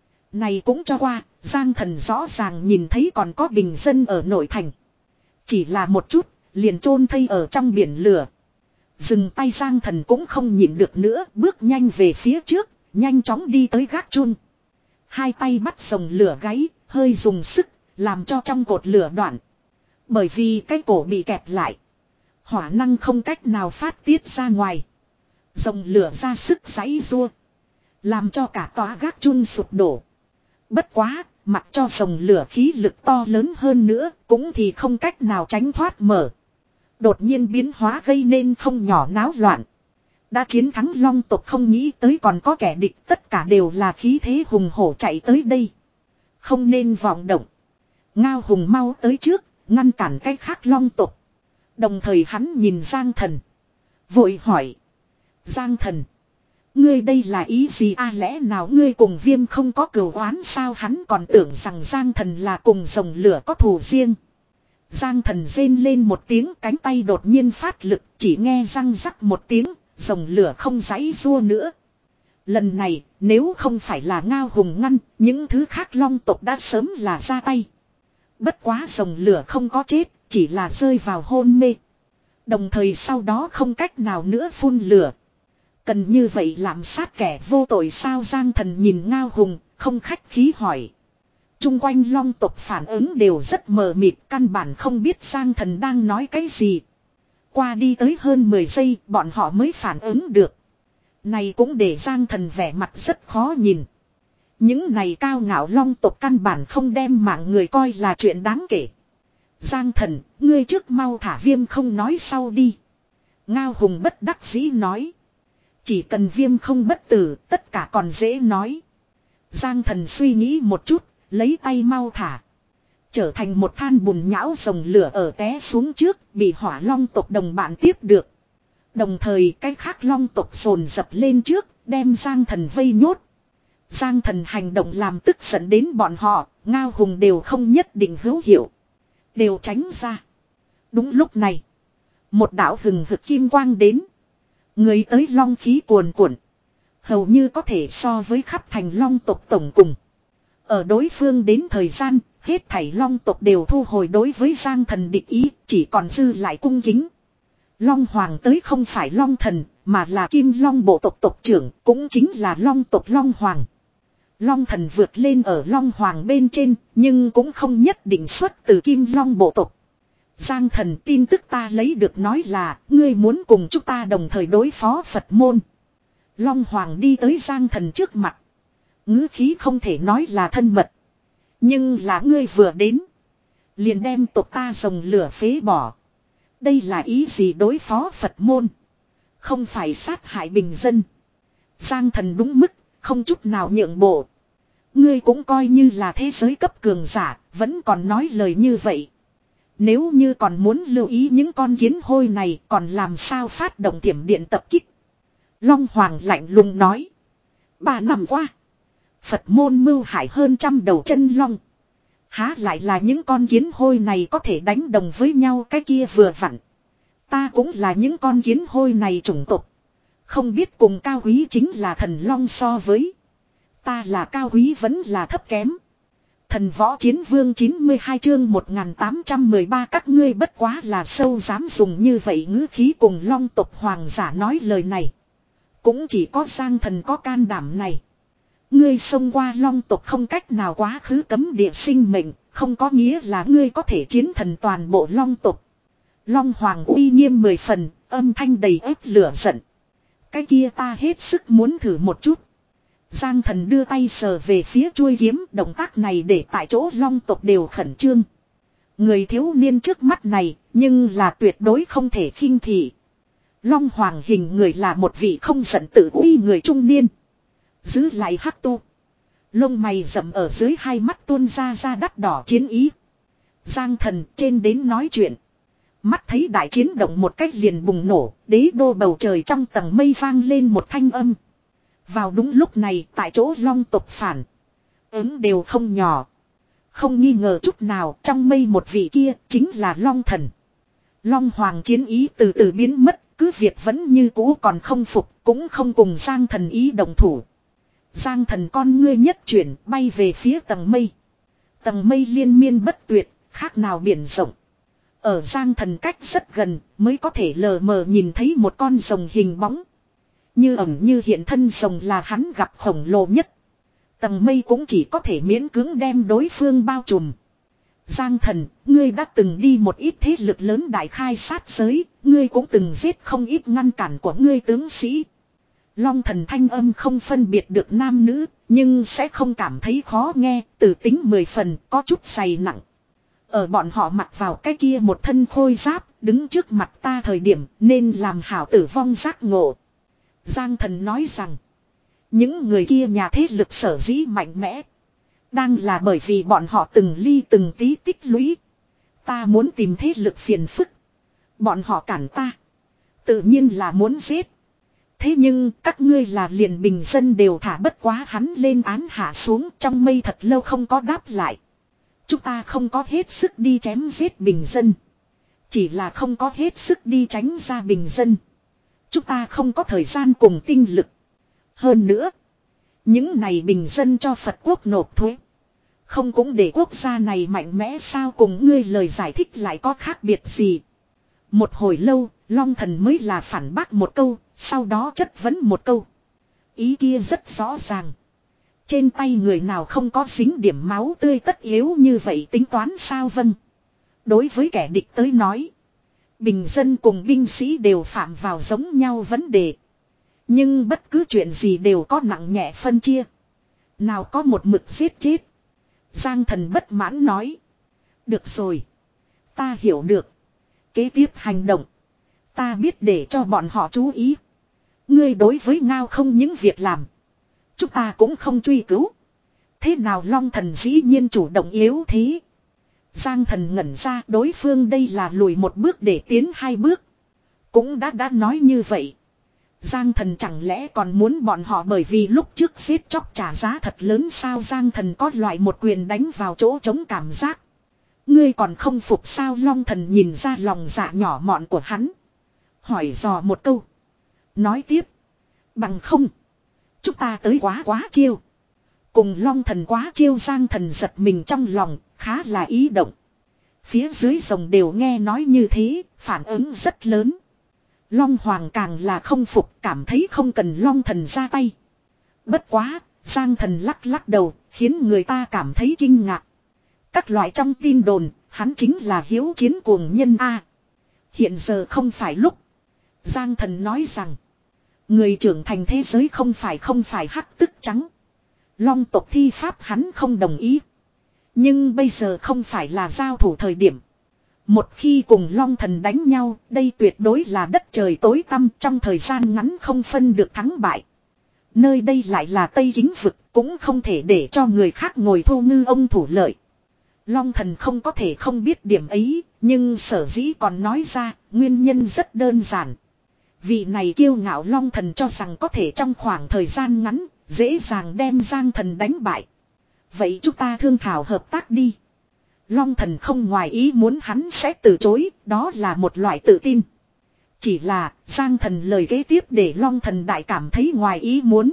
Này cũng cho qua, Giang Thần rõ ràng nhìn thấy còn có bình dân ở nội thành. Chỉ là một chút, liền chôn thây ở trong biển lửa. Dừng tay Giang Thần cũng không nhịn được nữa, bước nhanh về phía trước, nhanh chóng đi tới gác chun. Hai tay bắt rồng lửa gáy, hơi dùng sức, làm cho trong cột lửa đoạn. Bởi vì cái cổ bị kẹp lại. Hỏa năng không cách nào phát tiết ra ngoài. Rồng lửa ra sức giãy giụa, làm cho cả tòa gác chun sụp đổ. Bất quá, mặc cho rồng lửa khí lực to lớn hơn nữa, cũng thì không cách nào tránh thoát mở. Đột nhiên biến hóa gây nên không nhỏ náo loạn. Đã chiến thắng Long tộc không nghĩ tới còn có kẻ địch, tất cả đều là khí thế hùng hổ chạy tới đây. Không nên vọng động. Ngao Hùng mau tới trước, ngăn cản cái khác Long tộc. Đồng thời hắn nhìn Giang Thần. Vội hỏi. Giang Thần. Ngươi đây là ý gì a à, lẽ nào ngươi cùng Viêm không có cừu oán sao? Hắn còn tưởng rằng Giang Thần là cùng rồng lửa có thù riêng. Giang Thần rên lên một tiếng, cánh tay đột nhiên phát lực, chỉ nghe răng rắc một tiếng, rồng lửa không giãy giụa nữa. Lần này, nếu không phải là Ngao Hùng ngăn, những thứ khác Long tộc đã sớm là ra tay. Bất quá rồng lửa không có chết, chỉ là rơi vào hôn mê. Đồng thời sau đó không cách nào nữa phun lửa. Cần như vậy làm sát kẻ vô tội sao? Giang Thần nhìn Ngao Hùng, không khách khí hỏi. Trung quanh Long tộc phản ứng đều rất mờ mịt, căn bản không biết Giang Thần đang nói cái gì. Qua đi tới hơn mười giây, bọn họ mới phản ứng được. Này cũng để Giang Thần vẻ mặt rất khó nhìn. Những này cao ngạo Long tộc căn bản không đem mạng người coi là chuyện đáng kể. Giang Thần, ngươi trước mau thả Viêm không nói sau đi. Ngao Hùng bất đắc dĩ nói. Chỉ cần Viêm không bất tử, tất cả còn dễ nói. Giang Thần suy nghĩ một chút, lấy tay mau thả. Trở thành một than bùn nhão rồng lửa ở té xuống trước, bị hỏa Long tộc đồng bạn tiếp được. Đồng thời cái khác Long tộc dồn dập lên trước, đem Giang Thần vây nhốt. Giang Thần hành động làm tức giận đến bọn họ, Ngao Hùng đều không nhất định hữu hiệu. Đều tránh ra. Đúng lúc này, một đạo hừng hực kim quang đến. Người tới long khí cuồn cuộn, hầu như có thể so với khắp thành Long tộc tổng cùng. Ở đối phương đến thời gian, hết thảy Long tộc đều thu hồi đối với Giang Thần địch ý, chỉ còn dư lại cung kính. Long Hoàng tới không phải Long Thần, mà là Kim Long bộ tộc tộc trưởng, cũng chính là Long tộc Long Hoàng. Long Thần vượt lên ở Long Hoàng bên trên, nhưng cũng không nhất định xuất từ Kim Long bộ tộc. Giang thần, tin tức ta lấy được nói là ngươi muốn cùng chúng ta đồng thời đối phó Phật môn. Long Hoàng đi tới Giang thần trước mặt. Ngữ khí không thể nói là thân mật. Nhưng là ngươi vừa đến. Liền đem tộc ta rồng lửa phế bỏ. Đây là ý gì đối phó Phật môn? Không phải sát hại bình dân. Giang thần đúng mức, không chút nào nhượng bộ. Ngươi cũng coi như là thế giới cấp cường giả, vẫn còn nói lời như vậy. Nếu như còn muốn lưu ý những con kiến hôi này, còn làm sao phát động thiểm điện tập kích? Long Hoàng lạnh lùng nói. Ba năm qua, Phật môn mưu hại hơn trăm đầu chân long. Há lại là những con kiến hôi này có thể đánh đồng với nhau, cái kia vừa vặn. Ta cũng là những con kiến hôi này chủng tộc. Không biết cùng cao quý chính là thần long so với. Ta là cao quý vẫn là thấp kém. Thần võ chiến vương chín mươi hai chương một nghìn tám trăm mười ba các ngươi bất quá là sâu dám dùng như vậy ngữ khí cùng long tộc hoàng giả nói lời này. Cũng chỉ có Giang thần có can đảm này. Ngươi xông qua long tộc không cách nào quá khứ cấm địa sinh mệnh, không có nghĩa là ngươi có thể chiến thần toàn bộ long tộc. Long Hoàng uy nghiêm mười phần, âm thanh đầy ép lửa giận. Cái kia ta hết sức muốn thử một chút. Giang thần đưa tay sờ về phía chuôi kiếm, động tác này để tại chỗ long tộc đều khẩn trương. Người thiếu niên trước mắt này, nhưng là tuyệt đối không thể khinh thị. Long Hoàng hình người là một vị không giận tự uy người trung niên. Giữ lại hắc tu. Lông mày rậm ở dưới hai mắt tuôn ra ra đắt đỏ chiến ý. Giang thần trên đến nói chuyện. Mắt thấy đại chiến động một cách liền bùng nổ, đế đô bầu trời trong tầng mây vang lên một thanh âm. Vào đúng lúc này, tại chỗ long tộc phản ứng đều không nhỏ. Không nghi ngờ chút nào, trong mây một vị kia chính là Long Thần. Long Hoàng chiến ý từ từ biến mất, cứ việc vẫn như cũ còn không phục, cũng không cùng Giang thần ý đồng thủ. Giang thần con ngươi nhất chuyển, bay về phía tầng mây. Tầng mây liên miên bất tuyệt, khác nào biển rộng. Ở Giang thần cách rất gần, mới có thể lờ mờ nhìn thấy một con rồng hình bóng. Như ẩn như hiện thân rồng là hắn gặp khổng lồ nhất. Tầng mây cũng chỉ có thể miễn cưỡng đem đối phương bao trùm. Giang thần, ngươi đã từng đi một ít thế lực lớn đại khai sát giới, ngươi cũng từng giết không ít ngăn cản của ngươi tướng sĩ. Long thần thanh âm không phân biệt được nam nữ, nhưng sẽ không cảm thấy khó nghe, từ tính mười phần, có chút dày nặng. Ở bọn họ mặc vào cái kia một thân khôi giáp, đứng trước mặt ta thời điểm nên làm hảo tử vong giác ngộ. Giang thần nói rằng, những người kia nhà thế lực sở dĩ mạnh mẽ, đang là bởi vì bọn họ từng ly từng tí tích lũy. Ta muốn tìm thế lực phiền phức, bọn họ cản ta, tự nhiên là muốn giết. Thế nhưng các ngươi là liền bình dân đều thả, bất quá hắn lên án hạ xuống, trong mây thật lâu không có đáp lại. Chúng ta không có hết sức đi chém giết bình dân, chỉ là không có hết sức đi tránh ra bình dân. Chúng ta không có thời gian cùng tinh lực. Hơn nữa, những này bình dân cho Phật quốc nộp thuế, không cũng để quốc gia này mạnh mẽ sao? Cùng ngươi lời giải thích lại có khác biệt gì? Một hồi lâu, Long thần mới là phản bác một câu, sau đó chất vấn một câu. Ý kia rất rõ ràng. Trên tay người nào không có dính điểm máu tươi tất yếu như vậy tính toán sao? Vâng. Đối với kẻ địch tới nói, bình dân cùng binh sĩ đều phạm vào giống nhau vấn đề. Nhưng bất cứ chuyện gì đều có nặng nhẹ phân chia. Nào có một mực giết chết. Giang thần bất mãn nói. Được rồi. Ta hiểu được. Kế tiếp hành động, ta biết để cho bọn họ chú ý. Ngươi đối với Ngao không những việc làm, chúng ta cũng không truy cứu. Thế nào Long thần dĩ nhiên chủ động yếu thế? Giang thần ngẩn ra, đối phương đây là lùi một bước để tiến hai bước. Cũng đã đã nói như vậy. Giang thần chẳng lẽ còn muốn bọn họ bởi vì lúc trước giết chóc trả giá thật lớn sao? Giang thần có loại một quyền đánh vào chỗ trống cảm giác. Ngươi còn không phục sao? Long thần nhìn ra lòng dạ nhỏ mọn của hắn, hỏi dò một câu. Nói tiếp. Bằng không, chúng ta tới quá quá chiêu. Cùng Long thần quá chiêu? Giang thần giật mình trong lòng, khá là ý động. Phía dưới rồng đều nghe nói như thế, phản ứng rất lớn. Long Hoàng càng là không phục, cảm thấy không cần Long thần ra tay. Bất quá, Giang thần lắc lắc đầu, khiến người ta cảm thấy kinh ngạc. Các loại trong tin đồn, Hắn chính là hiếu chiến cuồng nhân A. Hiện giờ không phải lúc. Giang Thần nói rằng. Người trưởng thành thế giới không phải không phải hắc tức trắng. Long tộc thi pháp hắn không đồng ý. Nhưng bây giờ không phải là giao thủ thời điểm. Một khi cùng Long Thần đánh nhau, đây tuyệt đối là đất trời tối tăm, trong thời gian ngắn không phân được thắng bại. Nơi đây lại là Tây Kính vực, cũng không thể để cho người khác ngồi thu ngư ông thủ lợi. Long Thần không có thể không biết điểm ấy, nhưng sở dĩ còn nói ra, nguyên nhân rất đơn giản. Vị này kiêu ngạo Long Thần cho rằng có thể trong khoảng thời gian ngắn, dễ dàng đem Giang Thần đánh bại. Vậy chúng ta thương thảo hợp tác đi. Long Thần không ngoài ý muốn hắn sẽ từ chối, đó là một loại tự tin. Chỉ là, Giang Thần lời kế tiếp để Long Thần đại cảm thấy ngoài ý muốn.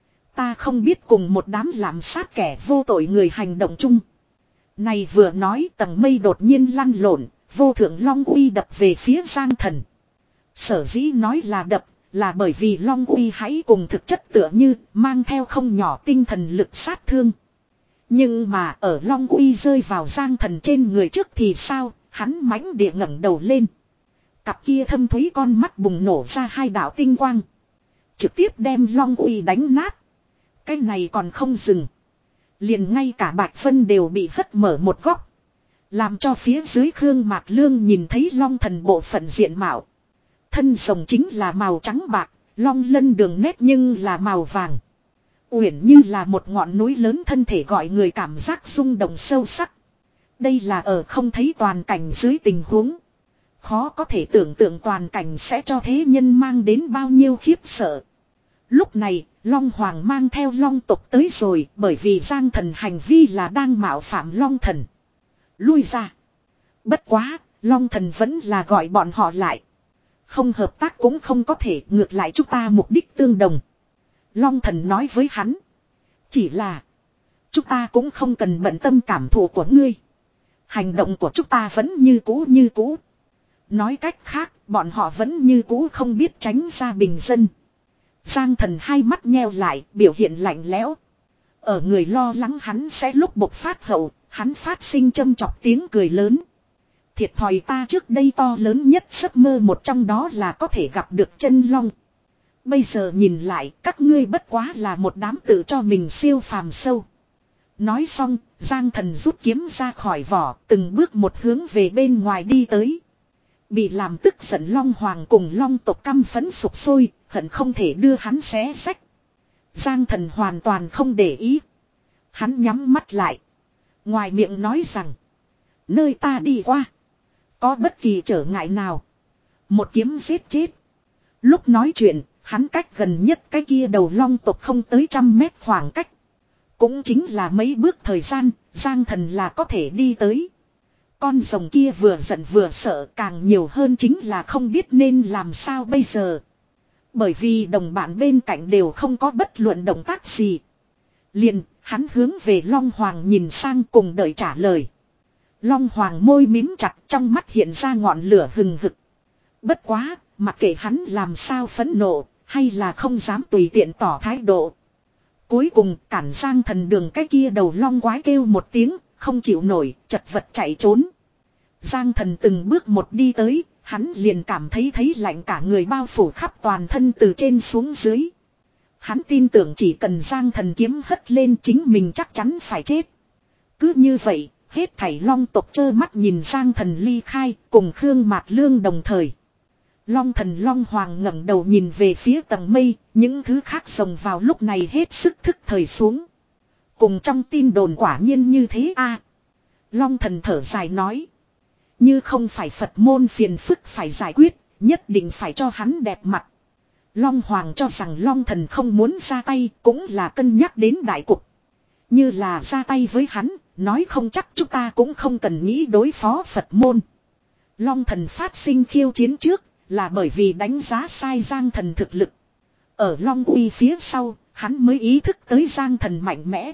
Ta không biết cùng một đám làm sát kẻ vô tội người hành động chung. Này vừa nói tầng mây đột nhiên lăn lộn, vô thượng Long uy đập về phía Giang Thần. Sở dĩ nói là đập, là bởi vì Long uy hãy cùng thực chất tựa như, mang theo không nhỏ tinh thần lực sát thương. Nhưng mà ở Long uy rơi vào Giang Thần trên người trước thì sao, hắn mãnh địa ngẩng đầu lên. Cặp kia thâm thúy con mắt bùng nổ ra hai đạo tinh quang. Trực tiếp đem Long uy đánh nát. Cái này còn không dừng. Liền ngay cả Bạch Vân đều bị hất mở một góc. Làm cho phía dưới Khương Mạc Lương nhìn thấy Long Thần bộ phận diện mạo. Thân rồng chính là màu trắng bạc, long lân đường nét nhưng là màu vàng. Uyển như là một ngọn núi lớn thân thể gọi người cảm giác rung động sâu sắc. Đây là ở không thấy toàn cảnh dưới tình huống. Khó có thể tưởng tượng toàn cảnh sẽ cho thế nhân mang đến bao nhiêu khiếp sợ. Lúc này, Long Hoàng mang theo Long tộc tới rồi bởi vì Giang Thần hành vi là đang mạo phạm Long Thần. Lui ra. Bất quá, Long Thần vẫn là gọi bọn họ lại. Không hợp tác cũng không có thể, ngược lại chúng ta mục đích tương đồng. Long Thần nói với hắn. Chỉ là, chúng ta cũng không cần bận tâm cảm thụ của ngươi. Hành động của chúng ta vẫn như cũ như cũ. Nói cách khác, bọn họ vẫn như cũ không biết tránh ra bình dân. Giang Thần hai mắt nheo lại, biểu hiện lạnh lẽo. Ở người lo lắng hắn sẽ lúc bộc phát hậu, hắn phát sinh châm chọc tiếng cười lớn. Thiệt thòi ta trước đây to lớn nhất giấc mơ một trong đó là có thể gặp được chân long. Bây giờ nhìn lại, các ngươi bất quá là một đám tự cho mình siêu phàm sâu. Nói xong, Giang Thần rút kiếm ra khỏi vỏ, từng bước một hướng về bên ngoài đi tới. Bị làm tức giận Long Hoàng cùng Long tộc căm phẫn sục sôi, hận không thể đưa hắn xé xách. Giang Thần hoàn toàn không để ý. Hắn nhắm mắt lại. Ngoài miệng nói rằng, nơi ta đi qua, có bất kỳ trở ngại nào, một kiếm giết chết. Lúc nói chuyện, hắn cách gần nhất cái kia đầu Long tộc không tới trăm mét khoảng cách. Cũng chính là mấy bước thời gian, Giang Thần là có thể đi tới. Con rồng kia vừa giận vừa sợ, càng nhiều hơn chính là không biết nên làm sao bây giờ. Bởi vì đồng bạn bên cạnh đều không có bất luận động tác gì. Liền, hắn hướng về Long Hoàng nhìn sang cùng đợi trả lời. Long Hoàng môi mím chặt, trong mắt hiện ra ngọn lửa hừng hực. Bất quá, mặc kệ hắn làm sao phẫn nộ, hay là không dám tùy tiện tỏ thái độ. Cuối cùng cản Giang Thần đường cái kia đầu long quái kêu một tiếng, không chịu nổi, chật vật chạy trốn. Giang Thần từng bước một đi tới, hắn liền cảm thấy thấy lạnh cả người bao phủ khắp toàn thân từ trên xuống dưới. Hắn tin tưởng chỉ cần Giang Thần kiếm hất lên chính mình chắc chắn phải chết. Cứ như vậy, hết thảy Long tộc trơ mắt nhìn Giang Thần ly khai, cùng Khương Mạt Lương đồng thời. Long Thần Long Hoàng ngẩng đầu nhìn về phía tầng mây, những thứ khác rồng vào lúc này hết sức thức thời xuống. Cùng trong tin đồn quả nhiên như thế a. Long Thần thở dài nói. Như không phải Phật môn phiền phức phải giải quyết, nhất định phải cho hắn đẹp mặt. Long Hoàng cho rằng Long Thần không muốn ra tay, cũng là cân nhắc đến đại cục. Như là ra tay với hắn, nói không chắc chúng ta cũng không cần nghĩ đối phó Phật môn. Long Thần phát sinh khiêu chiến trước, là bởi vì đánh giá sai Giang Thần thực lực. Ở Long uy phía sau, hắn mới ý thức tới Giang Thần mạnh mẽ.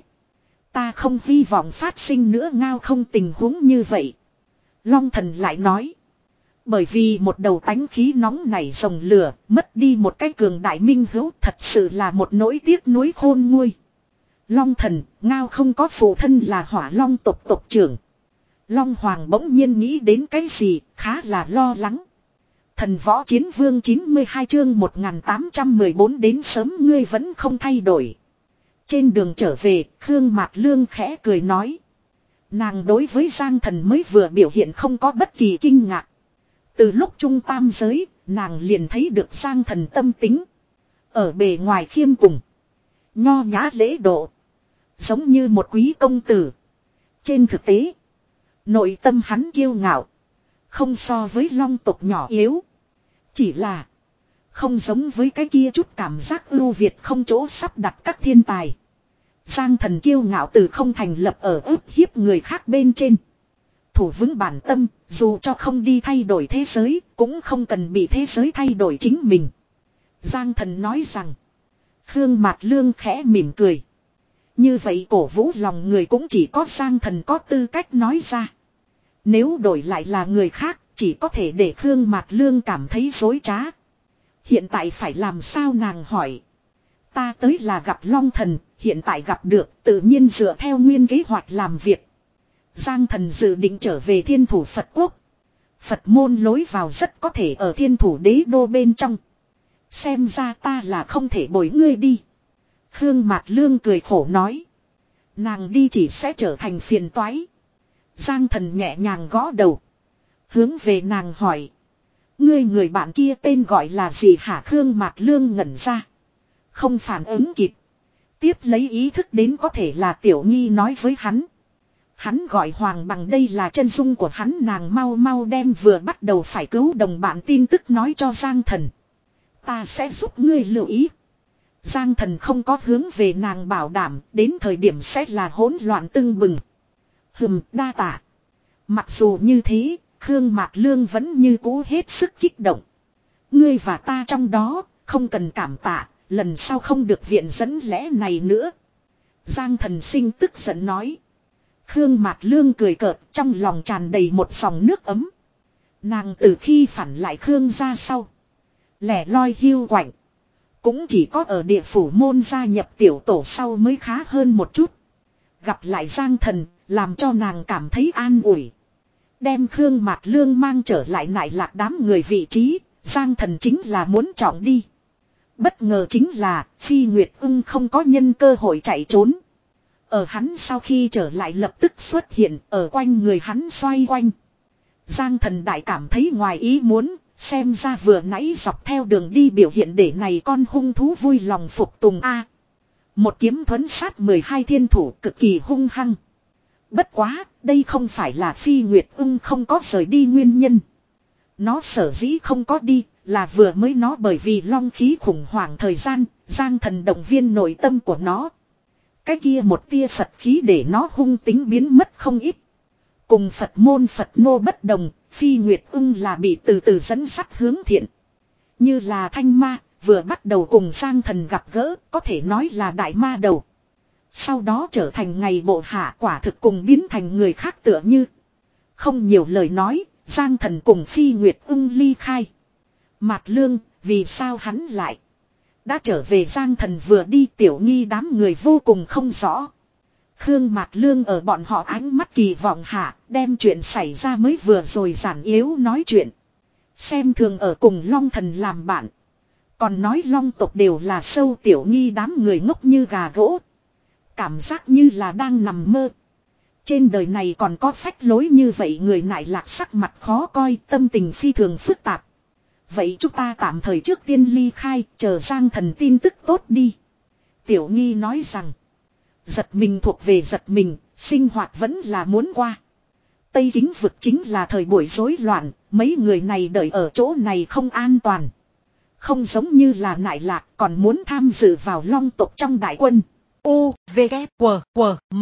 Ta không hy vọng phát sinh nữa ngao không tình huống như vậy. Long Thần lại nói. Bởi vì một đầu tánh khí nóng nảy rồng lửa, mất đi một cái cường đại minh hữu, thật sự là một nỗi tiếc nuối khôn nguôi. Long Thần, ngao không có phụ thân là Hỏa Long tộc tộc trưởng. Long Hoàng bỗng nhiên nghĩ đến cái gì, khá là lo lắng. Thần võ chiến vương chín mươi hai chương một nghìn tám trăm mười bốn đến sớm ngươi vẫn không thay đổi. Trên đường trở về, Khương Mạt Lương khẽ cười nói. Nàng đối với Giang Thần mới vừa biểu hiện không có bất kỳ kinh ngạc. Từ lúc trung tam giới, nàng liền thấy được Giang Thần tâm tính. Ở bề ngoài khiêm cùng. Nho nhã lễ độ. Giống như một quý công tử. Trên thực tế, nội tâm hắn kiêu ngạo. Không so với long tộc nhỏ yếu. Chỉ là không giống với cái kia chút cảm giác ưu việt không chỗ sắp đặt các thiên tài. Giang Thần kiêu ngạo từ không thành lập ở ức hiếp người khác bên trên. Thủ vững bản tâm, dù cho không đi thay đổi thế giới, cũng không cần bị thế giới thay đổi chính mình. Giang Thần nói rằng. Khương Mạt Lương khẽ mỉm cười. Như vậy cổ vũ lòng người cũng chỉ có Giang Thần có tư cách nói ra. Nếu đổi lại là người khác, chỉ có thể để Khương Mạt Lương cảm thấy dối trá. Hiện tại phải làm sao nàng hỏi. Ta tới là gặp Long Thần, hiện tại gặp được, tự nhiên dựa theo nguyên kế hoạch làm việc. Giang Thần dự định trở về Thiên Thủ Phật Quốc. Phật môn lối vào rất có thể ở Thiên Thủ Đế Đô bên trong. Xem ra ta là không thể bồi ngươi đi. Khương Mạt Lương cười khổ nói. Nàng đi chỉ sẽ trở thành phiền toái. Giang Thần nhẹ nhàng gõ đầu. Hướng về nàng hỏi. Ngươi người bạn kia tên gọi là gì hả? Khương Mạt Lương ngẩn ra. Không phản ứng kịp. Tiếp lấy ý thức đến có thể là Tiểu Nghi nói với hắn. Hắn gọi Hoàng Bằng, đây là chân dung của hắn. Nàng mau mau đem vừa bắt đầu phải cứu đồng bạn tin tức nói cho Giang Thần. Ta sẽ giúp ngươi lưu ý. Giang Thần không có hướng về nàng bảo đảm, đến thời điểm sẽ là hỗn loạn tưng bừng. Hừm, đa tạ. Mặc dù như thế, Khương Mạt Lương vẫn như cũ hết sức kích động. Ngươi và ta trong đó, không cần cảm tạ, lần sau không được viện dẫn lẽ này nữa. Giang Thần sinh tức giận nói. Khương Mạt Lương cười cợt, trong lòng tràn đầy một dòng nước ấm. Nàng từ khi phản lại Khương ra sau, lẻ loi hiu quạnh. Cũng chỉ có ở địa phủ môn gia nhập tiểu tổ sau mới khá hơn một chút. Gặp lại Giang Thần, làm cho nàng cảm thấy an ủi. Đem Khương Mạt Lương mang trở lại nại lạc đám người vị trí, Giang Thần chính là muốn trọng đi. Bất ngờ chính là, Phi Nguyệt Ưng không có nhân cơ hội chạy trốn. Ở hắn sau khi trở lại lập tức xuất hiện, ở quanh người hắn xoay quanh. Giang Thần đại cảm thấy ngoài ý muốn, xem ra vừa nãy dọc theo đường đi biểu hiện để này con hung thú vui lòng phục tùng a. Một kiếm thuấn sát mười hai thiên thủ cực kỳ hung hăng. Bất quá, đây không phải là Phi Nguyệt Ưng không có rời đi nguyên nhân. Nó sở dĩ không có đi, là vừa mới nó bởi vì long khí khủng hoảng thời gian, Giang Thần động viên nội tâm của nó. Cái kia một tia Phật khí để nó hung tính biến mất không ít. Cùng Phật môn Phật nô bất đồng, Phi Nguyệt Ưng là bị từ từ dẫn sắt hướng thiện. Như là thanh ma, vừa bắt đầu cùng Giang Thần gặp gỡ, có thể nói là đại ma đầu. Sau đó trở thành ngày bộ hạ, quả thực cùng biến thành người khác tựa như. Không nhiều lời nói, Giang Thần cùng Phi Nguyệt Ưng ly khai. Mạt Lương, vì sao hắn lại đã trở về? Giang Thần vừa đi, Tiểu Nghi đám người vô cùng không rõ. Khương Mạt Lương ở bọn họ ánh mắt kỳ vọng hạ, đem chuyện xảy ra mới vừa rồi giản yếu nói chuyện. Xem thường ở cùng Long Thần làm bạn. Còn nói Long tộc đều là sâu. Tiểu Nghi đám người ngốc như gà gỗ. Cảm giác như là đang nằm mơ. Trên đời này còn có phách lối như vậy người? Nại lạc sắc mặt khó coi, tâm tình phi thường phức tạp. Vậy chúng ta tạm thời trước tiên ly khai, chờ Giang Thần tin tức tốt đi. Tiểu Nghi nói rằng. Giật mình thuộc về giật mình, sinh hoạt vẫn là muốn qua. Tây Kính vực chính là thời buổi rối loạn, mấy người này đợi ở chỗ này không an toàn. Không giống như là nại lạc còn muốn tham dự vào long tộc trong đại quân. U, V, K, W, W, M.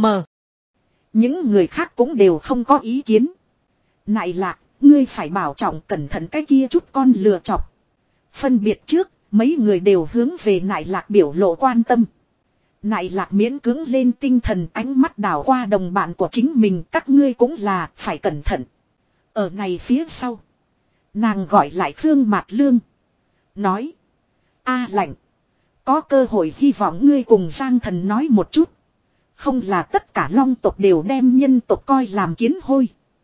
Những người khác cũng đều không có ý kiến. Nại lạc, ngươi phải bảo trọng cẩn thận cái kia chút con lừa chọc. Phân biệt trước, mấy người đều hướng về nại lạc biểu lộ quan tâm. Nại lạc miễn cưỡng lên tinh thần, ánh mắt đảo qua đồng bạn của chính mình. Các ngươi cũng là phải cẩn thận. Ở này phía sau, nàng gọi lại Khương Mạt Lương. Nói. A lạnh. Có cơ hội hy vọng ngươi cùng Giang Thần nói một chút. Không là tất cả long tộc đều đem nhân tộc coi làm kiến hôi.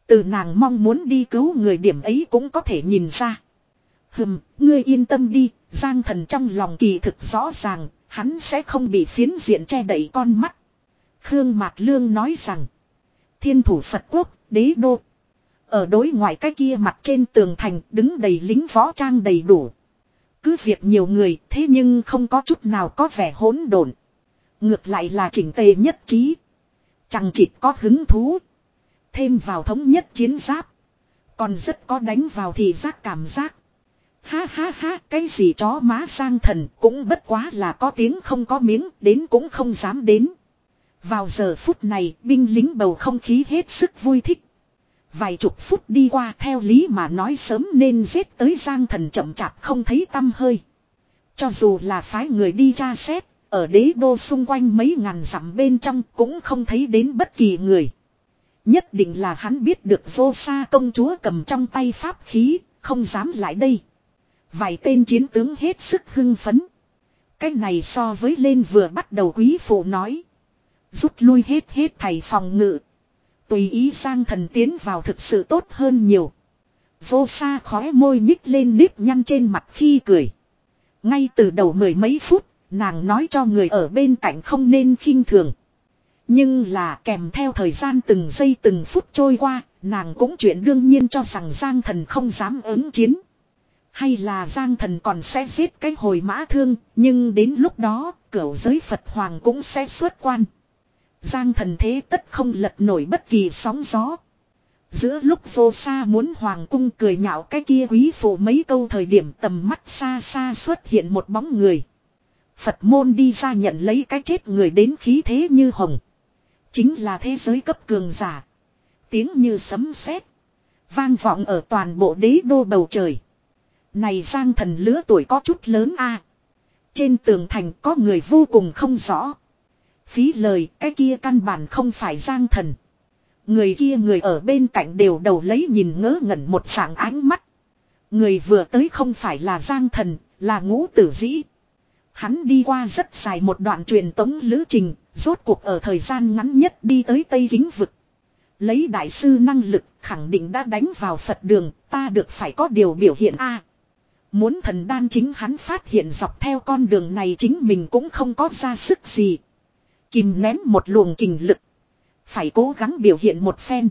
Từ nàng mong muốn đi cứu người điểm ấy cũng có thể nhìn ra. Hừm, ngươi yên tâm đi, Giang Thần trong lòng kỳ thực rõ ràng, hắn sẽ không bị phiến diện che đậy con mắt. Khương Mạc Lương nói rằng, Thiên Thủ Phật Quốc, đế đô. Ở đối ngoại cái kia mặt trên tường thành đứng đầy lính võ trang đầy đủ. Cứ việc nhiều người thế nhưng không có chút nào có vẻ hỗn độn. Ngược lại là chỉnh tề nhất trí. Chẳng chịt có hứng thú. Thêm vào thống nhất chiến giáp. Còn rất có đánh vào thì giác cảm giác. Ha ha ha, cái gì chó má Giang Thần cũng bất quá là có tiếng không có miếng, đến cũng không dám đến. Vào giờ phút này, binh lính bầu không khí hết sức vui thích. Vài chục phút đi qua theo lý mà nói sớm nên giết tới Giang Thần chậm chạp không thấy tăm hơi. Cho dù là phái người đi tra xét, ở đế đô xung quanh mấy ngàn dặm bên trong cũng không thấy đến bất kỳ người. Nhất định là hắn biết được Vô Sa công chúa cầm trong tay pháp khí, không dám lại đây. Vài tên chiến tướng hết sức hưng phấn. Cái này so với lên vừa bắt đầu quý phụ nói. Rút lui hết hết thầy phòng ngự. Tùy ý Giang Thần tiến vào thực sự tốt hơn nhiều. Vô Sa khóe môi nhích lên nếp nhăn trên mặt khi cười. Ngay từ đầu mười mấy phút, nàng nói cho người ở bên cạnh không nên khinh thường. Nhưng là kèm theo thời gian từng giây từng phút trôi qua, nàng cũng chuyện đương nhiên cho rằng Giang Thần không dám ứng chiến. Hay là Giang Thần còn sẽ giết cái hồi mã thương, nhưng đến lúc đó, cửu giới Phật Hoàng cũng sẽ xuất quan. Giang Thần thế tất không lật nổi bất kỳ sóng gió. Giữa lúc Vô Sa muốn hoàng cung cười nhạo cái kia quý phụ mấy câu thời điểm tầm mắt xa xa xuất hiện một bóng người. Phật môn đi ra nhận lấy cái chết người đến khí thế như hồng. Chính là thế giới cấp cường giả. Tiếng như sấm sét vang vọng ở toàn bộ đế đô bầu trời. Này Giang Thần lứa tuổi có chút lớn a. Trên tường thành có người vô cùng không rõ. Phí lời cái kia căn bản không phải Giang Thần. Người kia người ở bên cạnh đều đầu lấy nhìn ngớ ngẩn một dạng ánh mắt. Người vừa tới không phải là Giang Thần, là Ngũ Tử Dĩ. Hắn đi qua rất dài một đoạn truyền tống lữ trình, rốt cuộc ở thời gian ngắn nhất đi tới Tây Kính Vực. Lấy đại sư năng lực khẳng định đã đánh vào Phật đường, ta được phải có điều biểu hiện a. Muốn thần đan chính hắn phát hiện dọc theo con đường này chính mình cũng không có ra sức gì. Kìm nén một luồng kình lực. Phải cố gắng biểu hiện một phen.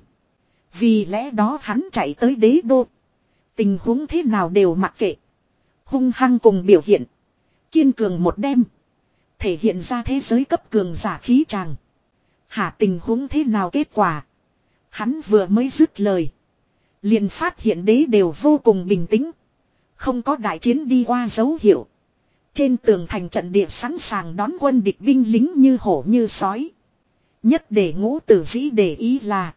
Vì lẽ đó hắn chạy tới đế đô. Tình huống thế nào đều mặc kệ. Hung hăng cùng biểu hiện. Kiên cường một đêm. Thể hiện ra thế giới cấp cường giả khí tràng. Hả tình huống thế nào kết quả. Hắn vừa mới dứt lời. Liền phát hiện đế đều vô cùng bình tĩnh. Không có đại chiến đi qua dấu hiệu. Trên tường thành trận địa sẵn sàng đón quân địch binh lính như hổ như sói. Nhất để Ngũ Tử Dĩ để ý là.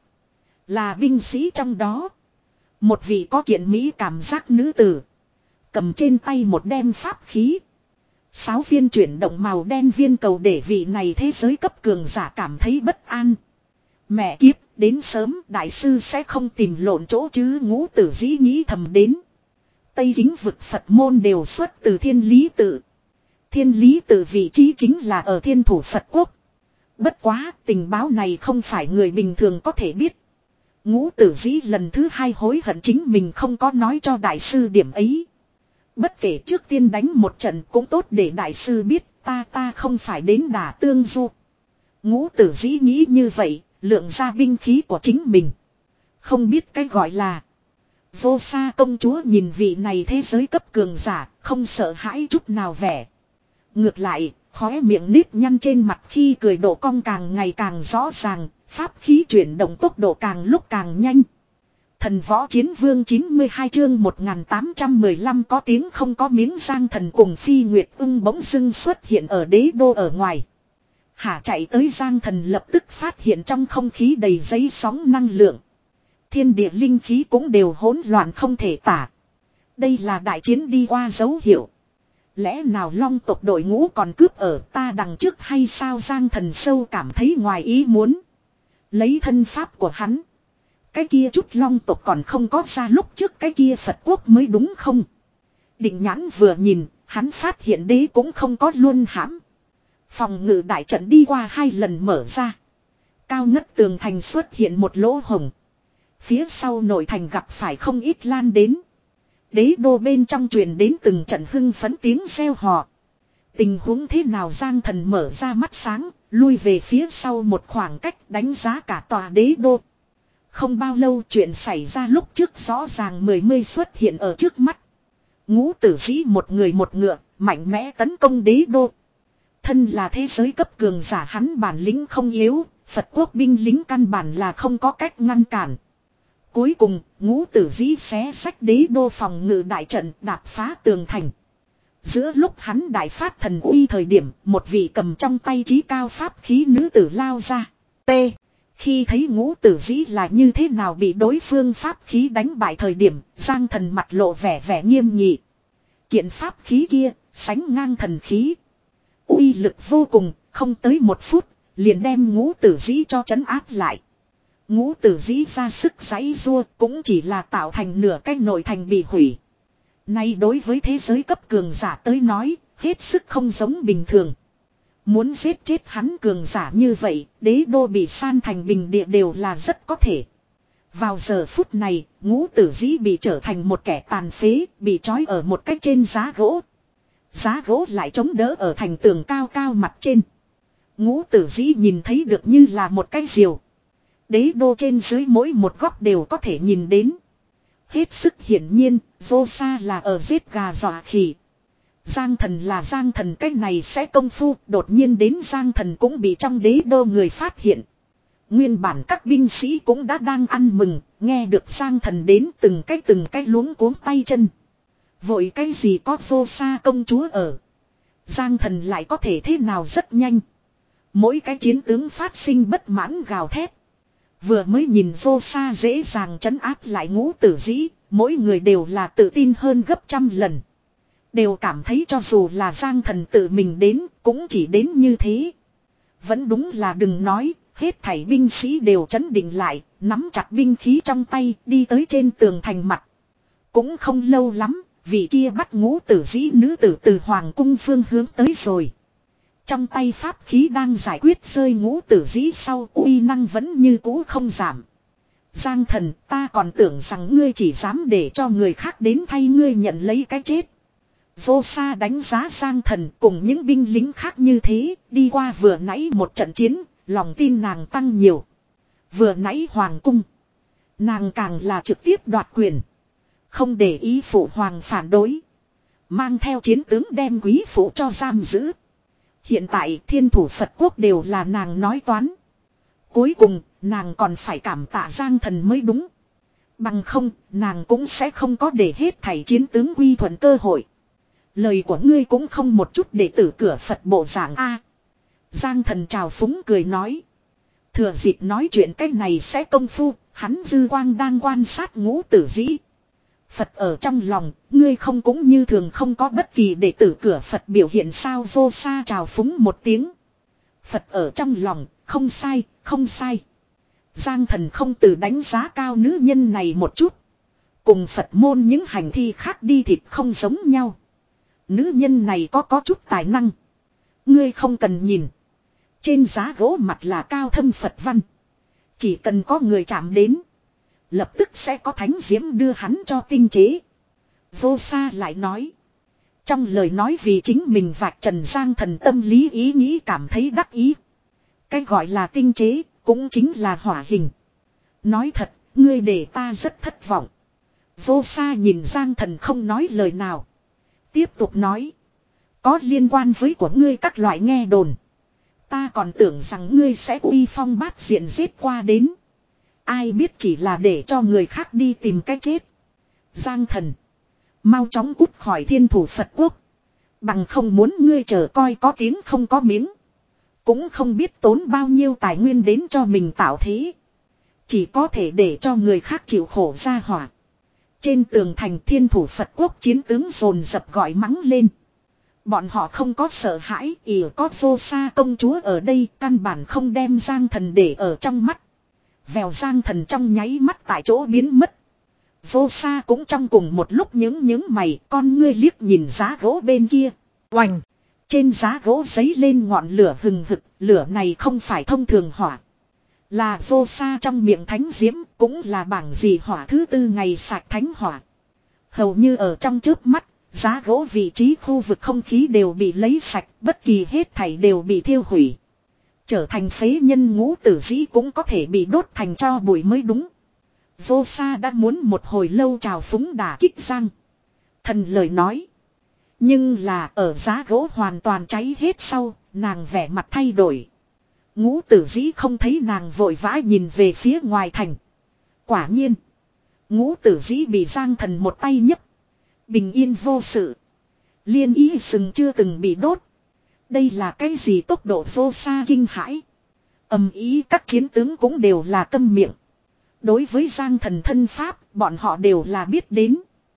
Là binh sĩ trong đó. Một vị có kiện mỹ cảm giác nữ tử. Cầm trên tay một đem pháp khí. Sáu viên chuyển động màu đen viên cầu để vị này thế giới cấp cường giả cảm thấy bất an. Mẹ kiếp, đến sớm đại sư sẽ không tìm lộn chỗ chứ Ngũ Tử Dĩ nghĩ thầm đến. Tây Kính Vực Phật môn đều xuất từ Thiên Lý Tự. Thiên Lý Tự vị trí chính là ở Thiên Thủ Phật Quốc. Bất quá, tình báo này không phải người bình thường có thể biết. Ngũ Tử Dĩ lần thứ hai hối hận chính mình không có nói cho đại sư điểm ấy. Bất kể trước tiên đánh một trận cũng tốt để đại sư biết ta ta không phải đến đả tương du. Ngũ Tử Dĩ nghĩ như vậy, lượng ra binh khí của chính mình. Không biết cái gọi là. Vô Sa công chúa nhìn vị này thế giới cấp cường giả, không sợ hãi chút nào vẻ. Ngược lại, khóe miệng nếp nhăn trên mặt khi cười độ cong càng ngày càng rõ ràng, pháp khí chuyển động tốc độ càng lúc càng nhanh. Thần Võ Chiến Vương chín mươi hai chương một nghìn tám trăm mười lăm có tiếng không có miếng Giang Thần cùng Phi Nguyệt Ưng bỗng dưng xuất hiện ở đế đô ở ngoài. Hả chạy tới Giang Thần lập tức phát hiện trong không khí đầy giấy sóng năng lượng. Thiên địa linh khí cũng đều hỗn loạn không thể tả. Đây là đại chiến đi qua dấu hiệu. Lẽ nào Long tộc đội ngũ còn cướp ở ta đằng trước hay sao Giang Thần sâu cảm thấy ngoài ý muốn. Lấy thân pháp của hắn. Cái kia chút Long tộc còn không có ra lúc trước cái kia Phật quốc mới đúng không? Định nhãn vừa nhìn, hắn phát hiện đế cũng không có luôn hãm. Phòng ngự đại trận đi qua hai lần mở ra. Cao ngất tường thành xuất hiện một lỗ hổng. Phía sau nội thành gặp phải không ít lan đến. Đế đô bên trong truyền đến từng trận hưng phấn tiếng reo hò. Tình huống thế nào Giang Thần mở ra mắt sáng, lui về phía sau một khoảng cách đánh giá cả tòa đế đô. Không bao lâu chuyện xảy ra lúc trước rõ ràng mười mươi xuất hiện ở trước mắt. Ngũ tử sĩ một người một ngựa, mạnh mẽ tấn công đế đô. Thân là thế giới cấp cường giả hắn bản lĩnh không yếu, Phật quốc binh lính căn bản là không có cách ngăn cản. Cuối cùng, ngũ tử dĩ xé sách đế đô phòng ngự đại trận đạp phá tường thành. Giữa lúc hắn đại phát thần uy thời điểm, một vị cầm trong tay chí cao pháp khí nữ tử lao ra. T. Khi thấy ngũ tử dĩ là như thế nào bị đối phương pháp khí đánh bại thời điểm, Giang Thần mặt lộ vẻ vẻ nghiêm nghị. Kiện pháp khí kia, sánh ngang thần khí. Uy lực vô cùng, không tới một phút, liền đem ngũ tử dĩ cho trấn áp lại. Ngũ tử dĩ ra sức giãy giụa cũng chỉ là tạo thành nửa cái nội thành bị hủy. Nay đối với thế giới cấp cường giả tới nói, hết sức không giống bình thường. Muốn giết chết hắn cường giả như vậy, đế đô bị san thành bình địa đều là rất có thể. Vào giờ phút này, ngũ tử dĩ bị trở thành một kẻ tàn phế, bị trói ở một cái trên giá gỗ. Giá gỗ lại chống đỡ ở thành tường cao cao mặt trên. Ngũ tử dĩ nhìn thấy được như là một cái diều. Đế đô trên dưới mỗi một góc đều có thể nhìn đến. Hết sức hiển nhiên, vô xa là ở giết gà dọa khỉ. Giang Thần là Giang Thần, cái này sẽ công phu, đột nhiên đến Giang Thần cũng bị trong đế đô người phát hiện. Nguyên bản các binh sĩ cũng đã đang ăn mừng, nghe được Giang Thần đến từng cái từng cái luống cuống tay chân. Vội cái gì có vô xa công chúa ở. Giang Thần lại có thể thế nào rất nhanh. Mỗi cái chiến tướng phát sinh bất mãn gào thét. Vừa mới nhìn vô xa dễ dàng trấn áp lại ngũ tử dĩ, mỗi người đều là tự tin hơn gấp trăm lần. Đều cảm thấy cho dù là Giang Thần tự mình đến, cũng chỉ đến như thế. Vẫn đúng là đừng nói, hết thảy binh sĩ đều trấn định lại, nắm chặt binh khí trong tay, đi tới trên tường thành mặt. Cũng không lâu lắm, vị kia bắt ngũ tử dĩ nữ tử từ hoàng cung phương hướng tới rồi. Trong tay pháp khí đang giải quyết rơi ngũ tử dĩ sau, uy năng vẫn như cũ không giảm. Giang Thần, ta còn tưởng rằng ngươi chỉ dám để cho người khác đến thay ngươi nhận lấy cái chết. Vô Sa đánh giá Giang Thần cùng những binh lính khác như thế, đi qua vừa nãy một trận chiến, lòng tin nàng tăng nhiều. Vừa nãy hoàng cung, nàng càng là trực tiếp đoạt quyền. Không để ý phụ hoàng phản đối. Mang theo chiến tướng đem quý phụ cho giam giữ. Hiện tại thiên thủ Phật quốc đều là nàng nói toán. Cuối cùng, nàng còn phải cảm tạ Giang Thần mới đúng. Bằng không, nàng cũng sẽ không có để hết thảy chiến tướng quy thuận cơ hội. Lời của ngươi cũng không một chút để tử cửa Phật bộ dạng A. Giang Thần trào phúng cười nói. Thừa dịp nói chuyện cách này sẽ công phu, hắn dư quang đang quan sát ngũ tử dĩ. Phật ở trong lòng, ngươi không cũng như thường không có bất kỳ đệ tử cửa Phật biểu hiện sao. Vô Sa trào phúng một tiếng. Phật ở trong lòng, không sai, không sai. Giang Thần không từ đánh giá cao nữ nhân này một chút. Cùng Phật môn những hành thi khác đi thịt không giống nhau. Nữ nhân này có có chút tài năng. Ngươi không cần nhìn. Trên giá gỗ mặt là cao thâm Phật văn. Chỉ cần có người chạm đến, lập tức sẽ có thánh diễm đưa hắn cho tinh chế. Vô Sa lại nói. Trong lời nói vì chính mình vạch trần Giang Thần tâm lý ý nghĩ cảm thấy đắc ý. Cái gọi là tinh chế cũng chính là hỏa hình. Nói thật, ngươi để ta rất thất vọng. Vô Sa nhìn Giang Thần không nói lời nào. Tiếp tục nói. Có liên quan với của ngươi các loại nghe đồn. Ta còn tưởng rằng ngươi sẽ uy phong bát diện giết qua đến. Ai biết chỉ là để cho người khác đi tìm cái chết. Giang Thần, mau chóng cút khỏi thiên thủ Phật quốc. Bằng không muốn ngươi chờ coi có tiếng không có miếng. Cũng không biết tốn bao nhiêu tài nguyên đến cho mình tạo thế. Chỉ có thể để cho người khác chịu khổ ra hỏa. Trên tường thành thiên thủ Phật quốc chiến tướng dồn dập gọi mắng lên. Bọn họ không có sợ hãi, ỉ có Vô Sa công chúa ở đây, căn bản không đem Giang Thần để ở trong mắt. Vèo Giang Thần trong nháy mắt tại chỗ biến mất. Vô Sa cũng trong cùng một lúc những những mày, con ngươi liếc nhìn giá gỗ bên kia. Oành! Trên giá gỗ giấy lên ngọn lửa hừng hực, lửa này không phải thông thường hỏa. Là vô sa trong miệng thánh diễm, cũng là bảng gì hỏa thứ tư ngày sạch thánh hỏa. Hầu như ở trong chớp mắt, giá gỗ vị trí khu vực không khí đều bị lấy sạch, bất kỳ hết thảy đều bị thiêu hủy. Trở thành phế nhân ngũ tử dĩ cũng có thể bị đốt thành tro bụi mới đúng. Vô sa đã muốn một hồi lâu trào phúng đả kích Giang Thần lời nói. Nhưng là ở giá gỗ hoàn toàn cháy hết sau, nàng vẻ mặt thay đổi. Ngũ tử dĩ không thấy nàng vội vã nhìn về phía ngoài thành. Quả nhiên. Ngũ tử dĩ bị Giang Thần một tay nhấc. Bình yên vô sự. Liên ý sừng chưa từng bị đốt. Đây là cái gì tốc độ vô sa kinh hãi. Ầm ý các chiến tướng cũng đều là câm miệng. Đối với Giang Thần thân pháp, bọn họ đều là biết đến.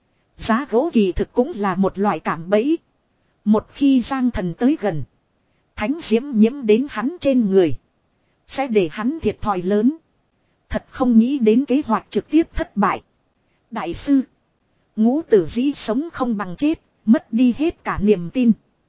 Giá gỗ kỳ thực cũng là một loại cảm bẫy. Một khi Giang Thần tới gần, thánh diễm nhiễm đến hắn trên người, sẽ để hắn thiệt thòi lớn. Thật không nghĩ đến kế hoạch trực tiếp thất bại. Đại sư, ngũ tử dĩ sống không bằng chết, mất đi hết cả niềm tin.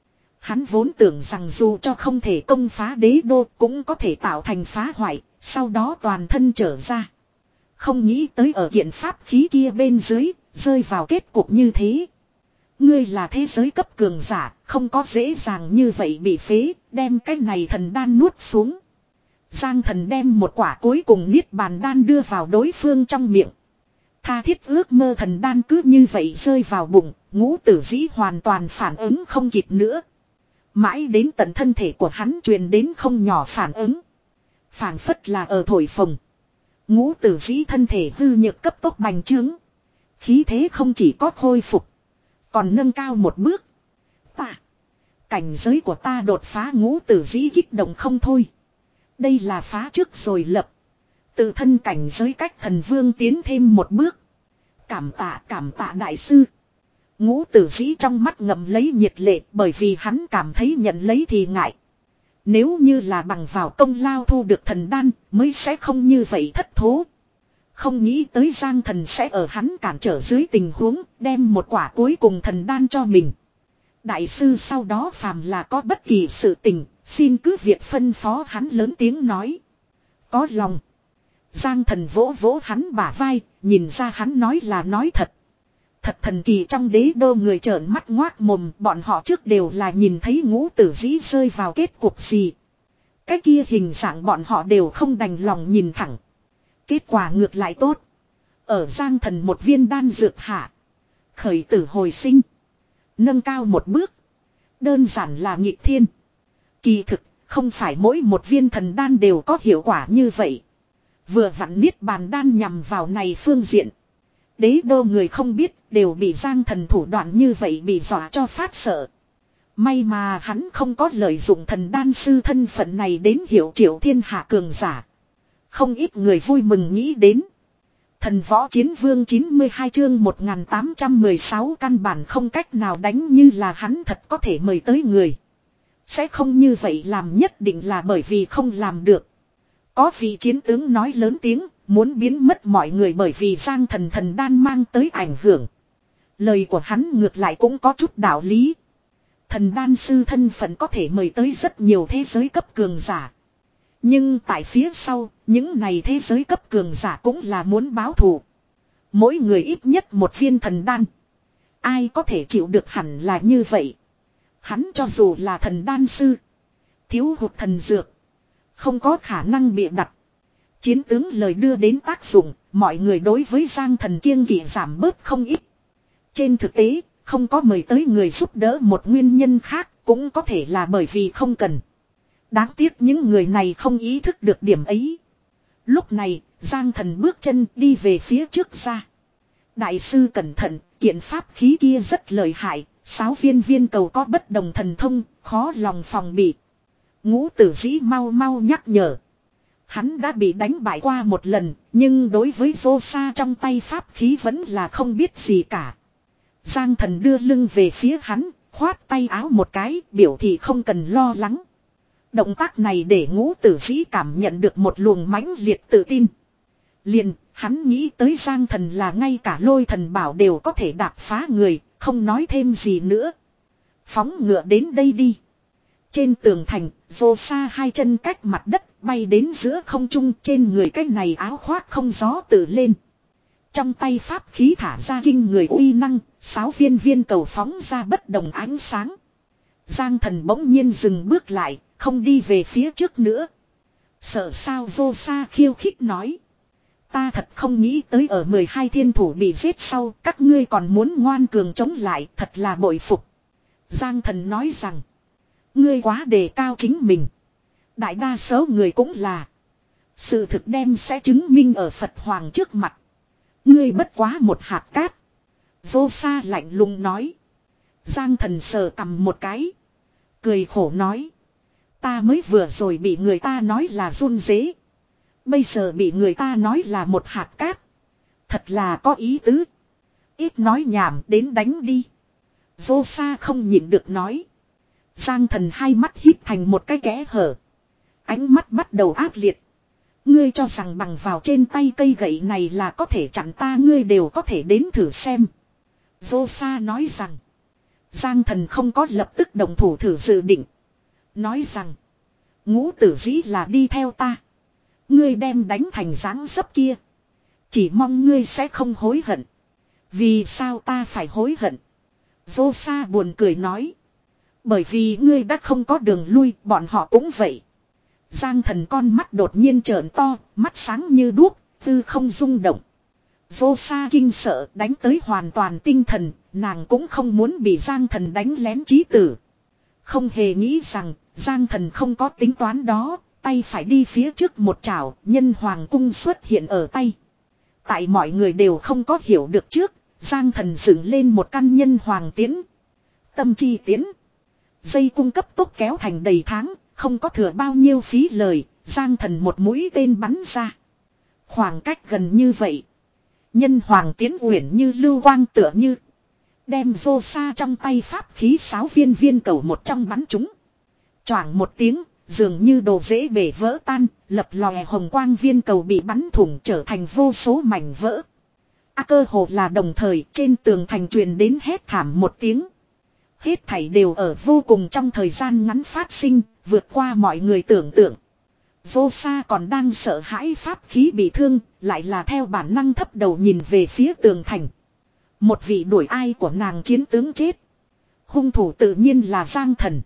Hắn vốn tưởng rằng dù cho không thể công phá đế đô cũng có thể tạo thành phá hoại, sau đó toàn thân trở ra. Không nghĩ tới ở kiện pháp khí kia bên dưới, rơi vào kết cục như thế. Ngươi là thế giới cấp cường giả, không có dễ dàng như vậy bị phế, đem cái này thần đan nuốt xuống. Giang Thần đem một quả cuối cùng niết bàn đan đưa vào đối phương trong miệng. Tha thiết ước mơ thần đan cứ như vậy rơi vào bụng, ngũ tử dĩ hoàn toàn phản ứng không kịp nữa. Mãi đến tận thân thể của hắn truyền đến không nhỏ phản ứng. Phản phất là ở thổi phồng. Ngũ tử dĩ thân thể hư nhược cấp tốc bành trướng. Khí thế không chỉ có khôi phục, còn nâng cao một bước. Ta, cảnh giới của ta đột phá, ngũ tử dĩ kích động không thôi. Đây là phá trước rồi lập. Tự thân cảnh giới cách thần vương tiến thêm một bước. Cảm tạ cảm tạ đại sư. Ngũ tử dĩ trong mắt ngậm lấy nhiệt lệ, bởi vì hắn cảm thấy nhận lấy thì ngại. Nếu như là bằng vào công lao thu được thần đan, mới sẽ không như vậy thất thố. Không nghĩ tới Giang Thần sẽ ở hắn cản trở dưới tình huống, đem một quả cuối cùng thần đan cho mình. Đại sư sau đó phàm là có bất kỳ sự tình, xin cứ việc phân phó, hắn lớn tiếng nói. Có lòng. Giang Thần vỗ vỗ hắn bả vai, nhìn ra hắn nói là nói thật. Thật thần kỳ, trong đế đô người trợn mắt ngoác mồm, bọn họ trước đều là nhìn thấy ngũ tử dĩ rơi vào kết cục gì. Cái kia hình dạng bọn họ đều không đành lòng nhìn thẳng. Kết quả ngược lại tốt. Ở Giang Thần một viên đan dược hạ, khởi tử hồi sinh, nâng cao một bước. Đơn giản là nghịch thiên. Kỳ thực, không phải mỗi một viên thần đan đều có hiệu quả như vậy. Vừa vặn niết bàn đan nhằm vào này phương diện. Đế đô người không biết, đều bị Giang Thần thủ đoạn như vậy bị dọa cho phát sợ. May mà hắn không có lợi dụng thần đan sư thân phận này đến hiệu triệu thiên hạ cường giả. Không ít người vui mừng nghĩ đến. Thần võ chiến vương chín mươi hai chương một nghìn tám trăm mười sáu căn bản không cách nào đánh, như là hắn thật có thể mời tới người. Sẽ không như vậy làm, nhất định là bởi vì không làm được. Có vị chiến tướng nói lớn tiếng, muốn biến mất mọi người bởi vì Giang Thần thần đan mang tới ảnh hưởng. Lời của hắn ngược lại cũng có chút đạo lý. Thần đan sư thân phận có thể mời tới rất nhiều thế giới cấp cường giả. Nhưng tại phía sau, những này thế giới cấp cường giả cũng là muốn báo thù. Mỗi người ít nhất một viên thần đan. Ai có thể chịu được, hẳn là như vậy. Hắn cho dù là thần đan sư, thiếu hụt thần dược, không có khả năng bịa đặt. Chiến tướng lời đưa đến tác dụng, mọi người đối với Giang Thần kiêng kỵ giảm bớt không ít. Trên thực tế, không có mời tới người giúp đỡ một nguyên nhân khác, cũng có thể là bởi vì không cần. Đáng tiếc những người này không ý thức được điểm ấy. Lúc này, Giang Thần bước chân đi về phía trước ra. Đại sư cẩn thận, kiện pháp khí kia rất lợi hại, sáu viên viên cầu có bất đồng thần thông, khó lòng phòng bị. Ngũ tử dĩ mau mau nhắc nhở. Hắn đã bị đánh bại qua một lần, nhưng đối với vô sa trong tay pháp khí vẫn là không biết gì cả. Giang Thần đưa lưng về phía hắn, khoát tay áo một cái, biểu thị không cần lo lắng. Động tác này để ngũ tử dĩ cảm nhận được một luồng mãnh liệt tự tin. Liền, hắn nghĩ tới Giang Thần là ngay cả lôi thần bảo đều có thể đạp phá người, không nói thêm gì nữa. Phóng ngựa đến đây đi. Trên tường thành, vô xa hai chân cách mặt đất bay đến giữa không trung, trên người cái này áo khoác không gió tự lên. Trong tay pháp khí thả ra kinh người uy năng, sáu viên viên cầu phóng ra bất đồng ánh sáng. Giang Thần bỗng nhiên dừng bước lại, không đi về phía trước nữa. Sợ sao, vô xa khiêu khích nói. Ta thật không nghĩ tới ở mười hai thiên thủ bị giết sau, các ngươi còn muốn ngoan cường chống lại, thật là bội phục. Giang Thần nói rằng, ngươi quá đề cao chính mình. Đại đa số người cũng là. Sự thực đem sẽ chứng minh ở Phật Hoàng trước mặt. Ngươi bất quá một hạt cát. Vô xa lạnh lùng nói. Giang Thần sờ cầm một cái. Cười khổ nói. Ta mới vừa rồi bị người ta nói là run rế. Bây giờ bị người ta nói là một hạt cát. Thật là có ý tứ. Ít nói nhảm, đến đánh đi. Vô xa không nhịn được nói. Giang Thần hai mắt hít thành một cái kẽ hở. Ánh mắt bắt đầu ác liệt. Ngươi cho rằng bằng vào trên tay cây gậy này là có thể chặn ta, ngươi đều có thể đến thử xem. Vô xa nói rằng. Giang Thần không có lập tức đồng thủ thử dự định. Nói rằng. Ngũ tử dĩ là đi theo ta. Ngươi đem đánh thành dáng dấp kia. Chỉ mong ngươi sẽ không hối hận. Vì sao ta phải hối hận? Vô xa buồn cười nói. Bởi vì ngươi đã không có đường lui, bọn họ cũng vậy. Giang Thần con mắt đột nhiên trợn to, mắt sáng như đuốc, tư không rung động. Vô xa kinh sợ, đánh tới hoàn toàn tinh thần, nàng cũng không muốn bị Giang Thần đánh lén chí tử. Không hề nghĩ rằng, Giang Thần không có tính toán đó, tay phải đi phía trước một chảo, nhân hoàng cung xuất hiện ở tay. Tại mọi người đều không có hiểu được trước, Giang Thần dựng lên một căn nhân hoàng tiến. Tâm chi tiến. Dây cung cấp tốc kéo thành đầy tháng, không có thừa bao nhiêu phí lời, Giang Thần một mũi tên bắn ra. Khoảng cách gần như vậy. Nhân hoàng tiến uyển như lưu quang tựa như. Đem vô xa trong tay pháp khí sáu viên viên cầu một trong bắn chúng. Choảng một tiếng, dường như đồ dễ bể vỡ tan, lập lòe hồng quang viên cầu bị bắn thủng trở thành vô số mảnh vỡ. A cơ hồ là đồng thời trên tường thành truyền đến hét thảm một tiếng. Hết thảy đều ở vô cùng trong thời gian ngắn phát sinh, vượt qua mọi người tưởng tượng. Vô xa còn đang sợ hãi pháp khí bị thương, lại là theo bản năng thấp đầu nhìn về phía tường thành. Một vị đuổi ai của nàng chiến tướng chết. Hung thủ tự nhiên là Giang Thần.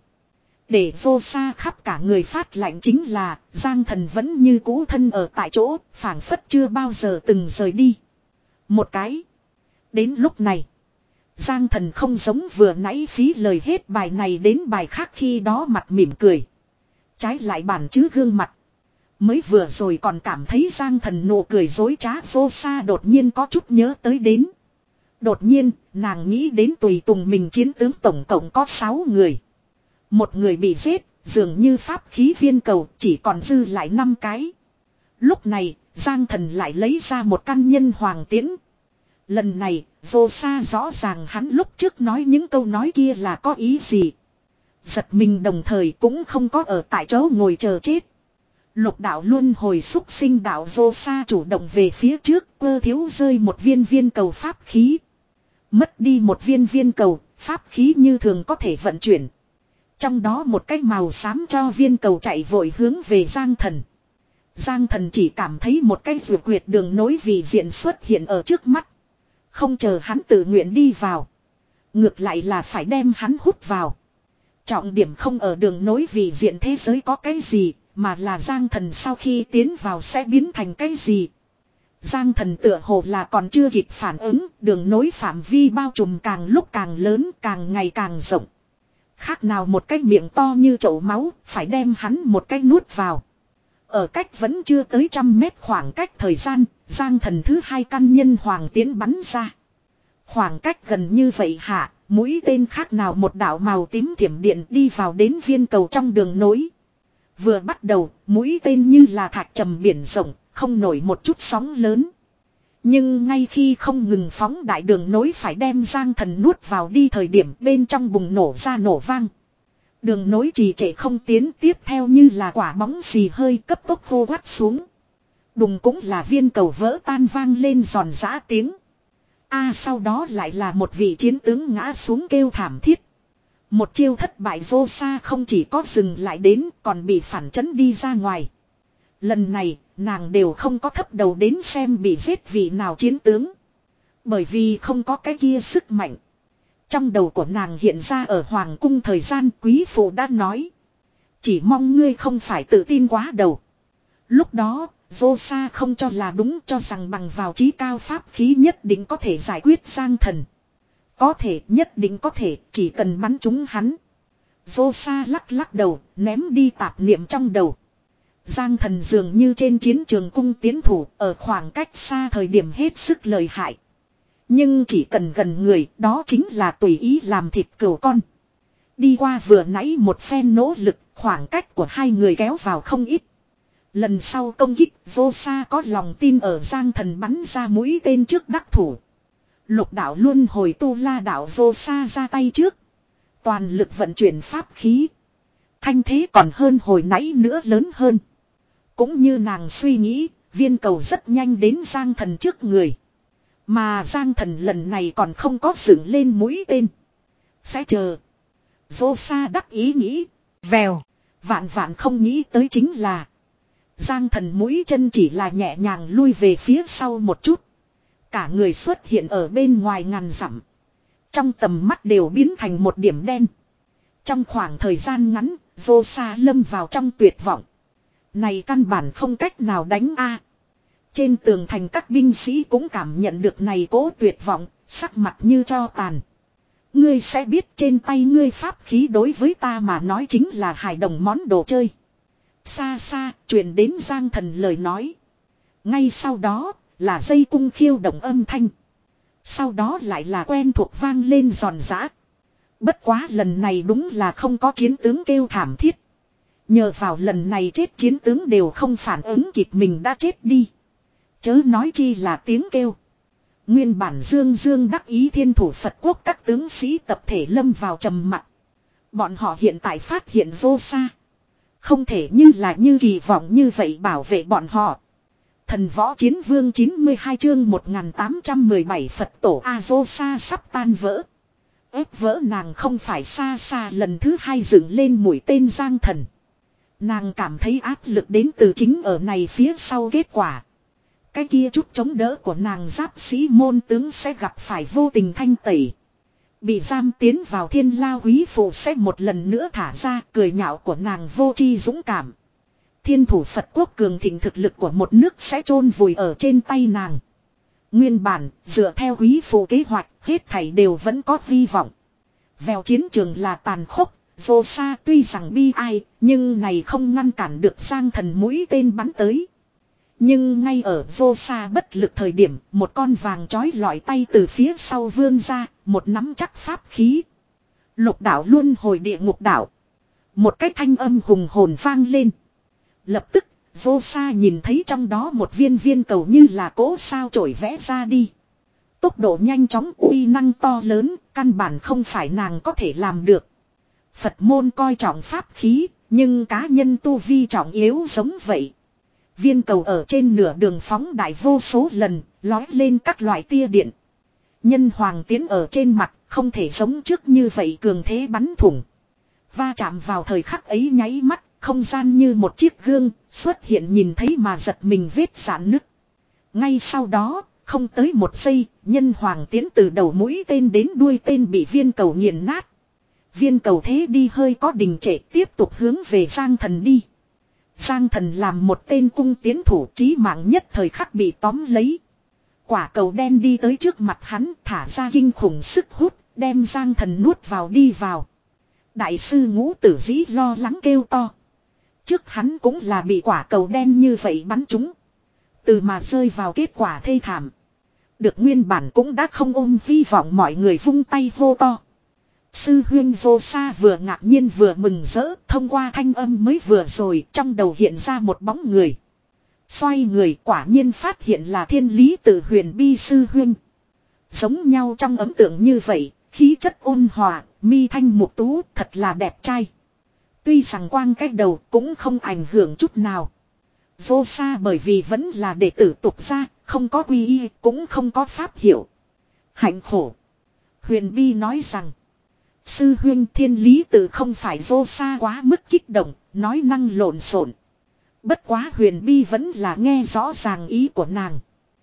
Để vô xa khắp cả người phát lạnh chính là Giang Thần vẫn như cũ thân ở tại chỗ, phảng phất chưa bao giờ từng rời đi. Một cái. Đến lúc này, Giang Thần không giống vừa nãy phí lời hết bài này đến bài khác, khi đó mặt mỉm cười. Trái lại bản chứ gương mặt. Mới vừa rồi còn cảm thấy Giang Thần nụ cười dối trá, vô xa đột nhiên có chút nhớ tới đến. Đột nhiên, nàng nghĩ đến tùy tùng mình chiến tướng tổng cộng có sáu người. Một người bị giết, dường như pháp khí viên cầu chỉ còn dư lại năm cái. Lúc này, Giang Thần lại lấy ra một căn nhân hoàng tiễn. Lần này, vô xa rõ ràng hắn lúc trước nói những câu nói kia là có ý gì. Giật mình đồng thời cũng không có ở tại chỗ ngồi chờ chết. Lục đạo luân hồi xúc sinh đạo vô xa chủ động về phía trước, cơ thiếu rơi một viên viên cầu pháp khí. Mất đi một viên viên cầu, pháp khí như thường có thể vận chuyển. Trong đó một cái màu xám cho viên cầu chạy vội hướng về Giang Thần. Giang Thần chỉ cảm thấy một cái vượt quyệt đường nối vì diện xuất hiện ở trước mắt. Không chờ hắn tự nguyện đi vào. Ngược lại là phải đem hắn hút vào. Trọng điểm không ở đường nối vì diện thế giới có cái gì, mà là Giang Thần sau khi tiến vào sẽ biến thành cái gì. Giang Thần tựa hồ là còn chưa kịp phản ứng, đường nối phạm vi bao trùm càng lúc càng lớn, càng ngày càng rộng. Khác nào một cái miệng to như chậu máu, phải đem hắn một cái nuốt vào. Ở cách vẫn chưa tới trăm mét khoảng cách thời gian, Giang Thần thứ hai căn nhân hoàng tiến bắn ra. Khoảng cách gần như vậy hạ, mũi tên khác nào một đạo màu tím thiểm điện đi vào đến viên cầu trong đường nối. Vừa bắt đầu, mũi tên như là thạch trầm biển rộng, không nổi một chút sóng lớn. Nhưng ngay khi không ngừng phóng đại đường nối phải đem Giang Thần nuốt vào đi thời điểm, bên trong bùng nổ ra nổ vang. Đường nối trì trệ không tiến, tiếp theo như là quả bóng xì hơi cấp tốc hô quát xuống. Đùng cũng là viên cầu vỡ tan vang lên giòn giã tiếng. A sau đó lại là một vị chiến tướng ngã xuống kêu thảm thiết. Một chiêu thất bại vô xa không chỉ có dừng lại đến còn bị phản chấn đi ra ngoài. Lần này nàng đều không có thấp đầu đến xem bị giết vị nào chiến tướng. Bởi vì không có cái kia sức mạnh. Trong đầu của nàng hiện ra ở hoàng cung thời gian quý phụ đã nói. Chỉ mong ngươi không phải tự tin quá đầu. Lúc đó, vô xa không cho là đúng cho rằng bằng vào trí cao pháp khí nhất định có thể giải quyết Giang Thần. Có thể, nhất định có thể, chỉ cần bắn trúng hắn. Vô xa lắc lắc đầu, ném đi tạp niệm trong đầu. Giang Thần dường như trên chiến trường cung tiến thủ, ở khoảng cách xa thời điểm hết sức lợi hại. Nhưng chỉ cần gần người, đó chính là tùy ý làm thịt cừu con. Đi qua vừa nãy một phen nỗ lực, khoảng cách của hai người kéo vào không ít. Lần sau công kích, vô xa có lòng tin ở Giang Thần bắn ra mũi tên trước đắc thủ. Lục đạo luân hồi tu la đạo vô xa ra tay trước. Toàn lực vận chuyển pháp khí. Thanh thế còn hơn hồi nãy nữa lớn hơn. Cũng như nàng suy nghĩ, viên cầu rất nhanh đến Giang Thần trước người. Mà Giang Thần lần này còn không có dựng lên mũi tên. Sẽ chờ. Vô xa đắc ý nghĩ. Vèo. Vạn vạn không nghĩ tới chính là. Giang Thần mũi chân chỉ là nhẹ nhàng lui về phía sau một chút. Cả người xuất hiện ở bên ngoài ngàn dặm. Trong tầm mắt đều biến thành một điểm đen. Trong khoảng thời gian ngắn, vô xa lâm vào trong tuyệt vọng. Này căn bản không cách nào đánh a. Trên tường thành các binh sĩ cũng cảm nhận được này cố tuyệt vọng, sắc mặt như tro tàn. Ngươi sẽ biết trên tay ngươi pháp khí đối với ta mà nói chính là hài đồng món đồ chơi. Xa xa, truyền đến Giang Thần lời nói. Ngay sau đó, là dây cung khiêu động âm thanh. Sau đó lại là quen thuộc vang lên giòn giã. Bất quá lần này đúng là không có chiến tướng kêu thảm thiết. Nhờ vào lần này chết chiến tướng đều không phản ứng kịp mình đã chết đi. Chớ nói chi là tiếng kêu. Nguyên bản dương dương đắc ý thiên thủ Phật quốc các tướng sĩ tập thể lâm vào trầm mặc. Bọn họ hiện tại phát hiện vô xa. Không thể như là như kỳ vọng như vậy bảo vệ bọn họ. Thần võ chiến vương chín mươi hai chương một nghìn tám trăm mười bảy Phật tổ A vô xa sắp tan vỡ. Ép vỡ nàng không phải xa xa lần thứ hai dựng lên mũi tên Giang Thần. Nàng cảm thấy áp lực đến từ chính ở này phía sau kết quả. Cái kia chút chống đỡ của nàng giáp sĩ môn tướng sẽ gặp phải vô tình thanh tẩy. Bị giam tiến vào thiên lao quý phụ sẽ một lần nữa thả ra cười nhạo của nàng vô tri dũng cảm. Thiên thủ Phật quốc cường thịnh thực lực của một nước sẽ chôn vùi ở trên tay nàng. Nguyên bản, dựa theo quý phụ kế hoạch, hết thảy đều vẫn có hy vọng. Vèo chiến trường là tàn khốc, vô xa tuy rằng bi ai, nhưng này không ngăn cản được Giang Thần mũi tên bắn tới. Nhưng ngay ở vô xa bất lực thời điểm, một con vàng trói lọi tay từ phía sau vươn ra, một nắm chắc pháp khí. Lục đạo luân hồi địa ngục đạo. Một cái thanh âm hùng hồn vang lên. Lập tức, vô xa nhìn thấy trong đó một viên viên cầu như là cỗ sao trổi vẽ ra đi. Tốc độ nhanh chóng uy năng to lớn, căn bản không phải nàng có thể làm được. Phật môn coi trọng pháp khí, nhưng cá nhân tu vi trọng yếu giống vậy. Viên cầu ở trên nửa đường phóng đại vô số lần, lói lên các loại tia điện. Nhân hoàng tiến ở trên mặt, không thể giống trước như vậy cường thế bắn thủng. Va chạm vào thời khắc ấy nháy mắt, không gian như một chiếc gương, xuất hiện nhìn thấy mà giật mình vết rạn nứt. Ngay sau đó, không tới một giây, nhân hoàng tiến từ đầu mũi tên đến đuôi tên bị viên cầu nghiền nát. Viên cầu thế đi hơi có đình trệ tiếp tục hướng về Giang Thần đi. Giang Thần làm một tên cung tiến thủ chí mạng nhất thời khắc bị tóm lấy. Quả cầu đen đi tới trước mặt hắn thả ra kinh khủng sức hút, đem Giang Thần nuốt vào đi vào. Đại sư Ngũ Tử Dĩ lo lắng kêu to. Trước hắn cũng là bị quả cầu đen như vậy bắn trúng. Từ mà rơi vào kết quả thê thảm. Được nguyên bản cũng đã không ôm hy vọng mọi người vung tay hô to. Sư huyên vô xa vừa ngạc nhiên vừa mừng rỡ, thông qua thanh âm mới vừa rồi trong đầu hiện ra một bóng người. Xoay người quả nhiên phát hiện là thiên lý tự huyền bi sư huyên. Giống nhau trong ấn tượng như vậy, khí chất ôn hòa, mi thanh mục tú thật là đẹp trai. Tuy rằng quang cách đầu cũng không ảnh hưởng chút nào. Vô xa bởi vì vẫn là đệ tử tục gia, không có quy y, cũng không có pháp hiệu. Hạnh khổ. Huyền bi nói rằng. Sư huynh thiên lý tự không phải vô xa quá mức kích động, nói năng lộn xộn. Bất quá huyền bi vẫn là nghe rõ ràng ý của nàng.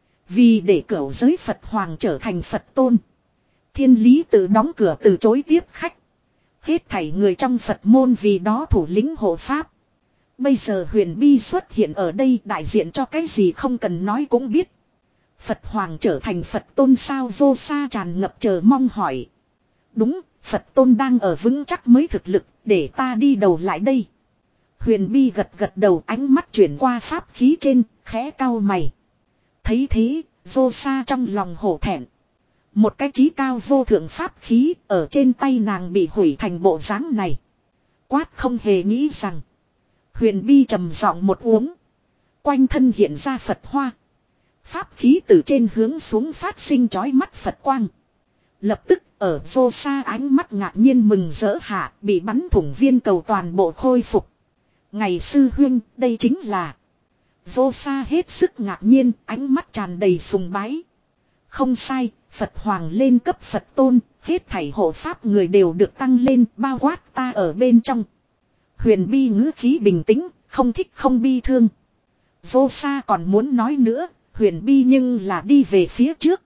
Vì để cửu giới Phật Hoàng trở thành Phật tôn. Thiên lý tự đóng cửa từ chối tiếp khách. Hết thảy người trong Phật môn vì đó thủ lĩnh hộ Pháp. Bây giờ huyền bi xuất hiện ở đây đại diện cho cái gì không cần nói cũng biết. Phật Hoàng trở thành Phật tôn sao vô xa tràn ngập chờ mong hỏi. Đúng, Phật tôn đang ở vững chắc mới thực lực, để ta đi đầu lại đây. Huyền bi gật gật đầu ánh mắt chuyển qua pháp khí trên, khẽ cau mày. Thấy thế, vô xa trong lòng hổ thẹn. Một cái chí cao vô thượng pháp khí ở trên tay nàng bị hủy thành bộ dáng này. Quát không hề nghĩ rằng. Huyền bi trầm giọng một uống. Quanh thân hiện ra Phật hoa. Pháp khí từ trên hướng xuống phát sinh chói mắt Phật quang. Lập tức ở vô xa ánh mắt ngạc nhiên mừng rỡ hạ bị bắn thủng viên cầu toàn bộ khôi phục. Ngày sư huynh đây chính là. Vô xa hết sức ngạc nhiên ánh mắt tràn đầy sùng bái. Không sai, Phật Hoàng lên cấp Phật tôn, hết thảy hộ pháp người đều được tăng lên bao quát ta ở bên trong. Huyền bi ngữ khí bình tĩnh, không thích không bi thương. Vô xa còn muốn nói nữa, huyền bi nhưng là đi về phía trước.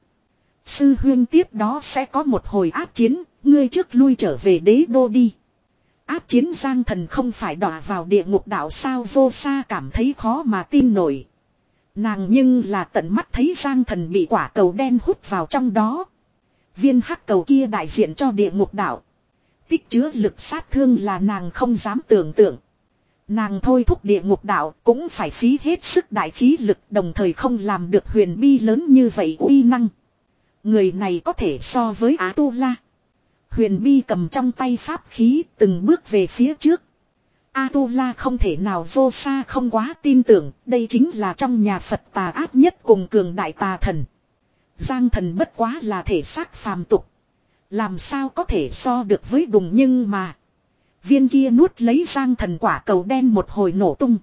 Sư huyên tiếp đó sẽ có một hồi áp chiến, ngươi trước lui trở về đế đô đi. Áp chiến Giang Thần không phải đọa vào địa ngục đạo sao vô xa cảm thấy khó mà tin nổi. Nàng nhưng là tận mắt thấy Giang Thần bị quả cầu đen hút vào trong đó. Viên hắc cầu kia đại diện cho địa ngục đạo. Tích chứa lực sát thương là nàng không dám tưởng tượng. Nàng thôi thúc địa ngục đạo cũng phải phí hết sức đại khí lực đồng thời không làm được huyền bi lớn như vậy uy năng. Người này có thể so với A-tu-la. Huyền bi cầm trong tay pháp khí từng bước về phía trước. A-tu-la không thể nào vô xa không quá tin tưởng, đây chính là trong nhà Phật tà ác nhất cùng cường đại tà thần. Giang Thần bất quá là thể xác phàm tục. Làm sao có thể so được với đùng nhưng mà. Viên kia nuốt lấy Giang Thần quả cầu đen một hồi nổ tung.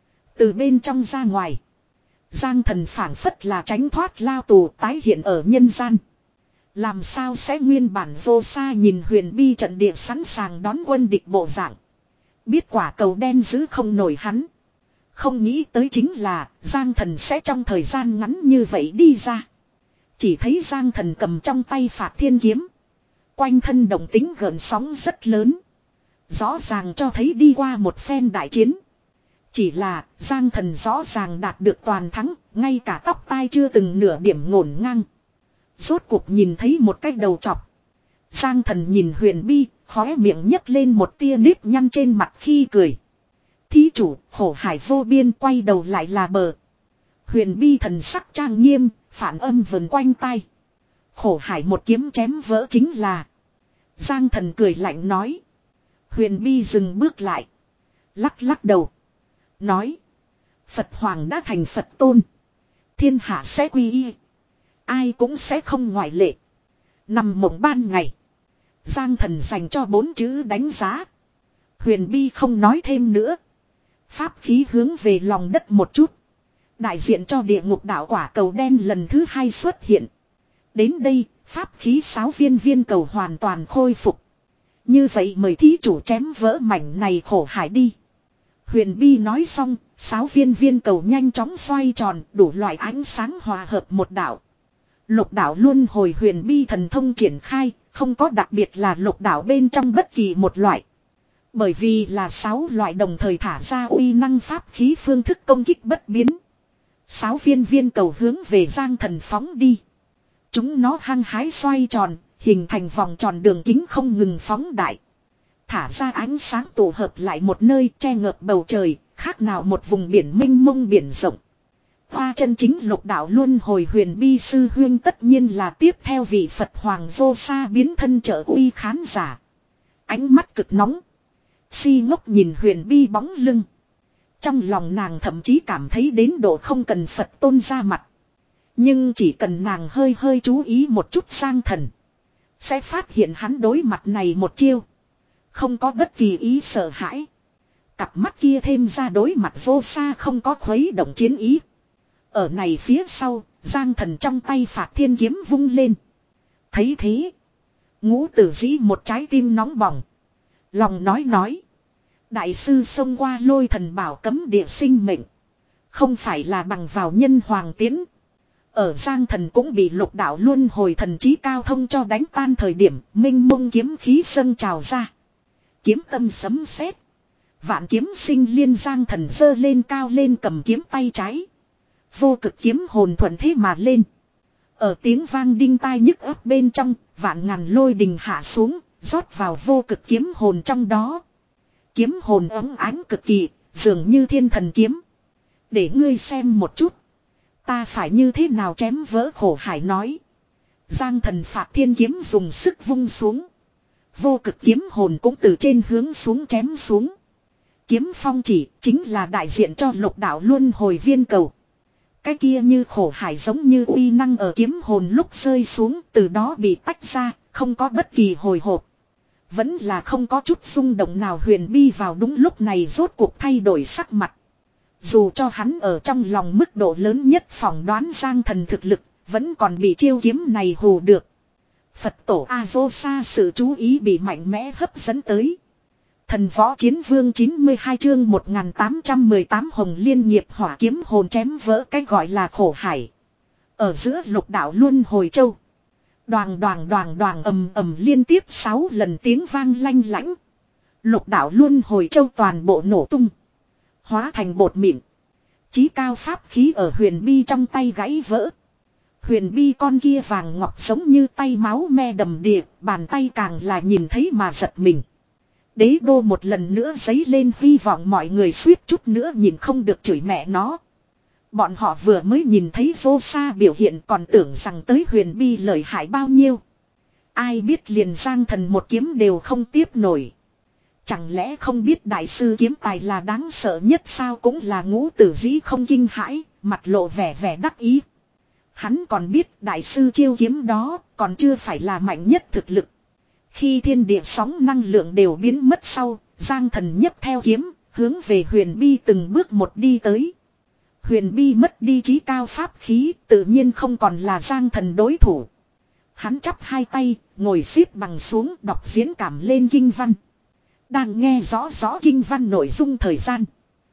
Từ bên trong ra ngoài. Giang Thần phảng phất là tránh thoát lao tù tái hiện ở nhân gian. Làm sao sẽ nguyên bản vô xa nhìn huyền bi trận địa sẵn sàng đón quân địch bộ dạng. Biết quả cầu đen giữ không nổi hắn. Không nghĩ tới chính là Giang Thần sẽ trong thời gian ngắn như vậy đi ra. Chỉ thấy Giang Thần cầm trong tay Phạt Thiên Kiếm. Quanh thân động tính gợn sóng rất lớn. Rõ ràng cho thấy đi qua một phen đại chiến. Chỉ là Giang Thần rõ ràng đạt được toàn thắng. Ngay cả tóc tai chưa từng nửa điểm ngổn ngang. Rốt cuộc nhìn thấy một cái đầu chọc. Giang Thần nhìn huyền bi, khóe miệng nhấc lên một tia nếp nhăn trên mặt khi cười. Thí chủ, khổ hải vô biên quay đầu lại là bờ. Huyền bi thần sắc trang nghiêm, phản âm vần quanh tay. Khổ hải một kiếm chém vỡ chính là. Giang Thần cười lạnh nói. Huyền bi dừng bước lại. Lắc lắc đầu. Nói. Phật Hoàng đã thành Phật tôn. Thiên hạ sẽ quy y. Ai cũng sẽ không ngoại lệ. Nằm mộng ban ngày. Giang Thần dành cho bốn chữ đánh giá. Huyền bi không nói thêm nữa. Pháp khí hướng về lòng đất một chút. Đại diện cho địa ngục đạo quả cầu đen lần thứ hai xuất hiện. Đến đây, pháp khí sáu viên viên cầu hoàn toàn khôi phục. Như vậy mời thí chủ chém vỡ mảnh này khổ hải đi. Huyền bi nói xong, sáu viên viên cầu nhanh chóng xoay tròn, đủ loại ánh sáng hòa hợp một đạo. Lục đạo luân hồi huyền bi thần thông triển khai, không có đặc biệt là lục đạo bên trong bất kỳ một loại. Bởi vì là sáu loại đồng thời thả ra uy năng pháp khí phương thức công kích bất biến. Sáu viên viên cầu hướng về Giang Thần phóng đi. Chúng nó hăng hái xoay tròn, hình thành vòng tròn đường kính không ngừng phóng đại. Thả ra ánh sáng tổ hợp lại một nơi che ngợp bầu trời, khác nào một vùng biển mênh mông biển rộng. Hoa chân chính lục đạo luân hồi huyền bi sư huyên tất nhiên là tiếp theo vị Phật Hoàng vô sa biến thân trợ uy khán giả. Ánh mắt cực nóng. Si ngốc nhìn huyền bi bóng lưng. Trong lòng nàng thậm chí cảm thấy đến độ không cần Phật tôn ra mặt. Nhưng chỉ cần nàng hơi hơi chú ý một chút Giang Thần. Sẽ phát hiện hắn đối mặt này một chiêu. Không có bất kỳ ý sợ hãi. Cặp mắt kia thêm ra đối mặt vô sa không có khuấy động chiến ý. Ở này phía sau, Giang Thần trong tay Phạt Thiên Kiếm vung lên. Thấy thế. Ngũ tử dĩ một trái tim nóng bỏng. Lòng nói nói. Đại sư xông qua lôi thần bảo cấm địa sinh mệnh. Không phải là bằng vào nhân hoàng tiến. Ở Giang Thần cũng bị lục đạo luân hồi thần trí cao thông cho đánh tan thời điểm minh mông kiếm khí dâng trào ra. Kiếm tâm sấm sét. Vạn kiếm sinh liên. Giang Thần giơ lên cao lên cầm kiếm tay trái. Vô cực kiếm hồn thuận thế mà lên. Ở tiếng vang đinh tai nhức ấp bên trong, vạn ngàn lôi đình hạ xuống, rót vào vô cực kiếm hồn trong đó. Kiếm hồn ấm ánh cực kỳ, dường như thiên thần kiếm. Để ngươi xem một chút. Ta phải như thế nào chém vỡ khổ hải nói. Giang Thần phạt thiên kiếm dùng sức vung xuống. Vô cực kiếm hồn cũng từ trên hướng xuống chém xuống. Kiếm phong chỉ chính là đại diện cho lục đạo luân hồi viên cầu. Cái kia như khổ hải giống như uy năng ở kiếm hồn lúc rơi xuống từ đó bị tách ra, không có bất kỳ hồi hộp. Vẫn là không có chút xung động nào. Huyền Bi vào đúng lúc này rốt cuộc thay đổi sắc mặt. Dù cho hắn ở trong lòng mức độ lớn nhất phỏng đoán Giang Thần thực lực, vẫn còn bị chiêu kiếm này hù được. Phật tổ A-vô-sa sự chú ý bị mạnh mẽ hấp dẫn tới. Thần võ chiến vương chín mươi hai chương một nghìn tám trăm mười tám Hồng Liên nghiệp hỏa kiếm hồn chém vỡ cái gọi là khổ hải. Ở giữa lục đạo luân hồi châu. Đoàng đoàng đoàng đoàng ầm ầm liên tiếp sáu lần tiếng vang lanh lãnh. Lục đạo luân hồi châu toàn bộ nổ tung. Hóa thành bột mịn. Chí cao pháp khí ở Huyền Bi trong tay gãy vỡ. Huyền Bi con kia vàng ngọc giống như tay máu me đầm đìa, bàn tay càng là nhìn thấy mà giật mình. Đế đô một lần nữa giấy lên hy vọng mọi người suýt chút nữa nhìn không được chửi mẹ nó. Bọn họ vừa mới nhìn thấy vô sa biểu hiện còn tưởng rằng tới Huyền Bi lợi hại bao nhiêu. Ai biết liền Giang Thần một kiếm đều không tiếp nổi. Chẳng lẽ không biết đại sư kiếm tài là đáng sợ nhất sao? Cũng là Ngũ tử dĩ không kinh hãi, mặt lộ vẻ vẻ đắc ý. Hắn còn biết đại sư chiêu kiếm đó còn chưa phải là mạnh nhất thực lực. Khi thiên địa sóng năng lượng đều biến mất sau, Giang Thần nhấc theo kiếm, hướng về Huyền Bi từng bước một đi tới. Huyền Bi mất đi trí cao pháp khí, tự nhiên không còn là Giang Thần đối thủ. Hắn chắp hai tay, ngồi xếp bằng xuống đọc diễn cảm lên kinh văn. Đang nghe rõ rõ kinh văn nội dung thời gian.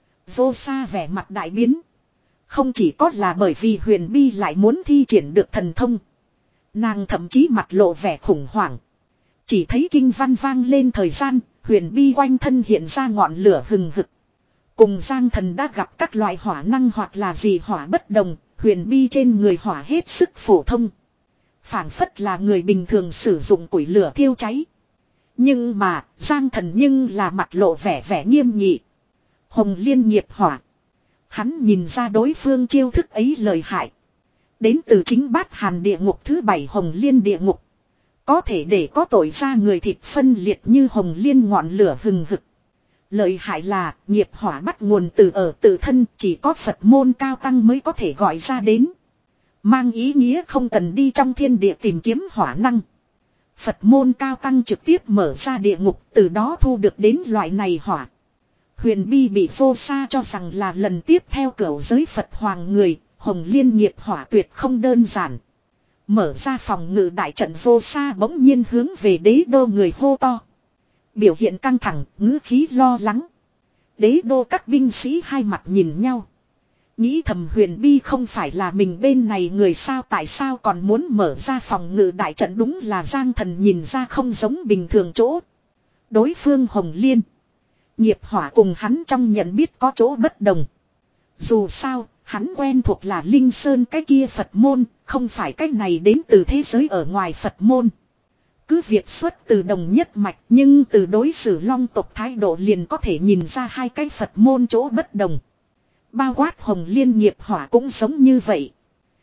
Vô sa vẻ mặt đại biến. Không chỉ có là bởi vì Huyền Bi lại muốn thi triển được thần thông. Nàng thậm chí mặt lộ vẻ khủng hoảng. Chỉ thấy kinh văn vang lên thời gian, Huyền Bi quanh thân hiện ra ngọn lửa hừng hực. Cùng Giang Thần đã gặp các loại hỏa năng hoặc là gì hỏa bất đồng, Huyền Bi trên người hỏa hết sức phổ thông. Phản phất là người bình thường sử dụng củi lửa thiêu cháy. Nhưng mà, Giang Thần nhưng là mặt lộ vẻ vẻ nghiêm nghị. Hồng Liên nghiệp hỏa. Hắn nhìn ra đối phương chiêu thức ấy lợi hại. Đến từ chính Bát Hàn địa ngục thứ bảy Hồng Liên địa ngục. Có thể để có tội ra người thịt phân liệt như Hồng Liên ngọn lửa hừng hực. Lợi hại là nghiệp hỏa bắt nguồn từ ở tự thân, chỉ có Phật môn cao tăng mới có thể gọi ra đến. Mang ý nghĩa không cần đi trong thiên địa tìm kiếm hỏa năng. Phật môn cao tăng trực tiếp mở ra địa ngục, từ đó thu được đến loại này hỏa. Huyền Bi bị vô sa cho rằng là lần tiếp theo cửu giới Phật hoàng người, Hồng Liên nghiệp hỏa tuyệt không đơn giản. Mở ra phòng ngự đại trận, vô sa bỗng nhiên hướng về đế đô người hô to. Biểu hiện căng thẳng, ngữ khí lo lắng. Đế đô các binh sĩ hai mặt nhìn nhau. Nghĩ thầm Huyền Bi không phải là mình bên này người sao, tại sao còn muốn mở ra phòng ngự đại trận. Đúng là Giang Thần nhìn ra không giống bình thường chỗ. Đối phương Hồng Liên nghiệp hỏa cùng hắn trong nhận biết có chỗ bất đồng. Dù sao, hắn quen thuộc là Linh Sơn cái kia Phật môn, không phải cái này đến từ thế giới ở ngoài Phật môn. Cứ việc xuất từ đồng nhất mạch, nhưng từ đối xử long tộc thái độ liền có thể nhìn ra hai cái Phật môn chỗ bất đồng. Bao quát Hồng Liên nghiệp hỏa cũng giống như vậy.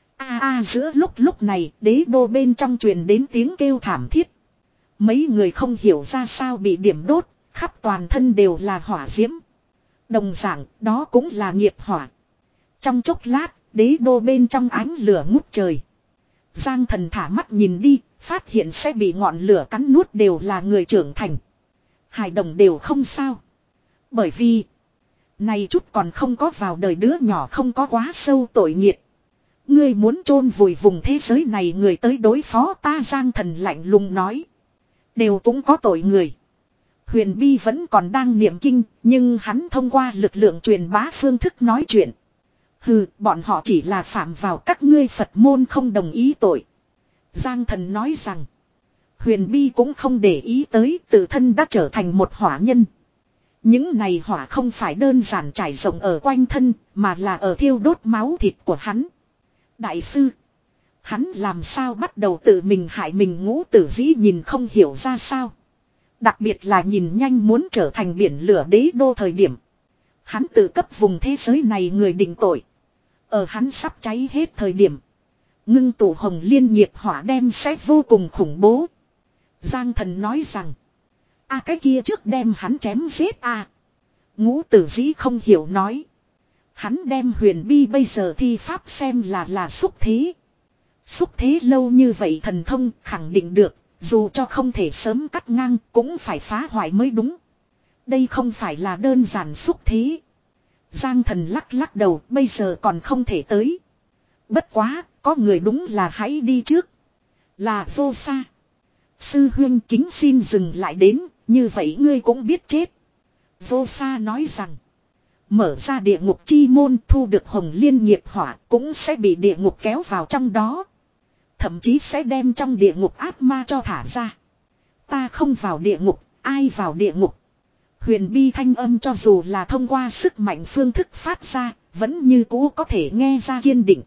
A a giữa lúc lúc này, đế đô bên trong truyền đến tiếng kêu thảm thiết. Mấy người không hiểu ra sao bị điểm đốt, khắp toàn thân đều là hỏa diễm. Đồng dạng, đó cũng là nghiệp hỏa. Trong chốc lát, đế đô bên trong ánh lửa ngút trời. Giang Thần thả mắt nhìn đi, phát hiện sẽ bị ngọn lửa cắn nuốt đều là người trưởng thành. Hài đồng đều không sao. Bởi vì này chút còn không có vào đời đứa nhỏ không có quá sâu tội nghiệt. Ngươi muốn chôn vùi vùng thế giới này người tới đối phó ta. Giang Thần lạnh lùng nói. Đều cũng có tội người. Huyền Bi vẫn còn đang niệm kinh, nhưng hắn thông qua lực lượng truyền bá phương thức nói chuyện. Hừ, bọn họ chỉ là phạm vào các ngươi Phật môn không đồng ý tội. Giang Thần nói rằng, Huyền Bi cũng không để ý tới, tự thân đã trở thành một hỏa nhân. Những này hỏa không phải đơn giản trải rộng ở quanh thân, mà là ở thiêu đốt máu thịt của hắn. Đại sư, hắn làm sao bắt đầu tự mình hại mình? Ngũ Tử Dĩ nhìn không hiểu ra sao. Đặc biệt là nhìn nhanh muốn trở thành biển lửa đế đô thời điểm. Hắn tự cấp vùng thế giới này người định tội. Ở hắn sắp cháy hết thời điểm. Ngưng tụ hồng liên nghiệp hỏa đem sẽ vô cùng khủng bố. Giang Thần nói rằng. A cái kia trước đem hắn chém giết a. À. Ngũ Tử Dĩ không hiểu nói. Hắn đem Huyền Bi bây giờ thi pháp xem là là xúc thế. Xúc thế lâu như vậy thần thông khẳng định được. Dù cho không thể sớm cắt ngang cũng phải phá hoại mới đúng. Đây không phải là đơn giản xúc thế. Giang Thần lắc lắc đầu, bây giờ còn không thể tới. Bất quá, có người đúng là hãy đi trước. Là Vô Sa. Sư huynh kính xin dừng lại đến, như vậy ngươi cũng biết chết. Vô Sa nói rằng, mở ra địa ngục chi môn thu được hồng liên nghiệp hỏa cũng sẽ bị địa ngục kéo vào trong đó. Thậm chí sẽ đem trong địa ngục ác ma cho thả ra. Ta không vào địa ngục, ai vào địa ngục? Huyền Bi thanh âm cho dù là thông qua sức mạnh phương thức phát ra, vẫn như cũ có thể nghe ra kiên định.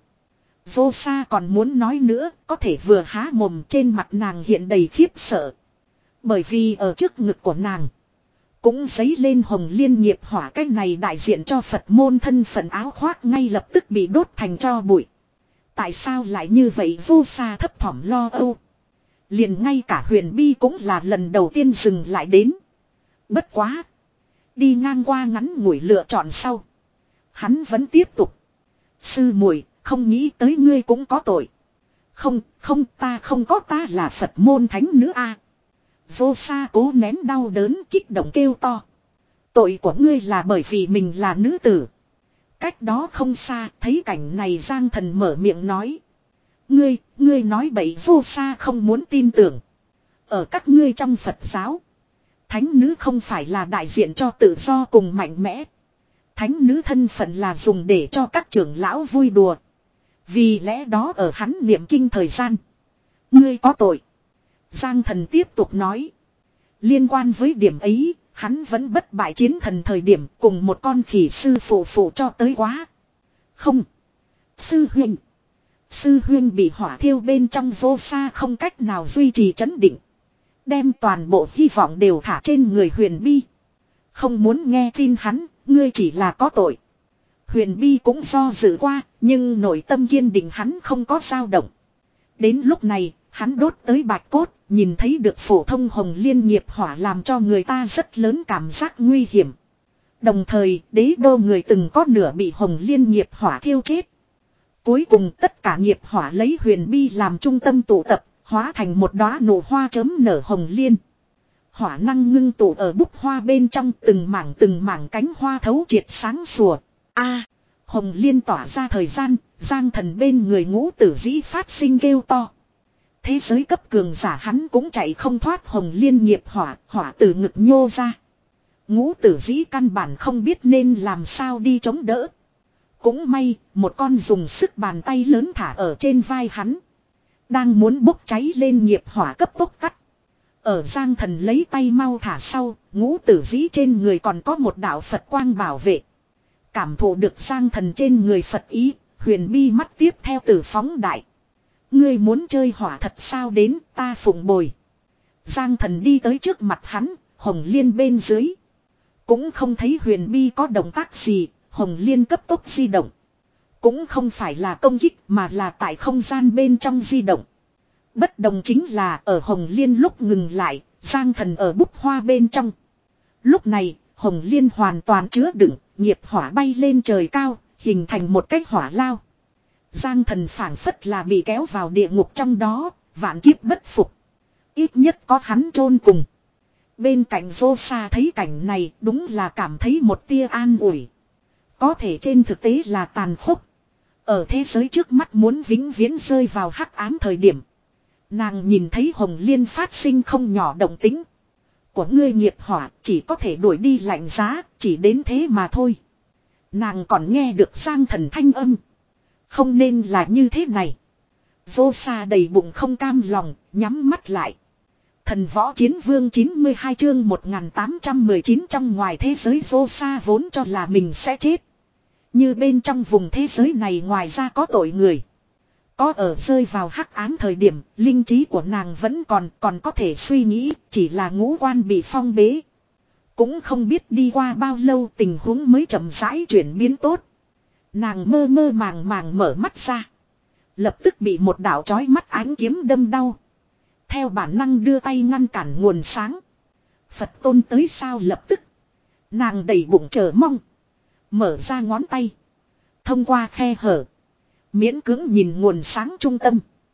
Vô Sa còn muốn nói nữa, có thể vừa há mồm trên mặt nàng hiện đầy khiếp sợ. Bởi vì ở trước ngực của nàng, cũng dấy lên hồng liên nghiệp hỏa, cái này đại diện cho Phật môn thân phận áo khoác ngay lập tức bị đốt thành tro bụi. Tại sao lại như vậy? Vô Sa thấp thỏm lo âu. Liền ngay cả Huyền Bi cũng là lần đầu tiên dừng lại đến. Bất quá. Đi ngang qua ngắn ngủi lựa chọn sau. Hắn vẫn tiếp tục. Sư muội, không nghĩ tới ngươi cũng có tội. Không, không, ta không có, ta là Phật môn thánh nữ a. Vô Sa cố nén đau đớn kích động kêu to. Tội của ngươi là bởi vì mình là nữ tử. Cách đó không xa, thấy cảnh này Giang Thần mở miệng nói. Ngươi, ngươi nói bậy. Vô Sa không muốn tin tưởng. Ở các ngươi trong Phật giáo, thánh nữ không phải là đại diện cho tự do cùng mạnh mẽ. Thánh nữ thân phận là dùng để cho các trưởng lão vui đùa. Vì lẽ đó ở hắn niệm kinh thời gian, ngươi có tội. Giang Thần tiếp tục nói. Liên quan với điểm ấy, hắn vẫn bất bại chiến thần thời điểm cùng một con khỉ sư phụ phụ cho tới quá. Không. Sư huynh. Sư huynh bị hỏa thiêu bên trong. Vô Sa không cách nào duy trì trấn định. Đem toàn bộ hy vọng đều thả trên người Huyền Bi. Không muốn nghe tin hắn, ngươi chỉ là có tội. Huyền Bi cũng do dự qua, nhưng nội tâm kiên định hắn không có dao động. Đến lúc này, hắn đốt tới bạch cốt, nhìn thấy được phổ thông hồng liên nghiệp hỏa làm cho người ta rất lớn cảm giác nguy hiểm. Đồng thời, đế đô người từng có nửa bị hồng liên nghiệp hỏa thiêu chết. Cuối cùng tất cả nghiệp hỏa lấy Huyền Bi làm trung tâm tụ tập, hóa thành một đóa nụ hoa chớm nở hồng liên. Hỏa năng ngưng tụ ở búp hoa bên trong, từng mảng từng mảng cánh hoa thấu triệt sáng sủa. A, hồng liên tỏa ra thời gian, Giang Thần bên người Ngũ Tử Dĩ phát sinh kêu to. Thế giới cấp cường giả hắn cũng chạy không thoát hồng liên nghiệp hỏa, hỏa từ ngực nhô ra. Ngũ Tử Dĩ căn bản không biết nên làm sao đi chống đỡ. Cũng may, một con dùng sức bàn tay lớn thả ở trên vai hắn. Đang muốn bốc cháy lên nghiệp hỏa cấp tốc tắt. Ở Giang Thần lấy tay mau thả sau, Ngũ Tử Dĩ trên người còn có một đạo Phật quang bảo vệ. Cảm thụ được Giang Thần trên người Phật ý, Huyền Bi mắt tiếp theo tử phóng đại. Ngươi muốn chơi hỏa thật sao? Đến ta phụng bồi. Giang Thần đi tới trước mặt hắn, hồng liên bên dưới. Cũng không thấy Huyền Bi có động tác gì, hồng liên cấp tốc di động. Cũng không phải là công kích mà là tại không gian bên trong di động. Bất đồng chính là ở hồng liên lúc ngừng lại, Giang Thần ở búp hoa bên trong. Lúc này, hồng liên hoàn toàn chứa đựng, nghiệp hỏa bay lên trời cao, hình thành một cái hỏa lao. Giang Thần phảng phất là bị kéo vào địa ngục trong đó, vạn kiếp bất phục. Ít nhất có hắn chôn cùng. Bên cạnh Vô Sa thấy cảnh này đúng là cảm thấy một tia an ủi. Có thể trên thực tế là tàn khốc. Ở thế giới trước mắt muốn vĩnh viễn rơi vào hắc ám thời điểm. Nàng nhìn thấy Hồng Liên phát sinh không nhỏ động tính. Của ngươi nghiệp hỏa chỉ có thể đuổi đi lạnh giá, chỉ đến thế mà thôi. Nàng còn nghe được Giang Thần thanh âm. Không nên là như thế này. Vô Sa đầy bụng không cam lòng, nhắm mắt lại. Thần võ chiến vương chín mươi hai chương một nghìn tám trăm mười chín trong ngoài thế giới Vô Sa vốn cho là mình sẽ chết. Như bên trong vùng thế giới này ngoài ra có tội người. Có ở rơi vào hắc ám thời điểm, linh trí của nàng vẫn còn còn có thể suy nghĩ, chỉ là ngũ quan bị phong bế. Cũng không biết đi qua bao lâu tình huống mới chậm rãi chuyển biến tốt. Nàng mơ mơ màng màng mở mắt ra. Lập tức bị một đạo chói mắt ánh kiếm đâm đau. Theo bản năng đưa tay ngăn cản nguồn sáng. Phật tôn tới sao lập tức. Nàng đầy bụng chờ mong. Mở ra ngón tay. Thông qua khe hở. Miễn cưỡng nhìn nguồn sáng trung tâm.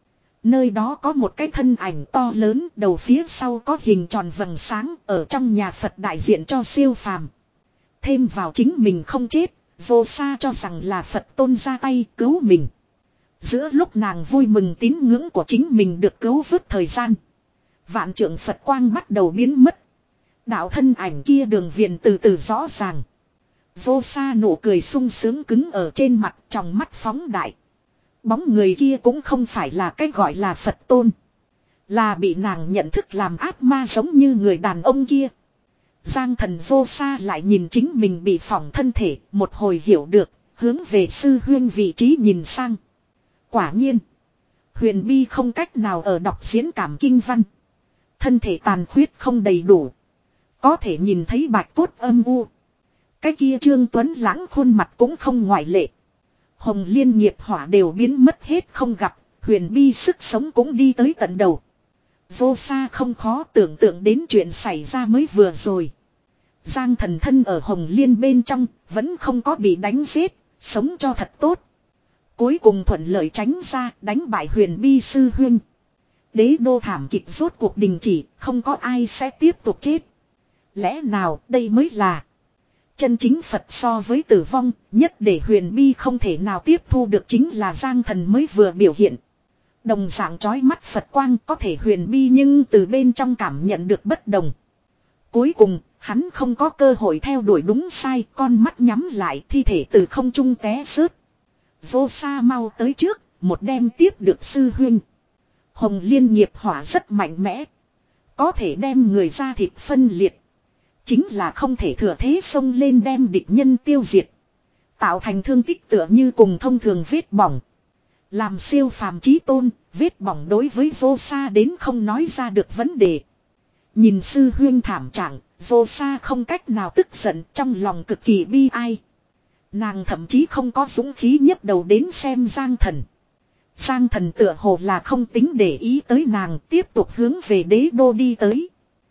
Nơi đó có một cái thân ảnh to lớn, đầu phía sau có hình tròn vầng sáng ở trong nhà Phật đại diện cho siêu phàm. Thêm vào chính mình không chết, Vô Sa cho rằng là Phật tôn ra tay cứu mình. Giữa lúc nàng vui mừng tín ngưỡng của chính mình được cứu vớt thời gian. Vạn trượng Phật quang bắt đầu biến mất. Đạo thân ảnh kia đường viền từ từ rõ ràng. Vô Sa nụ cười sung sướng cứng ở trên mặt, trong mắt phóng đại. Bóng người kia cũng không phải là cái gọi là Phật tôn. Là bị nàng nhận thức làm ác ma giống như người đàn ông kia. Giang Thần Vô Sa lại nhìn chính mình bị phỏng thân thể, một hồi hiểu được, hướng về sư huyên vị trí nhìn sang. Quả nhiên, Huyền Bi không cách nào ở đọc diễn cảm kinh văn. Thân thể tàn khuyết không đầy đủ. Có thể nhìn thấy bạch cốt âm u. Cái kia Trương Tuấn Lãng khuôn mặt cũng không ngoại lệ. Hồng Liên nghiệp hỏa đều biến mất hết không gặp, Huyền Bi sức sống cũng đi tới tận đầu. Vô Sa không khó tưởng tượng đến chuyện xảy ra mới vừa rồi. Giang Thần thân ở Hồng Liên bên trong, vẫn không có bị đánh giết, sống cho thật tốt. Cuối cùng thuận lợi tránh ra, đánh bại Huyền Bi sư huynh. Đế đô thảm kịch rốt cuộc đình chỉ, không có ai sẽ tiếp tục chết. Lẽ nào đây mới là chân chính Phật so với tử vong, nhất để Huyền Bi không thể nào tiếp thu được chính là Giang Thần mới vừa biểu hiện. Đồng dạng chói mắt Phật quang có thể Huyền Bi nhưng từ bên trong cảm nhận được bất đồng. Cuối cùng, hắn không có cơ hội theo đuổi đúng sai, con mắt nhắm lại thi thể từ không trung té rớt. Vô Sa mau tới trước, một đem tiếp được sư huynh. Hồng Liên nghiệp hỏa rất mạnh mẽ. Có thể đem người ra thịt phân liệt. Chính là không thể thừa thế xông lên đem địch nhân tiêu diệt. Tạo thành thương tích tựa như cùng thông thường vết bỏng. Làm siêu phàm chí tôn, vết bỏng đối với Vô Sa đến không nói ra được vấn đề. Nhìn sư huyên thảm trạng, Vô Sa không cách nào tức giận, trong lòng cực kỳ bi ai. Nàng thậm chí không có dũng khí nhấc đầu đến xem Giang Thần. Giang Thần tựa hồ là không tính để ý tới nàng, tiếp tục hướng về đế đô đi tới.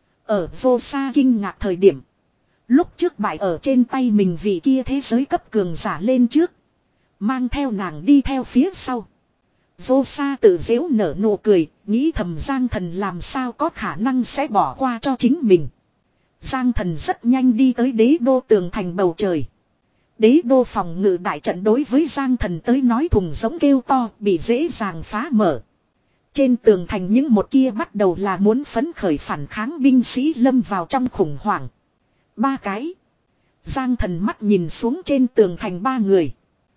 Ở Vô Sa kinh ngạc thời điểm. Lúc trước bại ở trên tay mình vì kia thế giới cấp cường giả lên trước. Mang theo nàng đi theo phía sau. Vô Sa tự giễu nở nụ cười, nghĩ thầm Giang Thần làm sao có khả năng sẽ bỏ qua cho chính mình. Giang Thần rất nhanh đi tới đế đô tường thành bầu trời. Đế đô phòng ngự đại trận đối với Giang Thần tới nói thùng giống kêu to bị dễ dàng phá mở. Trên tường thành những một kia bắt đầu là muốn phấn khởi phản kháng binh sĩ lâm vào trong khủng hoảng. Ba cái. Giang Thần mắt nhìn xuống trên tường thành ba người.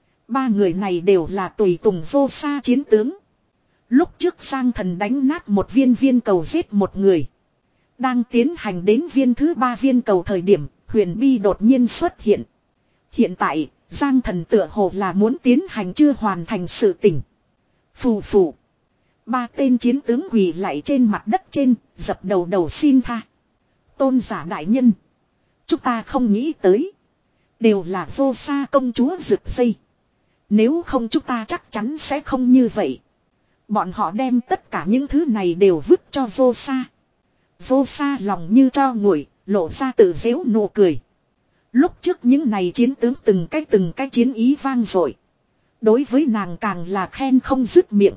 Ba người này đều là tùy tùng Vô Sa chiến tướng. Lúc trước Giang Thần đánh nát một viên viên cầu giết một người. Đang tiến hành đến viên thứ ba viên cầu thời điểm, Huyền Bi đột nhiên xuất hiện. Hiện tại, Giang Thần tựa hồ là muốn tiến hành chưa hoàn thành sự tình. Phù phù. Ba tên chiến tướng quỳ lại trên mặt đất trên, dập đầu đầu xin tha. Tôn giả đại nhân. Chúng ta không nghĩ tới. Đều là Vô Sa công chúa rực dây. Nếu không chúng ta chắc chắn sẽ không như vậy. Bọn họ đem tất cả những thứ này đều vứt cho Vô Sa. Vô Sa lòng như cho nguội, lộ ra tự giễu nụ cười. Lúc trước những này chiến tướng từng cái từng cái chiến ý vang dội. Đối với nàng càng là khen không dứt miệng.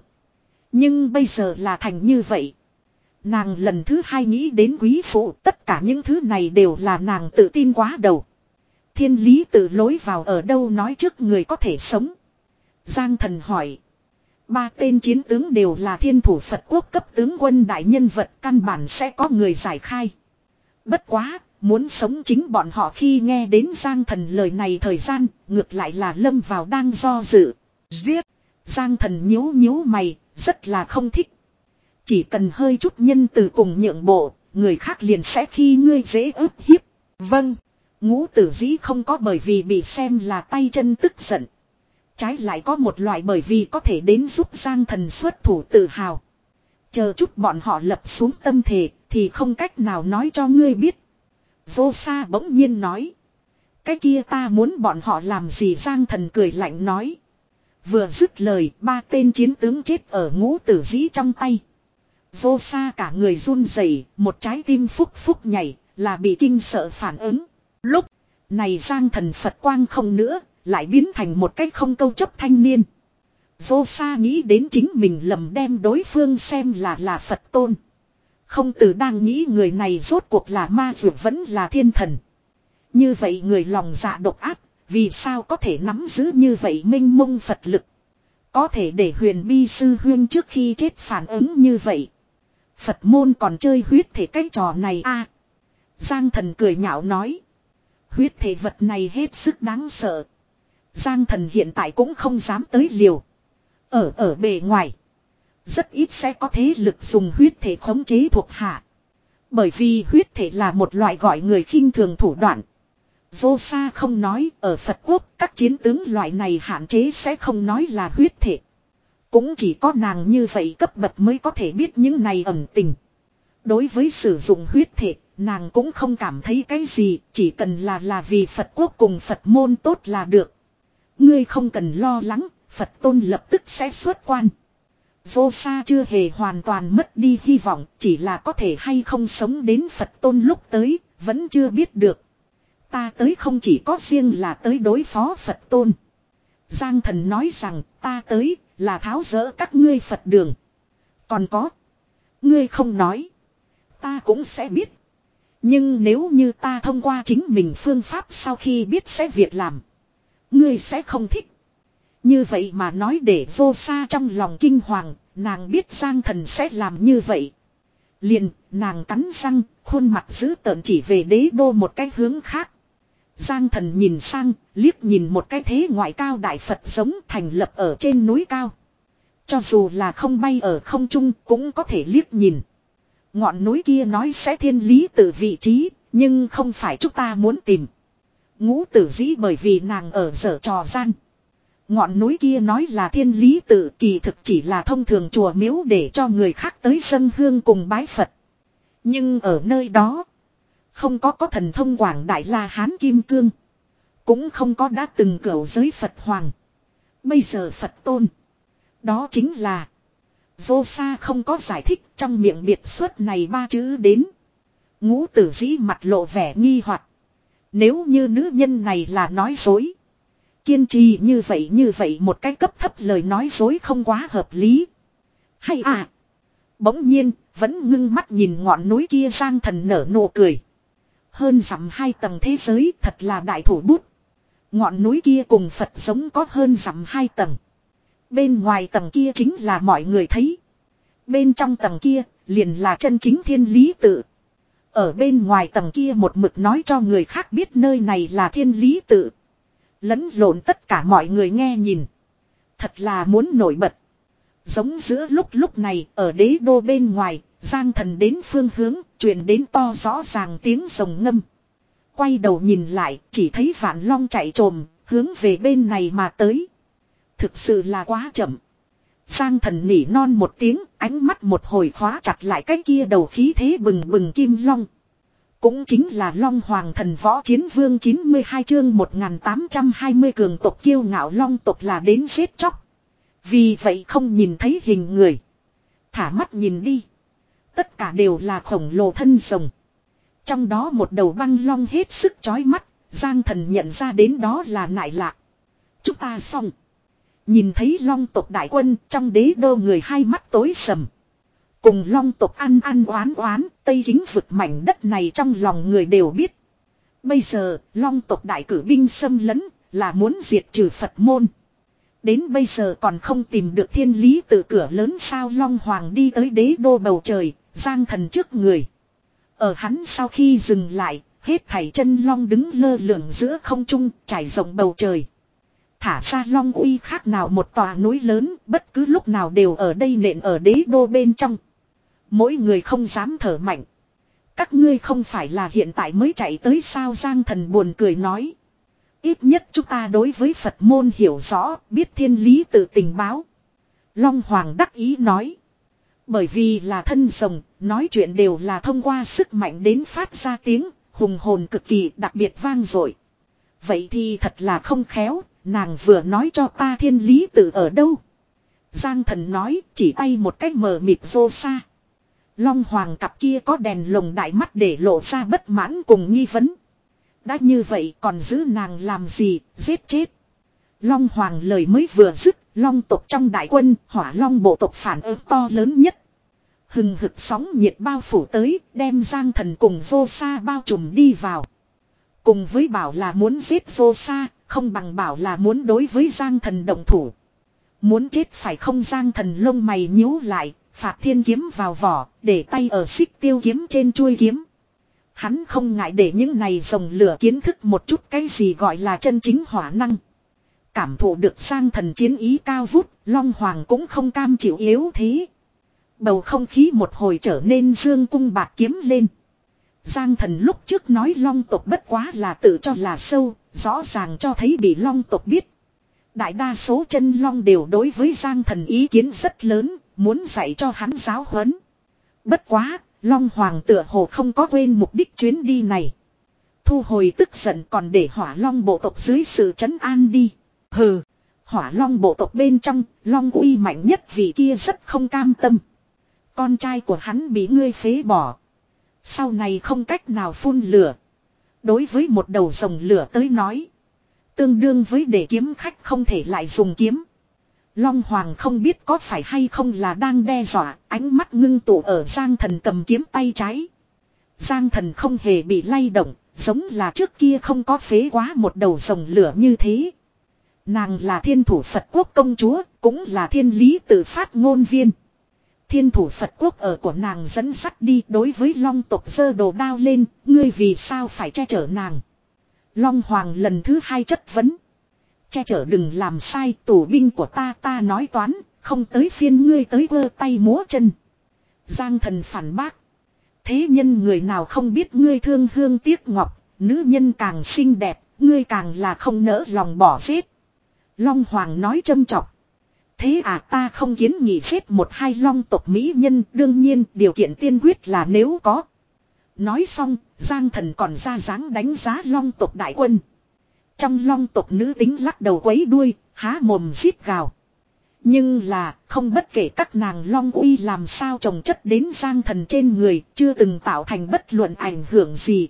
Nhưng bây giờ là thành như vậy. Nàng lần thứ hai nghĩ đến quý phụ, tất cả những thứ này đều là nàng tự tin quá đầu. Thiên lý tự lối vào ở đâu nói trước người có thể sống. Giang Thần hỏi. Ba tên chiến tướng đều là thiên thủ Phật quốc cấp tướng quân đại nhân vật, căn bản sẽ có người giải khai. Bất quá, muốn sống chính bọn họ khi nghe đến Giang Thần lời này thời gian, ngược lại là lâm vào đang do dự. Giết! Giang Thần nhíu nhíu mày, rất là không thích. Chỉ cần hơi chút nhân từ cùng nhượng bộ, người khác liền sẽ khi ngươi dễ ức hiếp. Vâng, Ngũ Tử Dĩ không có bởi vì bị xem là tay chân tức giận. Trái lại có một loại bởi vì có thể đến giúp Giang Thần xuất thủ tự hào. Chờ chút bọn họ lập xuống tâm thể thì không cách nào nói cho ngươi biết. Vô Sa bỗng nhiên nói. Cái kia ta muốn bọn họ làm gì? Giang Thần cười lạnh nói. Vừa dứt lời, ba tên chiến tướng chết ở Ngũ Tử Dĩ trong tay. Vô Sa cả người run rẩy, một trái tim phúc phúc nhảy, là bị kinh sợ phản ứng. Lúc này Giang Thần Phật quang không nữa, lại biến thành một cái không câu chấp thanh niên. Vô Sa nghĩ đến chính mình lầm đem đối phương xem là là Phật tôn. Không từ đang nghĩ người này rốt cuộc là ma dược vẫn là thiên thần. Như vậy người lòng dạ độc ác, vì sao có thể nắm giữ như vậy minh mông Phật lực. Có thể để Huyền Bi sư huyên trước khi chết phản ứng như vậy. Phật môn còn chơi huyết thể cái trò này a? Giang Thần cười nhạo nói. Huyết thể vật này hết sức đáng sợ. Giang Thần hiện tại cũng không dám tới liều. Ở ở bề ngoài, rất ít sẽ có thế lực dùng huyết thể khống chế thuộc hạ. Bởi vì huyết thể là một loại gọi người khinh thường thủ đoạn. Vô Sa không nói, ở Phật quốc các chiến tướng loại này hạn chế sẽ không nói là huyết thể. Cũng chỉ có nàng như vậy cấp bậc mới có thể biết những này ẩn tình. Đối với sử dụng huyết thể, nàng cũng không cảm thấy cái gì, chỉ cần là là vì Phật quốc cùng Phật môn tốt là được. Ngươi không cần lo lắng, Phật tôn lập tức sẽ xuất quan. Vô Sa chưa hề hoàn toàn mất đi hy vọng, chỉ là có thể hay không sống đến Phật tôn lúc tới, vẫn chưa biết được. Ta tới không chỉ có riêng là tới đối phó Phật tôn. Giang Thần nói rằng ta tới là tháo dỡ các ngươi Phật đường. Còn có, ngươi không nói, ta cũng sẽ biết. Nhưng nếu như ta thông qua chính mình phương pháp sau khi biết sẽ việc làm, ngươi sẽ không thích. Như vậy mà nói để Vô Sa trong lòng kinh hoàng, nàng biết Giang Thần sẽ làm như vậy. Liền, nàng cắn răng, khuôn mặt dữ tợn chỉ về đế đô một cái hướng khác. Giang Thần nhìn sang, liếc nhìn một cái thế ngoại cao đại Phật giống thành lập ở trên núi cao. Cho dù là không bay ở không trung cũng có thể liếc nhìn. Ngọn núi kia nói sẽ thiên lý tự vị trí, nhưng không phải chúng ta muốn tìm. Ngũ Tử Dĩ bởi vì nàng ở giở trò gian. Ngọn núi kia nói là thiên lý tự, kỳ thực chỉ là thông thường chùa miếu để cho người khác tới dâng hương cùng bái Phật. Nhưng ở nơi đó, không có có thần thông quảng đại La Hán Kim Cương. Cũng không có đã từng cửu giới Phật Hoàng. Bây giờ Phật Tôn. Đó chính là. Vô Sa không có giải thích, trong miệng biệt xuất này ba chữ đến. Ngũ Tử Dĩ mặt lộ vẻ nghi hoặc. Nếu như nữ nhân này là nói dối. Kiên trì như vậy như vậy một cái cấp thấp lời nói dối không quá hợp lý. Hay à. Bỗng nhiên vẫn ngưng mắt nhìn ngọn núi kia. Giang Thần nở nụ cười. Hơn dặm hai tầng thế giới thật là đại thủ bút. Ngọn núi kia cùng Phật giống có hơn dặm hai tầng. Bên ngoài tầng kia chính là mọi người thấy. Bên trong tầng kia liền là chân chính thiên lý tự. Ở bên ngoài tầng kia một mực nói cho người khác biết nơi này là thiên lý tự. Lẫn lộn tất cả mọi người nghe nhìn. Thật là muốn nổi bật. Giống giữa lúc lúc này ở đế đô bên ngoài, Giang Thần đến phương hướng, truyền đến to rõ ràng tiếng rồng ngâm. Quay đầu nhìn lại, chỉ thấy Vạn Long chạy trồm, hướng về bên này mà tới. Thực sự là quá chậm. Giang Thần nỉ non một tiếng, ánh mắt một hồi khóa chặt lại cái kia đầu khí thế bừng bừng kim long. Cũng chính là Long Hoàng Thần Võ Chiến Vương chín mươi hai chương một nghìn tám trăm hai mươi cường tộc kiêu ngạo long tộc là đến giết chóc. Vì vậy không nhìn thấy hình người. Thả mắt nhìn đi. Tất cả đều là khổng lồ thân rồng. Trong đó một đầu băng long hết sức chói mắt. Giang Thần nhận ra đến đó là Nại Lạc. Chúng ta xong. Nhìn thấy long tộc đại quân trong đế đô người hai mắt tối sầm. Cùng long tộc ăn ăn oán oán, Tây Kính vực mảnh đất này trong lòng người đều biết. Bây giờ, long tộc đại cử binh xâm lấn, là muốn diệt trừ Phật môn. Đến bây giờ còn không tìm được thiên lý tự cửa lớn sao. Long Hoàng đi tới đế đô bầu trời, Giang Thần trước người. Ở hắn sau khi dừng lại, hết thảy chân long đứng lơ lửng giữa không trung, trải rộng bầu trời. Thả ra long uy khác nào một tòa núi lớn, bất cứ lúc nào đều ở đây nện ở đế đô bên trong. Mỗi người không dám thở mạnh. Các ngươi không phải là hiện tại mới chạy tới sao. Giang Thần buồn cười nói. Ít nhất chúng ta đối với Phật môn hiểu rõ, biết thiên lý tự tình báo. Long Hoàng đắc ý nói. Bởi vì là thân rồng, nói chuyện đều là thông qua sức mạnh đến phát ra tiếng, hùng hồn cực kỳ đặc biệt vang dội. Vậy thì thật là không khéo, nàng vừa nói cho ta thiên lý tự ở đâu. Giang Thần nói, chỉ tay một cách mờ mịt vô xa. Long Hoàng cặp kia có đèn lồng đại mắt để lộ ra bất mãn cùng nghi vấn. Đã như vậy còn giữ nàng làm gì, giết chết. Long Hoàng lời mới vừa dứt, long tộc trong đại quân, hỏa long bộ tộc phản ứng to lớn nhất. Hừng hực sóng nhiệt bao phủ tới, đem Giang Thần cùng vô sa bao trùm đi vào. Cùng với bảo là muốn giết vô sa, không bằng bảo là muốn đối với Giang Thần động thủ. Muốn chết phải không. Giang Thần lông mày nhíu lại, phạt thiên kiếm vào vỏ, để tay ở xích tiêu kiếm trên chuôi kiếm. Hắn không ngại để những này rồng lửa kiến thức một chút cái gì gọi là chân chính hỏa năng. Cảm thụ được Giang Thần chiến ý cao vút, Long Hoàng cũng không cam chịu yếu thế. Bầu không khí một hồi trở nên dương cung bạt kiếm lên. Giang Thần lúc trước nói long tộc bất quá là tự cho là sâu, rõ ràng cho thấy bị long tộc biết. Đại đa số chân long đều đối với Giang Thần ý kiến rất lớn, muốn dạy cho hắn giáo huấn. Bất quá, Long Hoàng tựa hồ không có quên mục đích chuyến đi này. Thu hồi tức giận còn để hỏa long bộ tộc dưới sự trấn an đi. Hừ, hỏa long bộ tộc bên trong, long uy mạnh nhất vì kia rất không cam tâm. Con trai của hắn bị ngươi phế bỏ. Sau này không cách nào phun lửa. Đối với một đầu rồng lửa tới nói. Tương đương với để kiếm khách không thể lại dùng kiếm. Long Hoàng không biết có phải hay không là đang đe dọa, ánh mắt ngưng tụ ở Giang Thần cầm kiếm tay trái. Giang Thần không hề bị lay động, giống là trước kia không có phế quá một đầu rồng lửa như thế. Nàng là thiên thủ Phật quốc công chúa, cũng là thiên lý tự phát ngôn viên. Thiên thủ Phật quốc ở của nàng dẫn sắt đi đối với long tộc giơ đồ đao lên, ngươi vì sao phải che chở nàng. Long Hoàng lần thứ hai chất vấn. Che chở đừng làm sai, tù binh của ta ta nói toán, không tới phiên ngươi tới vơ tay múa chân. Giang Thần phản bác. Thế nhân người nào không biết ngươi thương hương tiếc ngọc, nữ nhân càng xinh đẹp, ngươi càng là không nỡ lòng bỏ giết. Long Hoàng nói châm chọc. Thế à, ta không kiến nghị giết một hai long tộc mỹ nhân, đương nhiên điều kiện tiên quyết là nếu có. Nói xong, Giang Thần còn ra dáng đánh giá long tộc đại quân. Trong long tộc nữ tính lắc đầu quấy đuôi, há mồm rít gào. Nhưng là, không bất kể các nàng long uy làm sao trồng chất đến Giang Thần trên người, chưa từng tạo thành bất luận ảnh hưởng gì.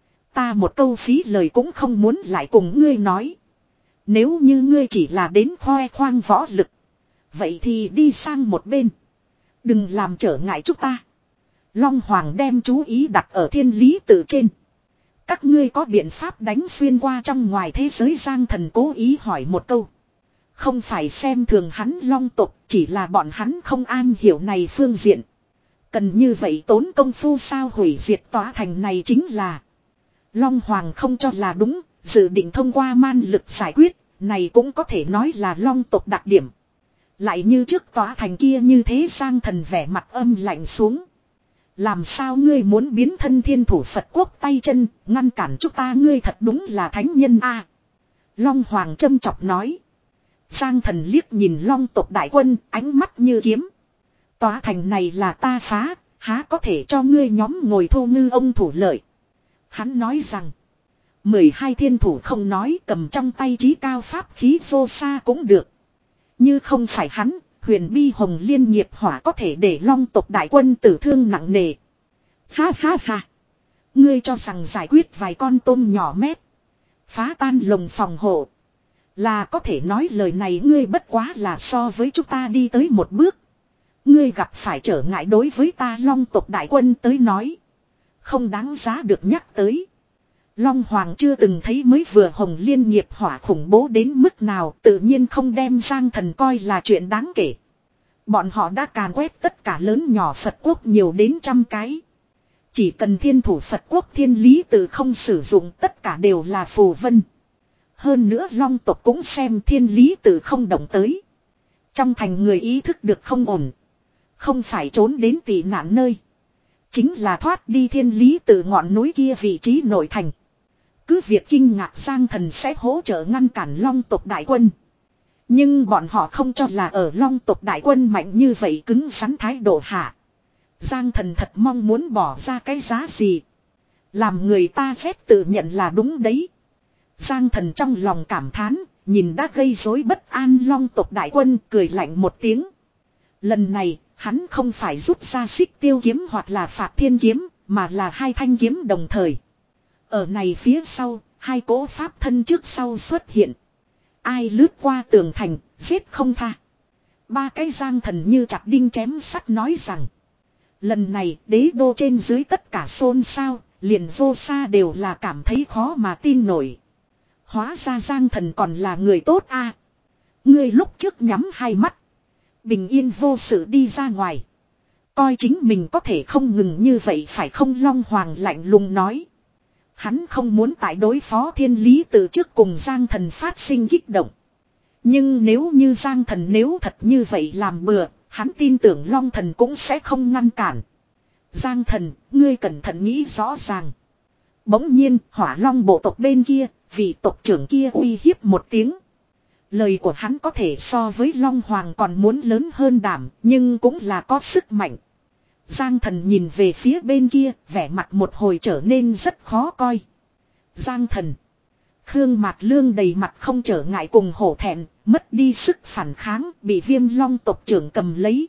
Ta một câu phí lời cũng không muốn lại cùng ngươi nói. Nếu như ngươi chỉ là đến khoe khoang võ lực, vậy thì đi sang một bên. Đừng làm trở ngại chúng ta. Long Hoàng đem chú ý đặt ở thiên lý tự trên. Các ngươi có biện pháp đánh xuyên qua trong ngoài thế giới. Giang Thần cố ý hỏi một câu. Không phải xem thường hắn long tộc, chỉ là bọn hắn không an hiểu này phương diện. Cần như vậy tốn công phu sao hủy diệt tòa thành này chính là. Long Hoàng không cho là đúng, dự định thông qua man lực giải quyết, này cũng có thể nói là long tộc đặc điểm. Lại như trước tòa thành kia như thế. Giang Thần vẻ mặt âm lạnh xuống. Làm sao ngươi muốn biến thân thiên thủ Phật quốc tay chân, ngăn cản chúng ta, ngươi thật đúng là thánh nhân a. À, Long Hoàng châm chọc nói. Giang Thần liếc nhìn long tộc đại quân, ánh mắt như kiếm. Tòa thành này là ta phá, há có thể cho ngươi nhóm ngồi thu ngư ông thủ lợi. Hắn nói rằng, mười hai thiên thủ không nói, cầm trong tay chí cao pháp khí vô xa cũng được. Như không phải hắn, huyền bi hồng liên nghiệp hỏa có thể để long tộc đại quân tử thương nặng nề. Ha ha ha. Ngươi cho rằng giải quyết vài con tôm nhỏ mét, phá tan lồng phòng hộ, là có thể nói lời này. Ngươi bất quá là so với chúng ta đi tới một bước. Ngươi gặp phải trở ngại đối với ta long tộc đại quân tới nói, không đáng giá được nhắc tới. Long Hoàng chưa từng thấy mới vừa hồng liên nghiệp hỏa khủng bố đến mức nào, tự nhiên không đem Giang Thần coi là chuyện đáng kể. Bọn họ đã càn quét tất cả lớn nhỏ Phật quốc nhiều đến trăm cái. Chỉ cần thiên thủ Phật quốc thiên lý tự không sử dụng, tất cả đều là phù vân. Hơn nữa Long tộc cũng xem thiên lý tự không động tới. Trong thành người ý thức được không ổn. Không phải trốn đến tị nạn nơi. Chính là thoát đi thiên lý tự ngọn núi kia vị trí nội thành. Cứ việc kinh ngạc Giang Thần sẽ hỗ trợ ngăn cản Long tộc đại quân. Nhưng bọn họ không cho là ở Long tộc đại quân mạnh như vậy cứng rắn thái độ hạ. Giang Thần thật mong muốn bỏ ra cái giá gì. Làm người ta phép tự nhận là đúng đấy. Giang Thần trong lòng cảm thán, nhìn đã gây rối bất an Long tộc đại quân, cười lạnh một tiếng. Lần này, hắn không phải rút ra xích tiêu kiếm hoặc là phạt thiên kiếm, mà là hai thanh kiếm đồng thời. Ở này phía sau, hai cỗ pháp thân trước sau xuất hiện. Ai lướt qua tường thành, giết không tha. Ba cái Giang Thần như chặt đinh chém sắt nói rằng. Lần này đế đô trên dưới tất cả xôn xao, liền vô xa đều là cảm thấy khó mà tin nổi. Hóa ra Giang Thần còn là người tốt a. À. Ngươi lúc trước nhắm hai mắt. Bình yên vô sự đi ra ngoài. Coi chính mình có thể không ngừng như vậy phải không? Long Hoàng lạnh lùng nói. Hắn không muốn tại đối phó thiên lý tự trước cùng Giang Thần phát sinh kích động. Nhưng nếu như Giang Thần nếu thật như vậy làm bừa, hắn tin tưởng Long Thần cũng sẽ không ngăn cản. Giang Thần, ngươi cẩn thận nghĩ rõ ràng. Bỗng nhiên, Hỏa Long bộ tộc bên kia, vị tộc trưởng kia uy hiếp một tiếng. Lời của hắn có thể so với Long Hoàng còn muốn lớn hơn đảm, nhưng cũng là có sức mạnh. Giang Thần nhìn về phía bên kia, vẻ mặt một hồi trở nên rất khó coi. Giang Thần. Khương Mạt Lương đầy mặt không trở ngại cùng hổ thẹn, mất đi sức phản kháng, bị Viêm Long tộc trưởng cầm lấy.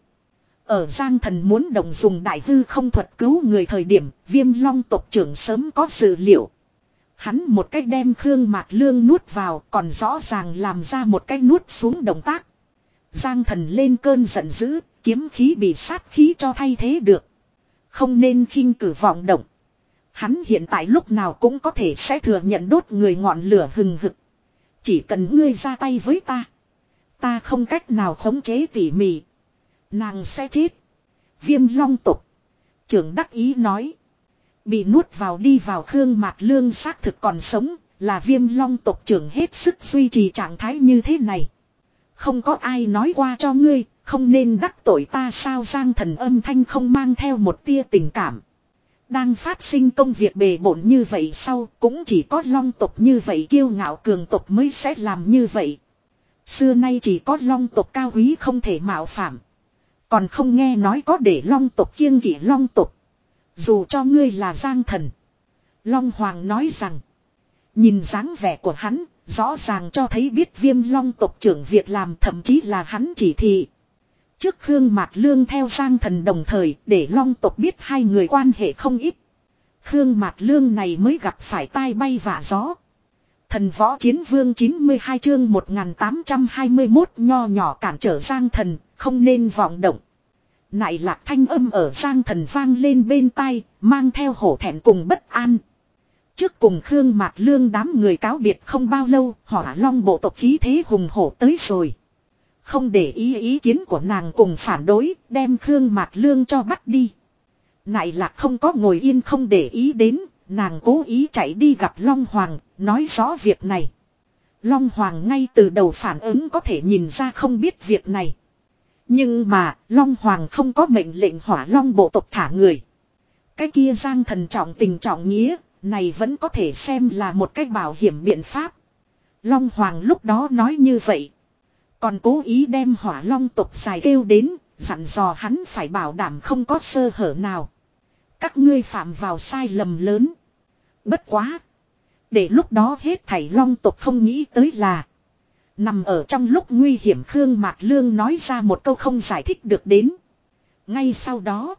Ở Giang Thần muốn động dùng đại hư không thuật cứu người thời điểm, Viêm Long tộc trưởng sớm có dự liệu. Hắn một cách đem Khương Mạt Lương nuốt vào, còn rõ ràng làm ra một cách nuốt xuống động tác. Giang Thần lên cơn giận dữ, kiếm khí bị sát khí cho thay thế được. Không nên khinh cử vọng động. Hắn hiện tại lúc nào cũng có thể sẽ thừa nhận đốt người ngọn lửa hừng hực. Chỉ cần ngươi ra tay với ta. Ta không cách nào khống chế tỉ mỉ. Nàng sẽ chết. Viêm Long tộc trưởng đắc ý nói. Bị nuốt vào đi vào Khương Mạt Lương xác thực còn sống. Là Viêm Long tộc trưởng hết sức duy trì trạng thái như thế này. Không có ai nói qua cho ngươi. Không nên đắc tội ta sao? Giang Thần âm thanh không mang theo một tia tình cảm. Đang phát sinh công việc bề bộn như vậy sau, cũng chỉ có Long tộc như vậy kiêu ngạo cường tộc mới sẽ làm như vậy. Xưa nay chỉ có Long tộc cao quý không thể mạo phạm. Còn không nghe nói có để Long tộc kiêng kỵ Long tộc. Dù cho ngươi là Giang Thần. Long Hoàng nói rằng, nhìn dáng vẻ của hắn, rõ ràng cho thấy biết Viêm Long tộc trưởng việc làm, thậm chí là hắn chỉ thị. Trước Khương Mạt Lương theo Giang Thần đồng thời để Long tộc biết hai người quan hệ không ít. Khương Mạt Lương này mới gặp phải tai bay vạ gió. Thần Võ Chiến Vương chín mươi hai chương một nghìn tám trăm hai mươi mốt nho nhỏ cản trở Giang Thần, không nên vọng động. Nại lạc thanh âm ở Giang Thần vang lên bên tai, mang theo hổ thẹn cùng bất an. Trước cùng Khương Mạt Lương đám người cáo biệt không bao lâu, Hỏa Long bộ tộc khí thế hùng hổ tới rồi. Không để ý ý kiến của nàng cùng phản đối, đem Khương Mạt Lương cho bắt đi. Nại lạc không có ngồi yên không để ý đến, nàng cố ý chạy đi gặp Long Hoàng, nói rõ việc này. Long Hoàng ngay từ đầu phản ứng có thể nhìn ra không biết việc này. Nhưng mà, Long Hoàng không có mệnh lệnh Hỏa Long bộ tộc thả người. Cái kia Giang Thần trọng tình trọng nghĩa, này vẫn có thể xem là một cách bảo hiểm biện pháp. Long Hoàng lúc đó nói như vậy. Còn cố ý đem Hỏa Long tộc dài kêu đến, dặn dò hắn phải bảo đảm không có sơ hở nào. Các ngươi phạm vào sai lầm lớn. Bất quá. Để lúc đó hết thảy Long tộc không nghĩ tới là. Nằm ở trong lúc nguy hiểm Khương Mạt Lương nói ra một câu không giải thích được đến. Ngay sau đó.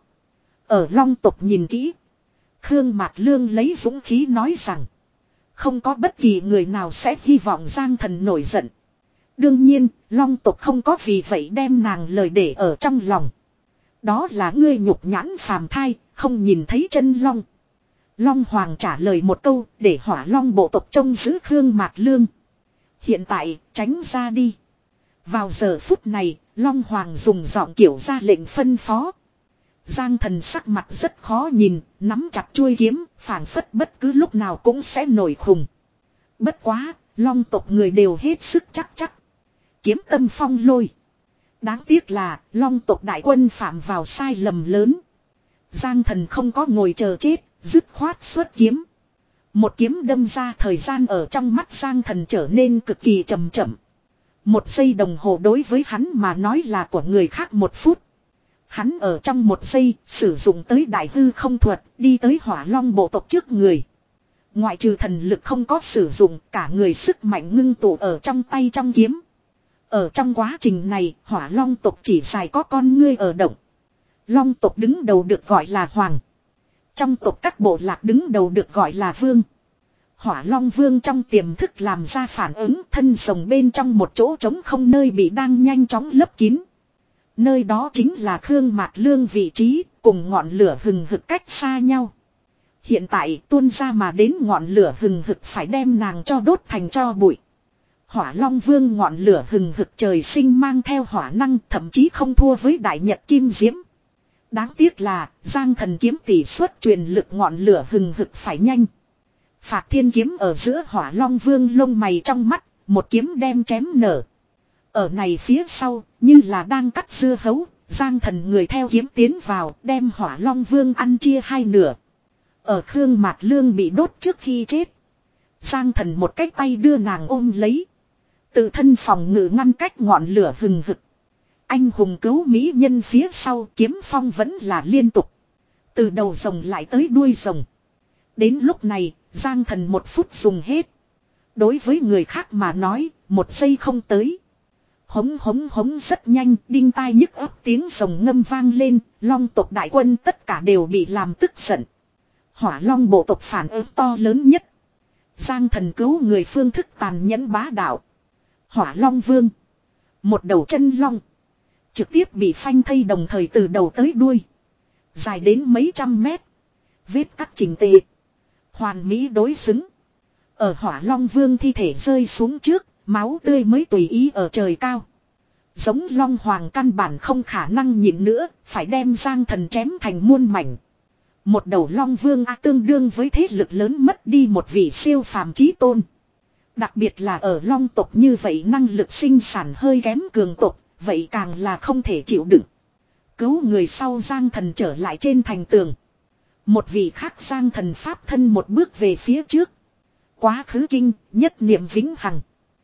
Ở Long tộc nhìn kỹ. Khương Mạt Lương lấy dũng khí nói rằng. Không có bất kỳ người nào sẽ hy vọng Giang Thần nổi giận. Đương nhiên, Long tộc không có vì vậy đem nàng lời để ở trong lòng. Đó là ngươi nhục nhãn phàm thai, không nhìn thấy chân long. Long Hoàng trả lời một câu để Hỏa Long bộ tộc trông giữ Khương Mạt Lương. Hiện tại tránh ra đi. Vào giờ phút này, Long Hoàng dùng giọng kiểu ra lệnh phân phó. Giang Thần sắc mặt rất khó nhìn, nắm chặt chuôi kiếm, phảng phất bất cứ lúc nào cũng sẽ nổi khùng. Bất quá, Long tộc người đều hết sức chắc chắc. Kiếm tâm phong lôi. Đáng tiếc là, Long tộc đại quân phạm vào sai lầm lớn. Giang Thần không có ngồi chờ chết, dứt khoát xuất kiếm. Một kiếm đâm ra, thời gian ở trong mắt Giang Thần trở nên cực kỳ chậm chậm. Một giây đồng hồ đối với hắn mà nói là của người khác một phút. Hắn ở trong một giây sử dụng tới đại hư không thuật, đi tới Hỏa Long bộ tộc trước người. Ngoại trừ thần lực không có sử dụng, cả người sức mạnh ngưng tụ ở trong tay trong kiếm. Ở trong quá trình này, Hỏa Long tộc chỉ dài có con ngươi ở động. Long tộc đứng đầu được gọi là Hoàng. Trong tộc các bộ lạc đứng đầu được gọi là Vương. Hỏa Long Vương trong tiềm thức làm ra phản ứng, thân rồng bên trong một chỗ trống không nơi bị đang nhanh chóng lấp kín. Nơi đó chính là Khương Mạt Lương vị trí, cùng ngọn lửa hừng hực cách xa nhau. Hiện tại tuôn ra mà đến ngọn lửa hừng hực phải đem nàng cho đốt thành tro bụi. Hỏa Long Vương ngọn lửa hừng hực trời sinh mang theo hỏa năng, thậm chí không thua với Đại Nhật Kim Diễm. Đáng tiếc là Giang Thần kiếm tỷ suất truyền lực ngọn lửa hừng hực phải nhanh. Phạt thiên kiếm ở giữa Hỏa Long Vương lông mày trong mắt, một kiếm đem chém nở. Ở này phía sau, như là đang cắt dưa hấu, Giang Thần người theo kiếm tiến vào, đem Hỏa Long Vương ăn chia hai nửa. Ở Khương Mạt Lương bị đốt trước khi chết, Giang Thần một cái tay đưa nàng ôm lấy, tự thân phòng ngự ngăn cách ngọn lửa hừng hực. Anh hùng cứu mỹ nhân phía sau, kiếm phong vẫn là liên tục. Từ đầu rồng lại tới đuôi rồng. Đến lúc này, Giang Thần một phút dùng hết. Đối với người khác mà nói, một giây không tới. Hống hống hống rất nhanh, đinh tai nhức ấp tiếng rồng ngâm vang lên, Long tộc đại quân tất cả đều bị làm tức giận. Hỏa Long bộ tộc phản ứng to lớn nhất. Giang Thần cứu người phương thức tàn nhẫn bá đạo. Hỏa Long Vương, một đầu chân long, trực tiếp bị phanh thây đồng thời từ đầu tới đuôi. Dài đến mấy trăm mét. Vết cắt chỉnh tề. Hoàn mỹ đối xứng. Ở Hỏa Long Vương thi thể rơi xuống trước, máu tươi mới tùy ý ở trời cao. Giống Long Hoàng căn bản không khả năng nhịn nữa, phải đem Giang Thần chém thành muôn mảnh. Một đầu Long Vương A tương đương với thế lực lớn mất đi một vị siêu phàm chí tôn. Đặc biệt là ở Long tộc như vậy năng lực sinh sản hơi kém cường tộc, vậy càng là không thể chịu đựng. Cứu người sau Giang Thần trở lại trên thành tường. Một vị khác Giang Thần pháp thân một bước về phía trước. Quá khứ kinh, nhất niệm vĩnh hằng.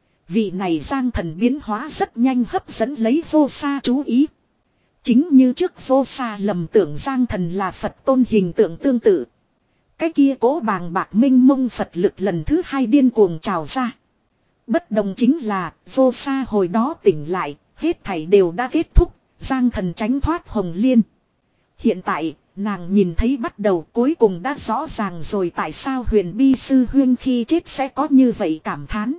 Vị này Giang Thần biến hóa rất nhanh hấp dẫn lấy Vô Sa chú ý. Chính như trước Vô Sa lầm tưởng Giang Thần là Phật tôn hình tượng tương tự. Cái kia cố bàng bạc minh mông Phật lực lần thứ hai điên cuồng trào ra. Bất đồng chính là Vô Sa hồi đó tỉnh lại, hết thảy đều đã kết thúc, Giang Thần tránh thoát Hồng Liên. Hiện tại, nàng nhìn thấy bắt đầu cuối cùng đã rõ ràng rồi tại sao Huyền Bi sư huyên khi chết sẽ có như vậy cảm thán.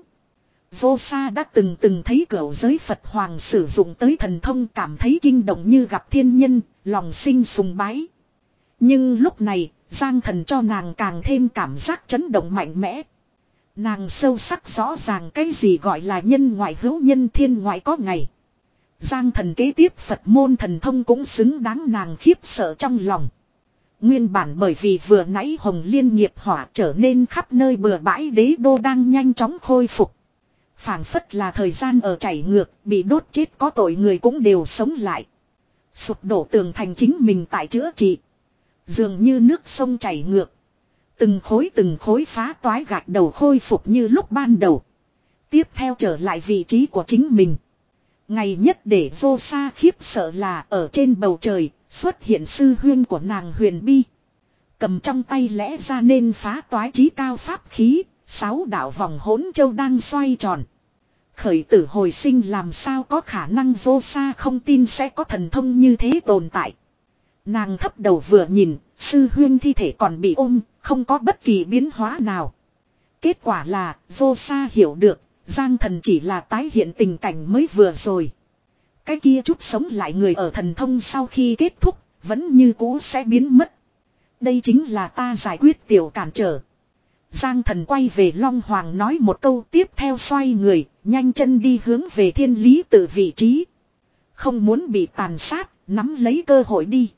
Vô Sa đã từng từng thấy cửu giới Phật Hoàng sử dụng tới thần thông, cảm thấy kinh động như gặp thiên nhân, lòng sinh sùng bái. Nhưng lúc này, Giang Thần cho nàng càng thêm cảm giác chấn động mạnh mẽ. Nàng sâu sắc rõ ràng cái gì gọi là nhân ngoại hữu nhân, thiên ngoại có ngày. Giang Thần kế tiếp Phật môn thần thông cũng xứng đáng nàng khiếp sợ trong lòng. Nguyên bản bởi vì vừa nãy Hồng Liên nghiệp hỏa trở nên khắp nơi bừa bãi đế đô đang nhanh chóng khôi phục. Phảng phất là thời gian ở chảy ngược, bị đốt chết có tội người cũng đều sống lại. Sụp đổ tường thành chính mình tại chữa trị. Dường như nước sông chảy ngược. Từng khối từng khối phá toái gạch đầu khôi phục như lúc ban đầu. Tiếp theo trở lại vị trí của chính mình. Ngày nhất để Vô Sa khiếp sợ là ở trên bầu trời xuất hiện sư huyên của nàng Huyền Bi. Cầm trong tay lẽ ra nên phá toái chí cao pháp khí, sáu đạo vòng hỗn châu đang xoay tròn. Khởi tử hồi sinh làm sao có khả năng, Vô Sa không tin sẽ có thần thông như thế tồn tại. Nàng thấp đầu vừa nhìn, sư huyên thi thể còn bị ôm, không có bất kỳ biến hóa nào. Kết quả là, Vô Sa hiểu được, Giang Thần chỉ là tái hiện tình cảnh mới vừa rồi. Cái kia chút sống lại người ở thần thông sau khi kết thúc, vẫn như cũ sẽ biến mất. Đây chính là ta giải quyết tiểu cản trở. Giang Thần quay về Long Hoàng nói một câu, tiếp theo xoay người, nhanh chân đi hướng về Thiên Lý Tự vị trí. Không muốn bị tàn sát, nắm lấy cơ hội đi.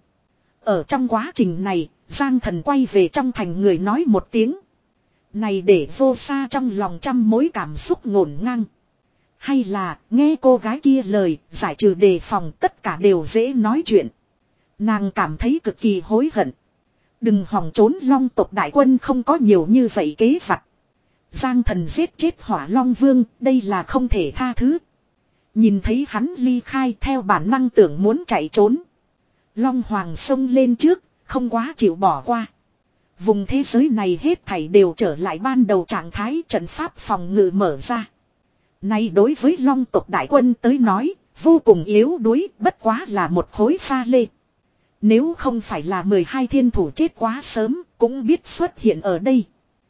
Ở trong quá trình này, Giang Thần quay về trong thành người nói một tiếng. Này để vô xa trong lòng trăm mối cảm xúc ngổn ngang. Hay là nghe cô gái kia lời, giải trừ đề phòng, tất cả đều dễ nói chuyện. Nàng cảm thấy cực kỳ hối hận. Đừng hòng trốn, Long tộc đại quân không có nhiều như vậy kế vặt. Giang Thần giết chết Hỏa Long Vương, đây là không thể tha thứ. Nhìn thấy hắn ly khai, theo bản năng tưởng muốn chạy trốn. Long Hoàng xông lên trước, không quá chịu bỏ qua. Vùng thế giới này hết thảy đều trở lại ban đầu trạng thái, trận pháp phòng ngự mở ra. Nay đối với Long tộc đại quân tới nói, vô cùng yếu đuối, bất quá là một khối pha lê. Nếu không phải là mười hai thiên thủ chết quá sớm, cũng biết xuất hiện ở đây.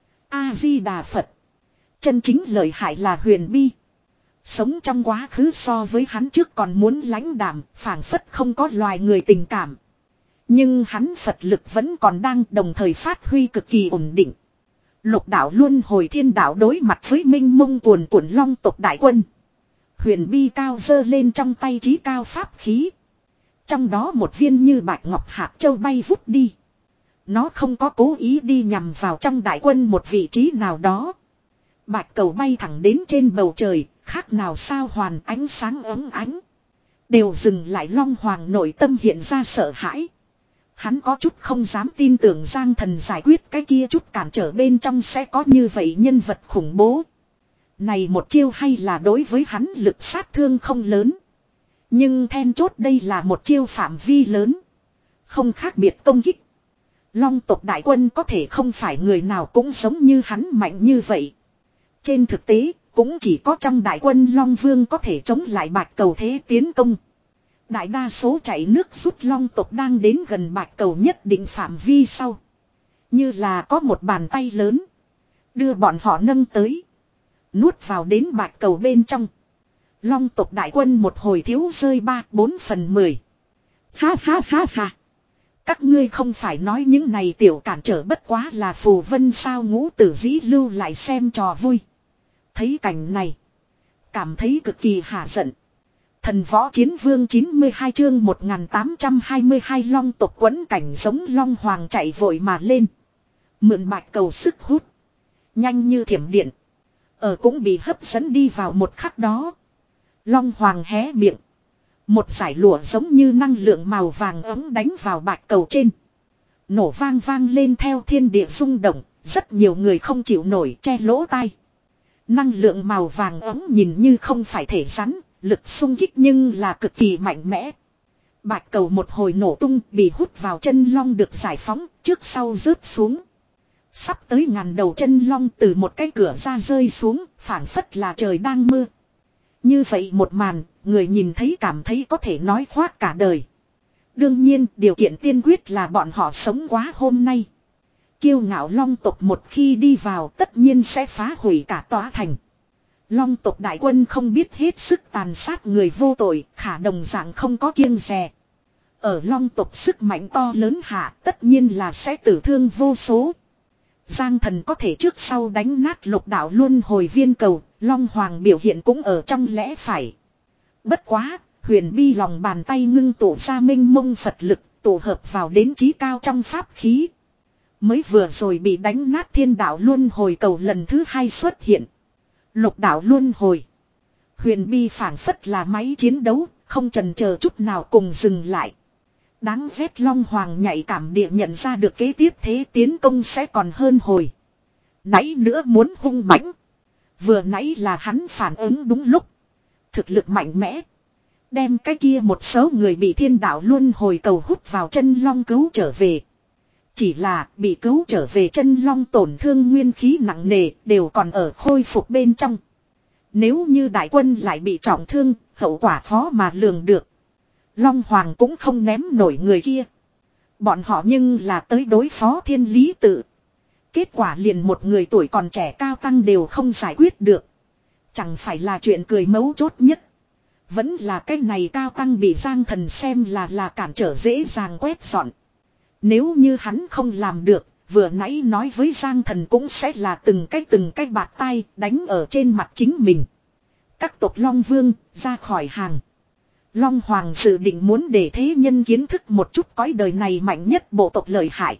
A-di-đà Phật. Chân chính lợi hại là Huyền Bi. Sống trong quá khứ so với hắn trước còn muốn lãnh đạm, phảng phất không có loài người tình cảm. Nhưng hắn Phật lực vẫn còn đang đồng thời phát huy cực kỳ ổn định. Lục đạo luân hồi thiên đạo đối mặt với minh mông cuồn cuộn Long tộc đại quân. Huyền Bi cao giơ lên trong tay chí cao pháp khí. Trong đó một viên như bạch ngọc hạt châu bay vút đi. Nó không có cố ý đi nhằm vào trong đại quân một vị trí nào đó. Bạch cầu bay thẳng đến trên bầu trời, khác nào sao hoàn ánh sáng ấm ánh. Đều dừng lại. Long Hoàng nội tâm hiện ra sợ hãi. Hắn có chút không dám tin tưởng Giang Thần giải quyết cái kia chút cản trở bên trong sẽ có như vậy nhân vật khủng bố. Này một chiêu hay là đối với hắn lực sát thương không lớn. Nhưng then chốt đây là một chiêu phạm vi lớn. Không khác biệt công kích. Long tộc đại quân có thể không phải người nào cũng giống như hắn mạnh như vậy. Trên thực tế, cũng chỉ có trong đại quân Long Vương có thể chống lại bạch cầu thế tiến công. Đại đa số chạy nước rút Long tộc đang đến gần bạch cầu nhất định phạm vi sau. Như là có một bàn tay lớn. Đưa bọn họ nâng tới. Nuốt vào đến bạch cầu bên trong. Long tộc đại quân một hồi thiếu rơi ba bốn phần mười. Ha ha ha ha. Các ngươi không phải nói những này tiểu cản trở bất quá là phù vân sao? Ngũ Tử Dĩ lưu lại xem trò vui. Thấy cảnh này. Cảm thấy cực kỳ hả giận. Thần võ chiến vương chín mươi hai chương một nghìn tám trăm hai mươi hai Long tộc quấn cảnh giống Long Hoàng chạy vội mà lên. Mượn bạch cầu sức hút. Nhanh như thiểm điện. Ở cũng bị hấp dẫn đi vào một khắc đó. Long Hoàng hé miệng. Một giải lụa giống như năng lượng màu vàng ấm đánh vào bạch cầu trên. Nổ vang vang lên theo thiên địa rung động. Rất nhiều người không chịu nổi che lỗ tai. Năng lượng màu vàng ấm nhìn như không phải thể rắn. Lực xung kích nhưng là cực kỳ mạnh mẽ. Bạch cầu một hồi nổ tung bị hút vào chân long được giải phóng trước sau rớt xuống. Sắp tới ngàn đầu chân long từ một cái cửa ra rơi xuống, phảng phất là trời đang mưa. Như vậy một màn, người nhìn thấy cảm thấy có thể nói khoác cả đời. Đương nhiên, điều kiện tiên quyết là bọn họ sống quá hôm nay. Kiêu ngạo Long tộc một khi đi vào tất nhiên sẽ phá hủy cả tòa thành. Long tộc đại quân không biết hết sức tàn sát người vô tội, khả đồng dạng không có kiêng dè. Ở Long tộc sức mạnh to lớn hạ tất nhiên là sẽ tử thương vô số. Giang Thần có thể trước sau đánh nát lục đạo luân hồi viên cầu, Long Hoàng biểu hiện cũng ở trong lẽ phải. Bất quá, Huyền Bi lòng bàn tay ngưng tụ ra minh mông Phật lực, tổ hợp vào đến chí cao trong pháp khí. Mới vừa rồi bị đánh nát thiên đạo luân hồi cầu lần thứ hai xuất hiện. Lục đạo luân hồi. Huyền Bi phảng phất là máy chiến đấu, không chần chờ chút nào cùng dừng lại. Đáng ghét Long Hoàng nhạy cảm địa nhận ra được kế tiếp thế tiến công sẽ còn hơn hồi. Nãy nữa muốn hung mãnh. Vừa nãy là hắn phản ứng đúng lúc. Thực lực mạnh mẽ. Đem cái kia một số người bị thiên đạo luân hồi cầu hút vào chân long cứu trở về. Chỉ là bị cứu trở về chân long tổn thương nguyên khí nặng nề đều còn ở khôi phục bên trong. Nếu như đại quân lại bị trọng thương, hậu quả khó mà lường được. Long Hoàng cũng không ném nổi người kia. Bọn họ nhưng là tới đối phó thiên lý tự. Kết quả liền một người tuổi còn trẻ cao tăng đều không giải quyết được. Chẳng phải là chuyện cười mấu chốt nhất. Vẫn là cái này cao tăng bị Giang Thần xem là là cản trở dễ dàng quét dọn. Nếu như hắn không làm được, vừa nãy nói với Giang Thần cũng sẽ là từng cái từng cái bạt tay đánh ở trên mặt chính mình. Các tộc Long Vương ra khỏi hàng. Long Hoàng dự định muốn để thế nhân kiến thức một chút cõi đời này mạnh nhất bộ tộc lợi hại.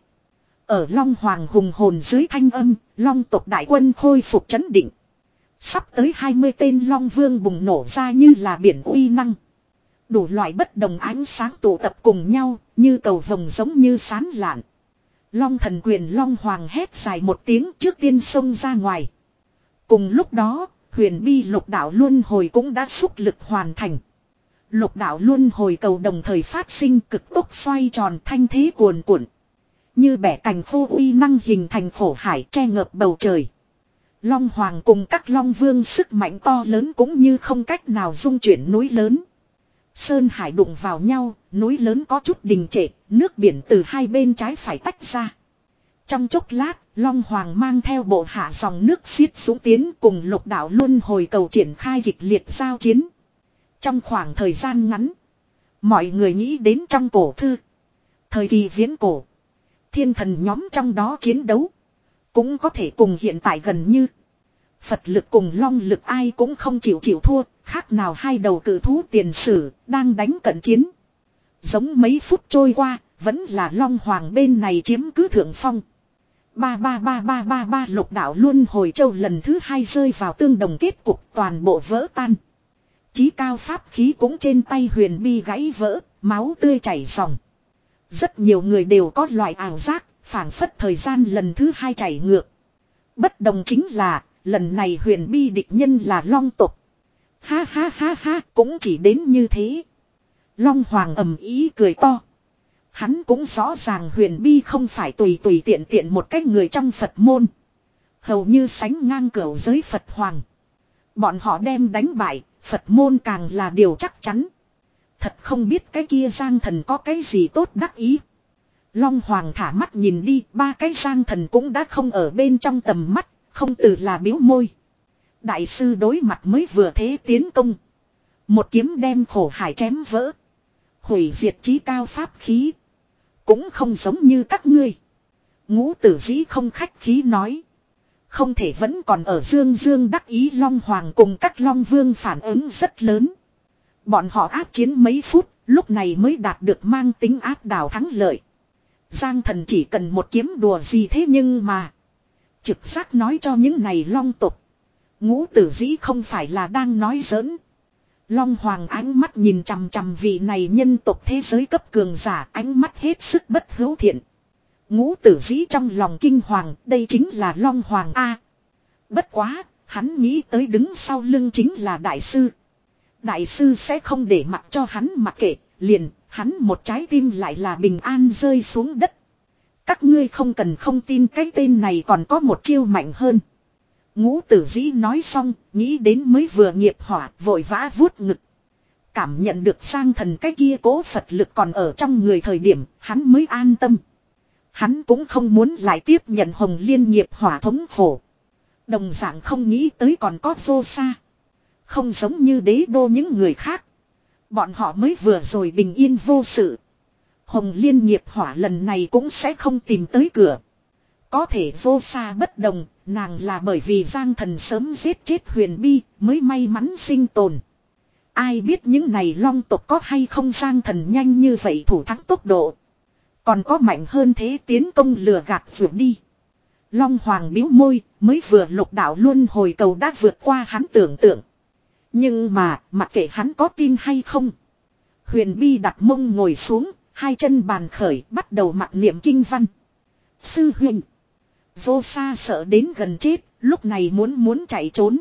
Ở Long Hoàng hùng hồn dưới thanh âm, Long tộc đại quân khôi phục trấn định. Sắp tới hai mươi tên Long Vương bùng nổ ra như là biển uy năng. Đủ loại bất đồng ánh sáng tụ tập cùng nhau, như cầu vồng giống như sán lạn. Long thần quyền Long Hoàng hét dài một tiếng trước tiên xông ra ngoài. Cùng lúc đó, huyền bi lục đạo luân hồi cũng đã xúc lực hoàn thành. Lục đạo luân hồi cầu đồng thời phát sinh cực tốc xoay tròn thanh thế cuồn cuộn. Như bẻ cành khô uy năng hình thành khổ hải che ngợp bầu trời. Long Hoàng cùng các Long Vương sức mạnh to lớn cũng như không cách nào dung chuyển núi lớn. Sơn hải đụng vào nhau, núi lớn có chút đình trệ, nước biển từ hai bên trái phải tách ra. Trong chốc lát, Long Hoàng mang theo bộ hạ dòng nước xiết xuống tiến cùng lục đạo luân hồi cầu triển khai kịch liệt giao chiến. Trong khoảng thời gian ngắn, mọi người nghĩ đến trong cổ thư. Thời kỳ viễn cổ, thiên thần nhóm trong đó chiến đấu, cũng có thể cùng hiện tại gần như. Phật lực cùng long lực ai cũng không chịu chịu thua, khác nào hai đầu cử thú tiền sử, đang đánh cận chiến. Giống mấy phút trôi qua, vẫn là Long Hoàng bên này chiếm cứ thượng phong. Ba ba ba ba ba ba lục đạo luân hồi châu lần thứ hai rơi vào tương đồng kết cục toàn bộ vỡ tan. Chí cao pháp khí cũng trên tay huyền bi gãy vỡ, máu tươi chảy ròng. Rất nhiều người đều có loại ảo giác, phảng phất thời gian lần thứ hai chảy ngược. Bất đồng chính là, lần này huyền bi địch nhân là Long tộc. Ha ha ha ha, cũng chỉ đến như thế. Long Hoàng ầm ý cười to. Hắn cũng rõ ràng huyền bi không phải tùy tùy tiện tiện một cách người trong Phật môn. Hầu như sánh ngang cửu giới Phật Hoàng. Bọn họ đem đánh bại, Phật môn càng là điều chắc chắn. Thật không biết cái kia Giang Thần có cái gì tốt đắc ý. Long Hoàng thả mắt nhìn đi, ba cái Giang Thần cũng đã không ở bên trong tầm mắt, không từ là biếu môi. Đại sư đối mặt mới vừa thế tiến công. Một kiếm đem khổ hải chém vỡ. Hủy diệt chí cao pháp khí. Cũng không giống như các ngươi. Ngũ tử dĩ không khách khí nói. Không thể vẫn còn ở dương dương đắc ý. Long Hoàng cùng các Long Vương phản ứng rất lớn. Bọn họ áp chiến mấy phút, lúc này mới đạt được mang tính áp đảo thắng lợi. Giang Thần chỉ cần một kiếm đùa gì thế nhưng mà. Trực giác nói cho những này Long tộc. Ngũ tử dĩ không phải là đang nói giỡn. Long Hoàng ánh mắt nhìn chằm chằm vị này nhân tộc thế giới cấp cường giả, ánh mắt hết sức bất hữu thiện. Ngũ tử dĩ trong lòng kinh hoàng, đây chính là Long Hoàng A. Bất quá, hắn nghĩ tới đứng sau lưng chính là đại sư. Đại sư sẽ không để mặc cho hắn mặc kệ, liền, hắn một trái tim lại là bình an rơi xuống đất. Các ngươi không cần không tin cái tên này còn có một chiêu mạnh hơn. Ngũ tử dĩ nói xong, nghĩ đến mới vừa nghiệp hỏa, vội vã vuốt ngực. Cảm nhận được Giang Thần cái kia cố Phật lực còn ở trong người thời điểm, hắn mới an tâm. Hắn cũng không muốn lại tiếp nhận hồng liên nghiệp hỏa thống khổ. Đồng dạng không nghĩ tới còn có vô xa. Không giống như đế đô những người khác. Bọn họ mới vừa rồi bình yên vô sự. Hồng liên nghiệp hỏa lần này cũng sẽ không tìm tới cửa. Có thể vô xa bất đồng, nàng là bởi vì Giang Thần sớm giết chết huyền bi mới may mắn sinh tồn. Ai biết những này Long tộc có hay không Giang Thần nhanh như vậy thủ thắng tốc độ. Còn có mạnh hơn thế tiến công lừa gạt vượt đi. Long Hoàng biếu môi, mới vừa lục đạo luân hồi cầu đã vượt qua hắn tưởng tượng. Nhưng mà, mặc kệ hắn có tin hay không. Huyền bi đặt mông ngồi xuống, hai chân bàn khởi bắt đầu mặc niệm kinh văn. Sư huynh. Vô xa sợ đến gần chết, lúc này muốn muốn chạy trốn.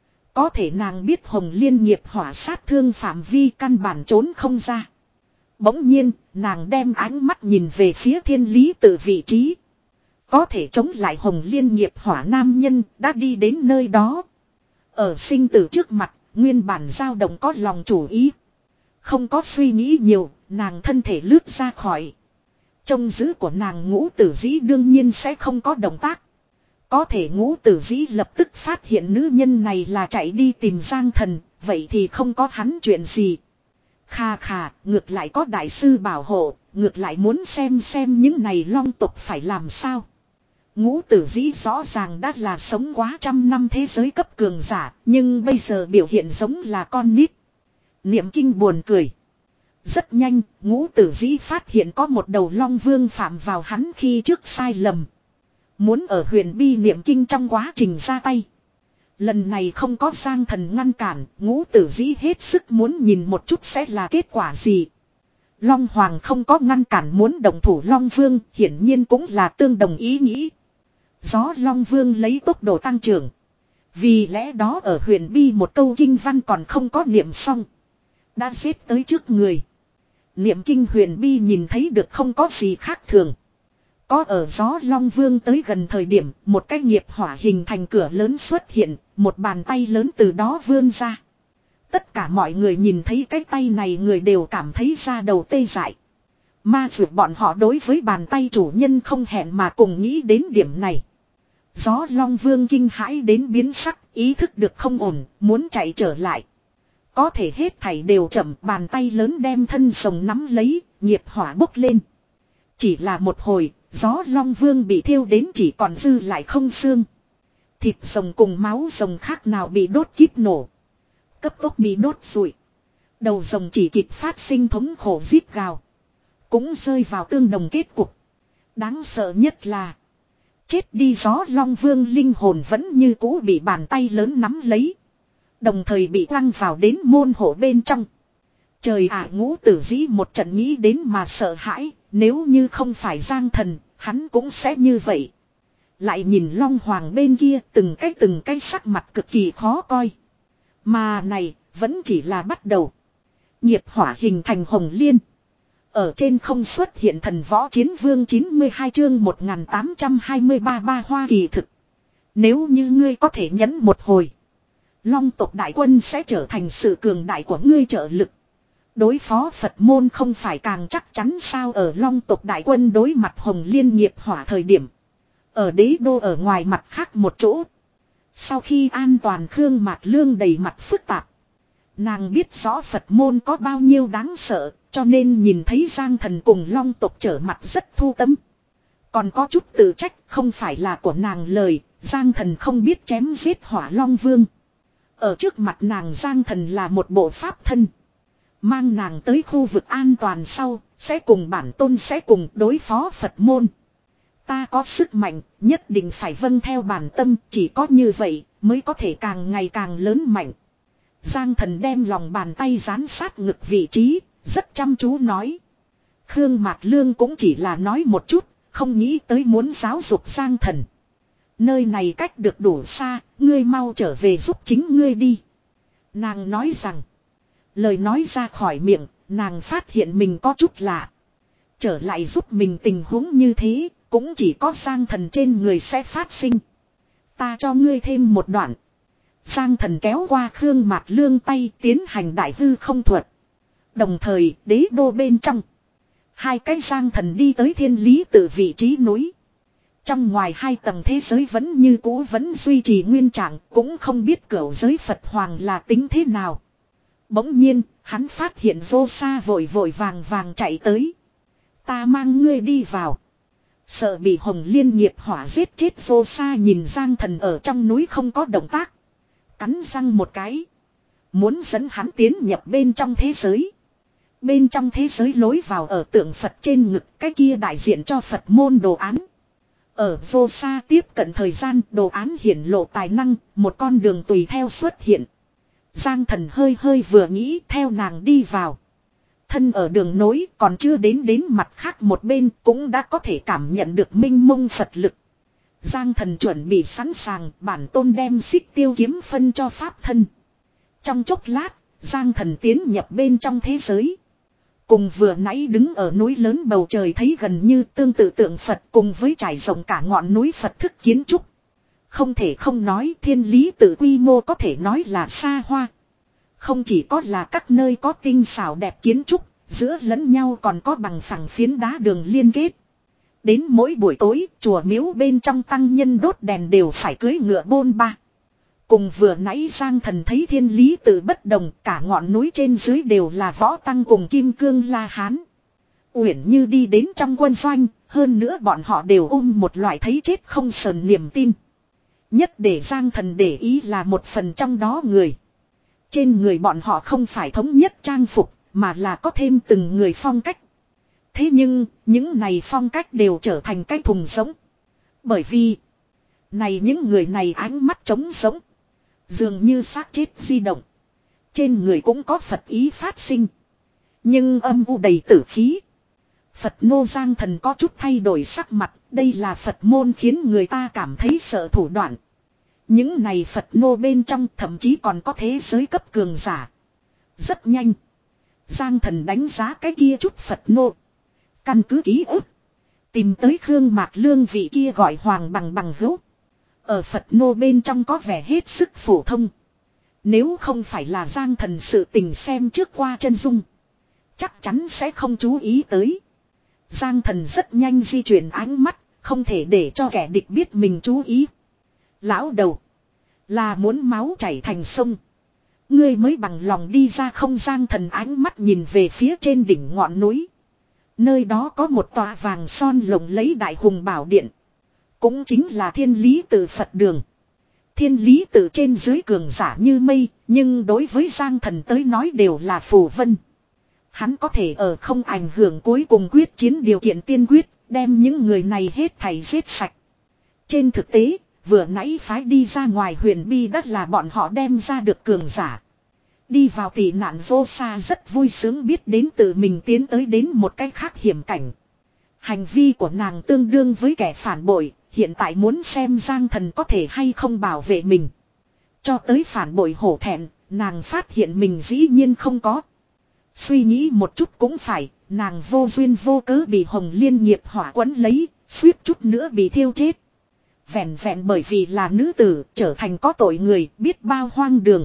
Có thể nàng biết hồng liên nghiệp hỏa sát thương phạm vi căn bản trốn không ra. Bỗng nhiên, nàng đem ánh mắt nhìn về phía thiên lý tự vị trí. Có thể chống lại hồng liên nghiệp hỏa nam nhân đã đi đến nơi đó. Ở sinh tử trước mặt, nguyên bản dao động có lòng chủ ý. Không có suy nghĩ nhiều, nàng thân thể lướt ra khỏi. Trông giữ của nàng ngũ tử dĩ đương nhiên sẽ không có động tác. Có thể ngũ tử dĩ lập tức phát hiện nữ nhân này là chạy đi tìm Giang Thần, vậy thì không có hắn chuyện gì. Khà khà, ngược lại có đại sư bảo hộ, ngược lại muốn xem xem những này long tộc phải làm sao. Ngũ tử dĩ rõ ràng đã là sống quá trăm năm thế giới cấp cường giả, nhưng bây giờ biểu hiện giống là con nít. Niệm Kinh buồn cười. Rất nhanh, ngũ tử dĩ phát hiện có một đầu long vương phạm vào hắn khi trước sai lầm. Muốn ở huyền bi niệm kinh trong quá trình ra tay. Lần này không có Giang Thần ngăn cản, ngũ tử dĩ hết sức muốn nhìn một chút sẽ là kết quả gì. Long Hoàng không có ngăn cản muốn đồng thủ Long Vương, hiển nhiên cũng là tương đồng ý nghĩ. Gió Long Vương lấy tốc độ tăng trưởng. Vì lẽ đó ở huyền bi một câu kinh văn còn không có niệm xong. Đã xếp tới trước người. Niệm kinh huyền bi nhìn thấy được không có gì khác thường. Có ở gió Long Vương tới gần thời điểm, một cái nghiệp hỏa hình thành cửa lớn xuất hiện, một bàn tay lớn từ đó vươn ra. Tất cả mọi người nhìn thấy cái tay này người đều cảm thấy da đầu tê dại. Ma dược bọn họ đối với bàn tay chủ nhân không hẹn mà cùng nghĩ đến điểm này. Gió Long Vương kinh hãi đến biến sắc, ý thức được không ổn, muốn chạy trở lại. Có thể hết thảy đều chậm, bàn tay lớn đem thân rồng nắm lấy, nghiệp hỏa bốc lên. Chỉ là một hồi, gió Long Vương bị thiêu đến chỉ còn dư lại không xương. Thịt rồng cùng máu rồng khác nào bị đốt kíp nổ. Cấp tốc bị đốt rụi. Đầu rồng chỉ kịp phát sinh thống khổ rít gào. Cũng rơi vào tương đồng kết cục. Đáng sợ nhất là chết đi gió Long Vương linh hồn vẫn như cũ bị bàn tay lớn nắm lấy. Đồng thời bị quăng vào đến môn hộ bên trong. Trời ạ, ngũ tử dĩ một trận nghĩ đến mà sợ hãi. Nếu như không phải Giang Thần, hắn cũng sẽ như vậy. Lại nhìn Long Hoàng bên kia từng cái từng cái sắc mặt cực kỳ khó coi. Mà này vẫn chỉ là bắt đầu. Nghiệp hỏa hình thành hồng liên. Ở trên không xuất hiện thần võ chiến vương chín mươi hai chương một nghìn tám trăm hai mươi ba ba Hoa Kỳ thực. Nếu như ngươi có thể nhẫn một hồi. Long tộc đại quân sẽ trở thành sự cường đại của ngươi trợ lực. Đối phó Phật môn không phải càng chắc chắn sao ở Long tộc đại quân đối mặt hồng liên nghiệp hỏa thời điểm. Ở đế đô ở ngoài mặt khác một chỗ. Sau khi an toàn Khương Mạt Lương đầy mặt phức tạp. Nàng biết rõ Phật môn có bao nhiêu đáng sợ, cho nên nhìn thấy Giang Thần cùng Long tộc trở mặt rất thu tâm. Còn có chút tự trách, không phải là của nàng lời, Giang Thần không biết chém giết Hỏa Long Vương. Ở trước mặt nàng Giang Thần là một bộ pháp thân. Mang nàng tới khu vực an toàn sau, sẽ cùng bản tôn sẽ cùng đối phó Phật môn. Ta có sức mạnh, nhất định phải vâng theo bản tâm, chỉ có như vậy mới có thể càng ngày càng lớn mạnh. Giang Thần đem lòng bàn tay dán sát ngực vị trí, rất chăm chú nói. Khương Mạt Lương cũng chỉ là nói một chút, không nghĩ tới muốn giáo dục Giang Thần. Nơi này cách được đủ xa, ngươi mau trở về giúp chính ngươi đi. Nàng nói rằng, lời nói ra khỏi miệng, nàng phát hiện mình có chút lạ. Trở lại giúp mình tình huống như thế, cũng chỉ có Giang Thần trên người sẽ phát sinh. Ta cho ngươi thêm một đoạn. Giang Thần kéo qua Khương Mạt Lương tay tiến hành đại hư không thuật. Đồng thời đế đô bên trong. Hai cái Giang Thần đi tới thiên lý tự vị trí núi. Trong ngoài hai tầng thế giới vẫn như cũ vẫn duy trì nguyên trạng, cũng không biết cửu giới Phật Hoàng là tính thế nào. Bỗng nhiên, hắn phát hiện Vô Sa vội vội vàng vàng chạy tới. Ta mang ngươi đi vào. Sợ bị hồng liên nghiệp hỏa giết chết Vô Sa nhìn Giang Thần ở trong núi không có động tác. Cắn răng một cái. Muốn dẫn hắn tiến nhập bên trong thế giới. Bên trong thế giới lối vào ở tượng Phật trên ngực cái kia đại diện cho Phật môn đồ án. Ở Vô Sa tiếp cận thời gian đồ án hiển lộ tài năng, một con đường tùy theo xuất hiện. Giang Thần hơi hơi vừa nghĩ theo nàng đi vào. Thân ở đường nối còn chưa đến đến mặt khác một bên cũng đã có thể cảm nhận được minh mông Phật lực. Giang Thần chuẩn bị sẵn sàng, bản tôn đem xích tiêu kiếm phân cho pháp thân. Trong chốc lát, Giang Thần tiến nhập bên trong thế giới. Cùng vừa nãy đứng ở núi lớn bầu trời thấy gần như tương tự tượng Phật cùng với trải rộng cả ngọn núi Phật thức kiến trúc. Không thể không nói thiên lý tự quy mô có thể nói là xa hoa. Không chỉ có là các nơi có tinh xảo đẹp kiến trúc, giữa lẫn nhau còn có bằng phẳng phiến đá đường liên kết. Đến mỗi buổi tối, chùa miếu bên trong tăng nhân đốt đèn đều phải cưỡi ngựa bôn ba. Cùng vừa nãy Giang Thần thấy thiên lý tự bất đồng, cả ngọn núi trên dưới đều là võ tăng cùng kim cương la hán. Uyển Như đi đến trong quân doanh, hơn nữa bọn họ đều ôm một loại thấy chết không sờn niềm tin. Nhất để Giang Thần để ý là một phần trong đó người. Trên người bọn họ không phải thống nhất trang phục, mà là có thêm từng người phong cách. Thế nhưng, những này phong cách đều trở thành cái thùng giống. Bởi vì, này những người này ánh mắt trống giống. Dường như xác chết di động. Trên người cũng có Phật ý phát sinh. Nhưng âm u đầy tử khí. Phật nô Giang Thần có chút thay đổi sắc mặt. Đây là Phật môn khiến người ta cảm thấy sợ thủ đoạn. Những này Phật nô bên trong thậm chí còn có thế giới cấp cường giả. Rất nhanh. Giang Thần đánh giá cái kia chút Phật nô. Căn cứ ký ức. Tìm tới Khương Mạc Lương vị kia gọi Hoàng Bằng Bằng Hữu. Ở Phật nô bên trong có vẻ hết sức phổ thông. Nếu không phải là Giang Thần sự tình xem trước qua chân dung. Chắc chắn sẽ không chú ý tới. Giang Thần rất nhanh di chuyển ánh mắt. Không thể để cho kẻ địch biết mình chú ý. Lão đầu. Là muốn máu chảy thành sông. Ngươi mới bằng lòng đi ra không? Giang Thần ánh mắt nhìn về phía trên đỉnh ngọn núi. Nơi đó có một tòa vàng son lộng lẫy đại hùng bảo điện. Cũng chính là thiên lý tự Phật đường. Thiên lý tự trên dưới cường giả như mây. Nhưng đối với Giang Thần tới nói đều là phù vân. Hắn có thể ở không ảnh hưởng cuối cùng quyết chiến điều kiện tiên quyết. Đem những người này hết thảy giết sạch. Trên thực tế, vừa nãy phái đi ra ngoài huyền bi đất là bọn họ đem ra được cường giả. Đi vào tị nạn vô xa rất vui sướng biết đến tự mình tiến tới đến một cách khác hiểm cảnh. Hành vi của nàng tương đương với kẻ phản bội, hiện tại muốn xem Giang Thần có thể hay không bảo vệ mình. Cho tới phản bội hổ thẹn, nàng phát hiện mình dĩ nhiên không có. Suy nghĩ một chút cũng phải, nàng vô duyên vô cớ bị Hồng Liên nghiệp hỏa quấn lấy, suýt chút nữa bị thiêu chết. Vẹn vẹn bởi vì là nữ tử, trở thành có tội người, biết bao hoang đường.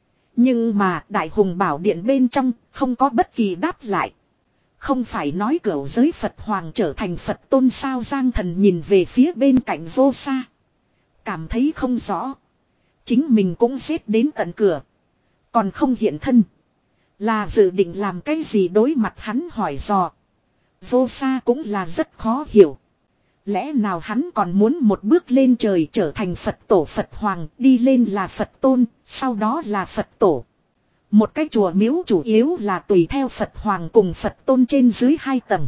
Nhưng mà Đại Hùng Bảo Điện bên trong không có bất kỳ đáp lại. Không phải nói cửu giới Phật Hoàng trở thành Phật tôn sao? Giang Thần nhìn về phía bên cạnh vô xa. Cảm thấy không rõ. Chính mình cũng xếp đến tận cửa. Còn không hiện thân. Là dự định làm cái gì? Đối mặt hắn hỏi dò. Vô xa cũng là rất khó hiểu. Lẽ nào hắn còn muốn một bước lên trời trở thành Phật tổ Phật Hoàng, đi lên là Phật tôn, sau đó là Phật tổ. Một cái chùa miếu chủ yếu là tùy theo Phật Hoàng cùng Phật tôn trên dưới hai tầng.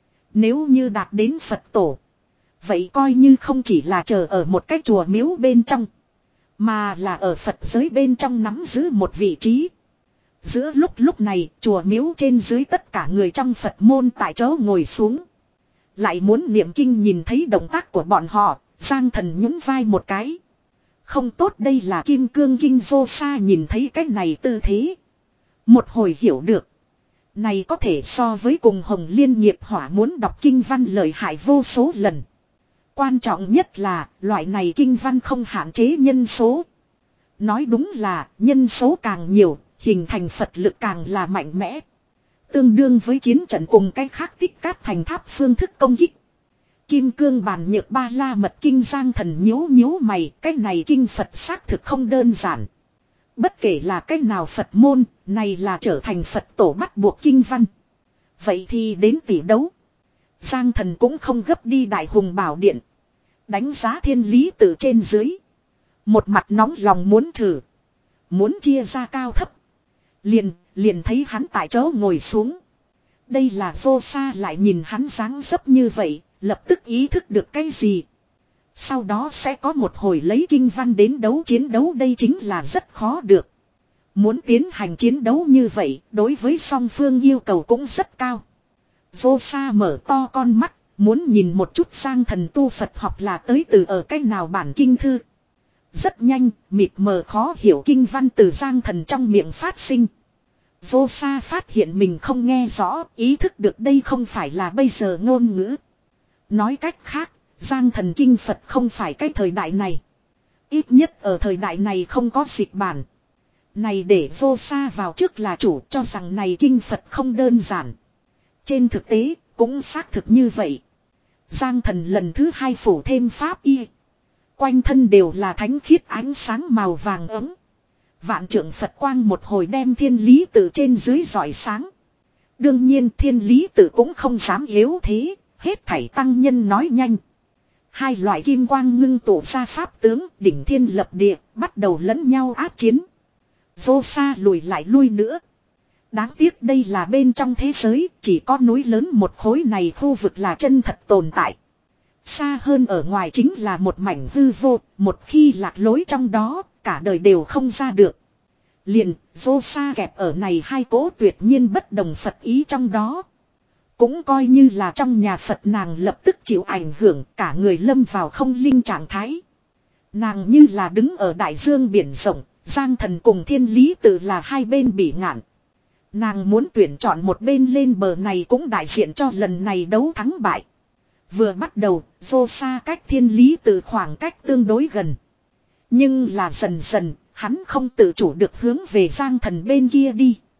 Nếu như đạt đến Phật tổ, vậy coi như không chỉ là chờ ở một cái chùa miếu bên trong, mà là ở Phật giới bên trong nắm giữ một vị trí. Giữa lúc lúc này, chùa miếu trên dưới tất cả người trong Phật môn tại chỗ ngồi xuống. Lại muốn niệm kinh, nhìn thấy động tác của bọn họ, Giang Thần nhún vai một cái. Không tốt, đây là Kim Cương Kinh. Vô xa nhìn thấy cái này tư thế. Một hồi hiểu được. Này có thể so với cùng Hồng Liên nghiệp hỏa muốn đọc kinh văn lợi hại vô số lần. Quan trọng nhất là loại này kinh văn không hạn chế nhân số. Nói đúng là nhân số càng nhiều, hình thành Phật lực càng là mạnh mẽ. Tương đương với chiến trận cùng cái khác tích cát thành tháp phương thức công kích. Kim cương bàn nhược ba la mật kinh. Giang Thần nhíu nhíu mày, cái này kinh Phật xác thực không đơn giản. Bất kể là cái nào Phật môn, này là trở thành Phật tổ bắt buộc kinh văn. Vậy thì đến tỷ đấu. Giang Thần cũng không gấp đi Đại Hùng Bảo Điện. Đánh giá thiên lý từ trên dưới. Một mặt nóng lòng muốn thử. Muốn chia ra cao thấp. Liền, liền thấy hắn tại chỗ ngồi xuống. Đây là vô xa lại nhìn hắn dáng dấp như vậy, lập tức ý thức được cái gì. Sau đó sẽ có một hồi lấy kinh văn đến đấu chiến đấu, đây chính là rất khó được. Muốn tiến hành chiến đấu như vậy, đối với song phương yêu cầu cũng rất cao. Vô xa mở to con mắt, muốn nhìn một chút Giang Thần tu Phật học là tới từ ở cái nào bản kinh thư. Rất nhanh, mịt mờ khó hiểu kinh văn từ Giang Thần trong miệng phát sinh. Vô xa phát hiện mình không nghe rõ, ý thức được đây không phải là bây giờ ngôn ngữ. Nói cách khác, Giang Thần kinh Phật không phải cái thời đại này. Ít nhất ở thời đại này không có dịch bản. Này để vô xa vào trước là chủ, cho rằng này kinh Phật không đơn giản. Trên thực tế, cũng xác thực như vậy. Giang Thần lần thứ hai phủ thêm pháp y. Quanh thân đều là thánh khiết ánh sáng màu vàng ấm. Vạn trượng Phật quang một hồi đem thiên lý tự trên dưới rọi sáng. Đương nhiên thiên lý tự cũng không dám yếu thế, hết thảy tăng nhân nói nhanh. Hai loại kim quang ngưng tụ ra pháp tướng, đỉnh thiên lập địa, bắt đầu lẫn nhau áp chiến. Vô xa lùi lại lui nữa. Đáng tiếc đây là bên trong thế giới, chỉ có núi lớn một khối này khu vực là chân thật tồn tại. Xa hơn ở ngoài chính là một mảnh hư vô, một khi lạc lối trong đó, cả đời đều không ra được. Liền, vô xa kẹp ở này hai cỗ tuyệt nhiên bất đồng Phật ý trong đó. Cũng coi như là trong nhà Phật nàng lập tức chịu ảnh hưởng, cả người lâm vào không linh trạng thái. Nàng như là đứng ở đại dương biển rộng, Giang Thần cùng thiên lý tự là hai bên bỉ ngạn. Nàng muốn tuyển chọn một bên lên bờ này cũng đại diện cho lần này đấu thắng bại. Vừa bắt đầu, vô xa cách thiên lý tự khoảng cách tương đối gần. Nhưng là dần dần, hắn không tự chủ được hướng về Giang Thần bên kia đi.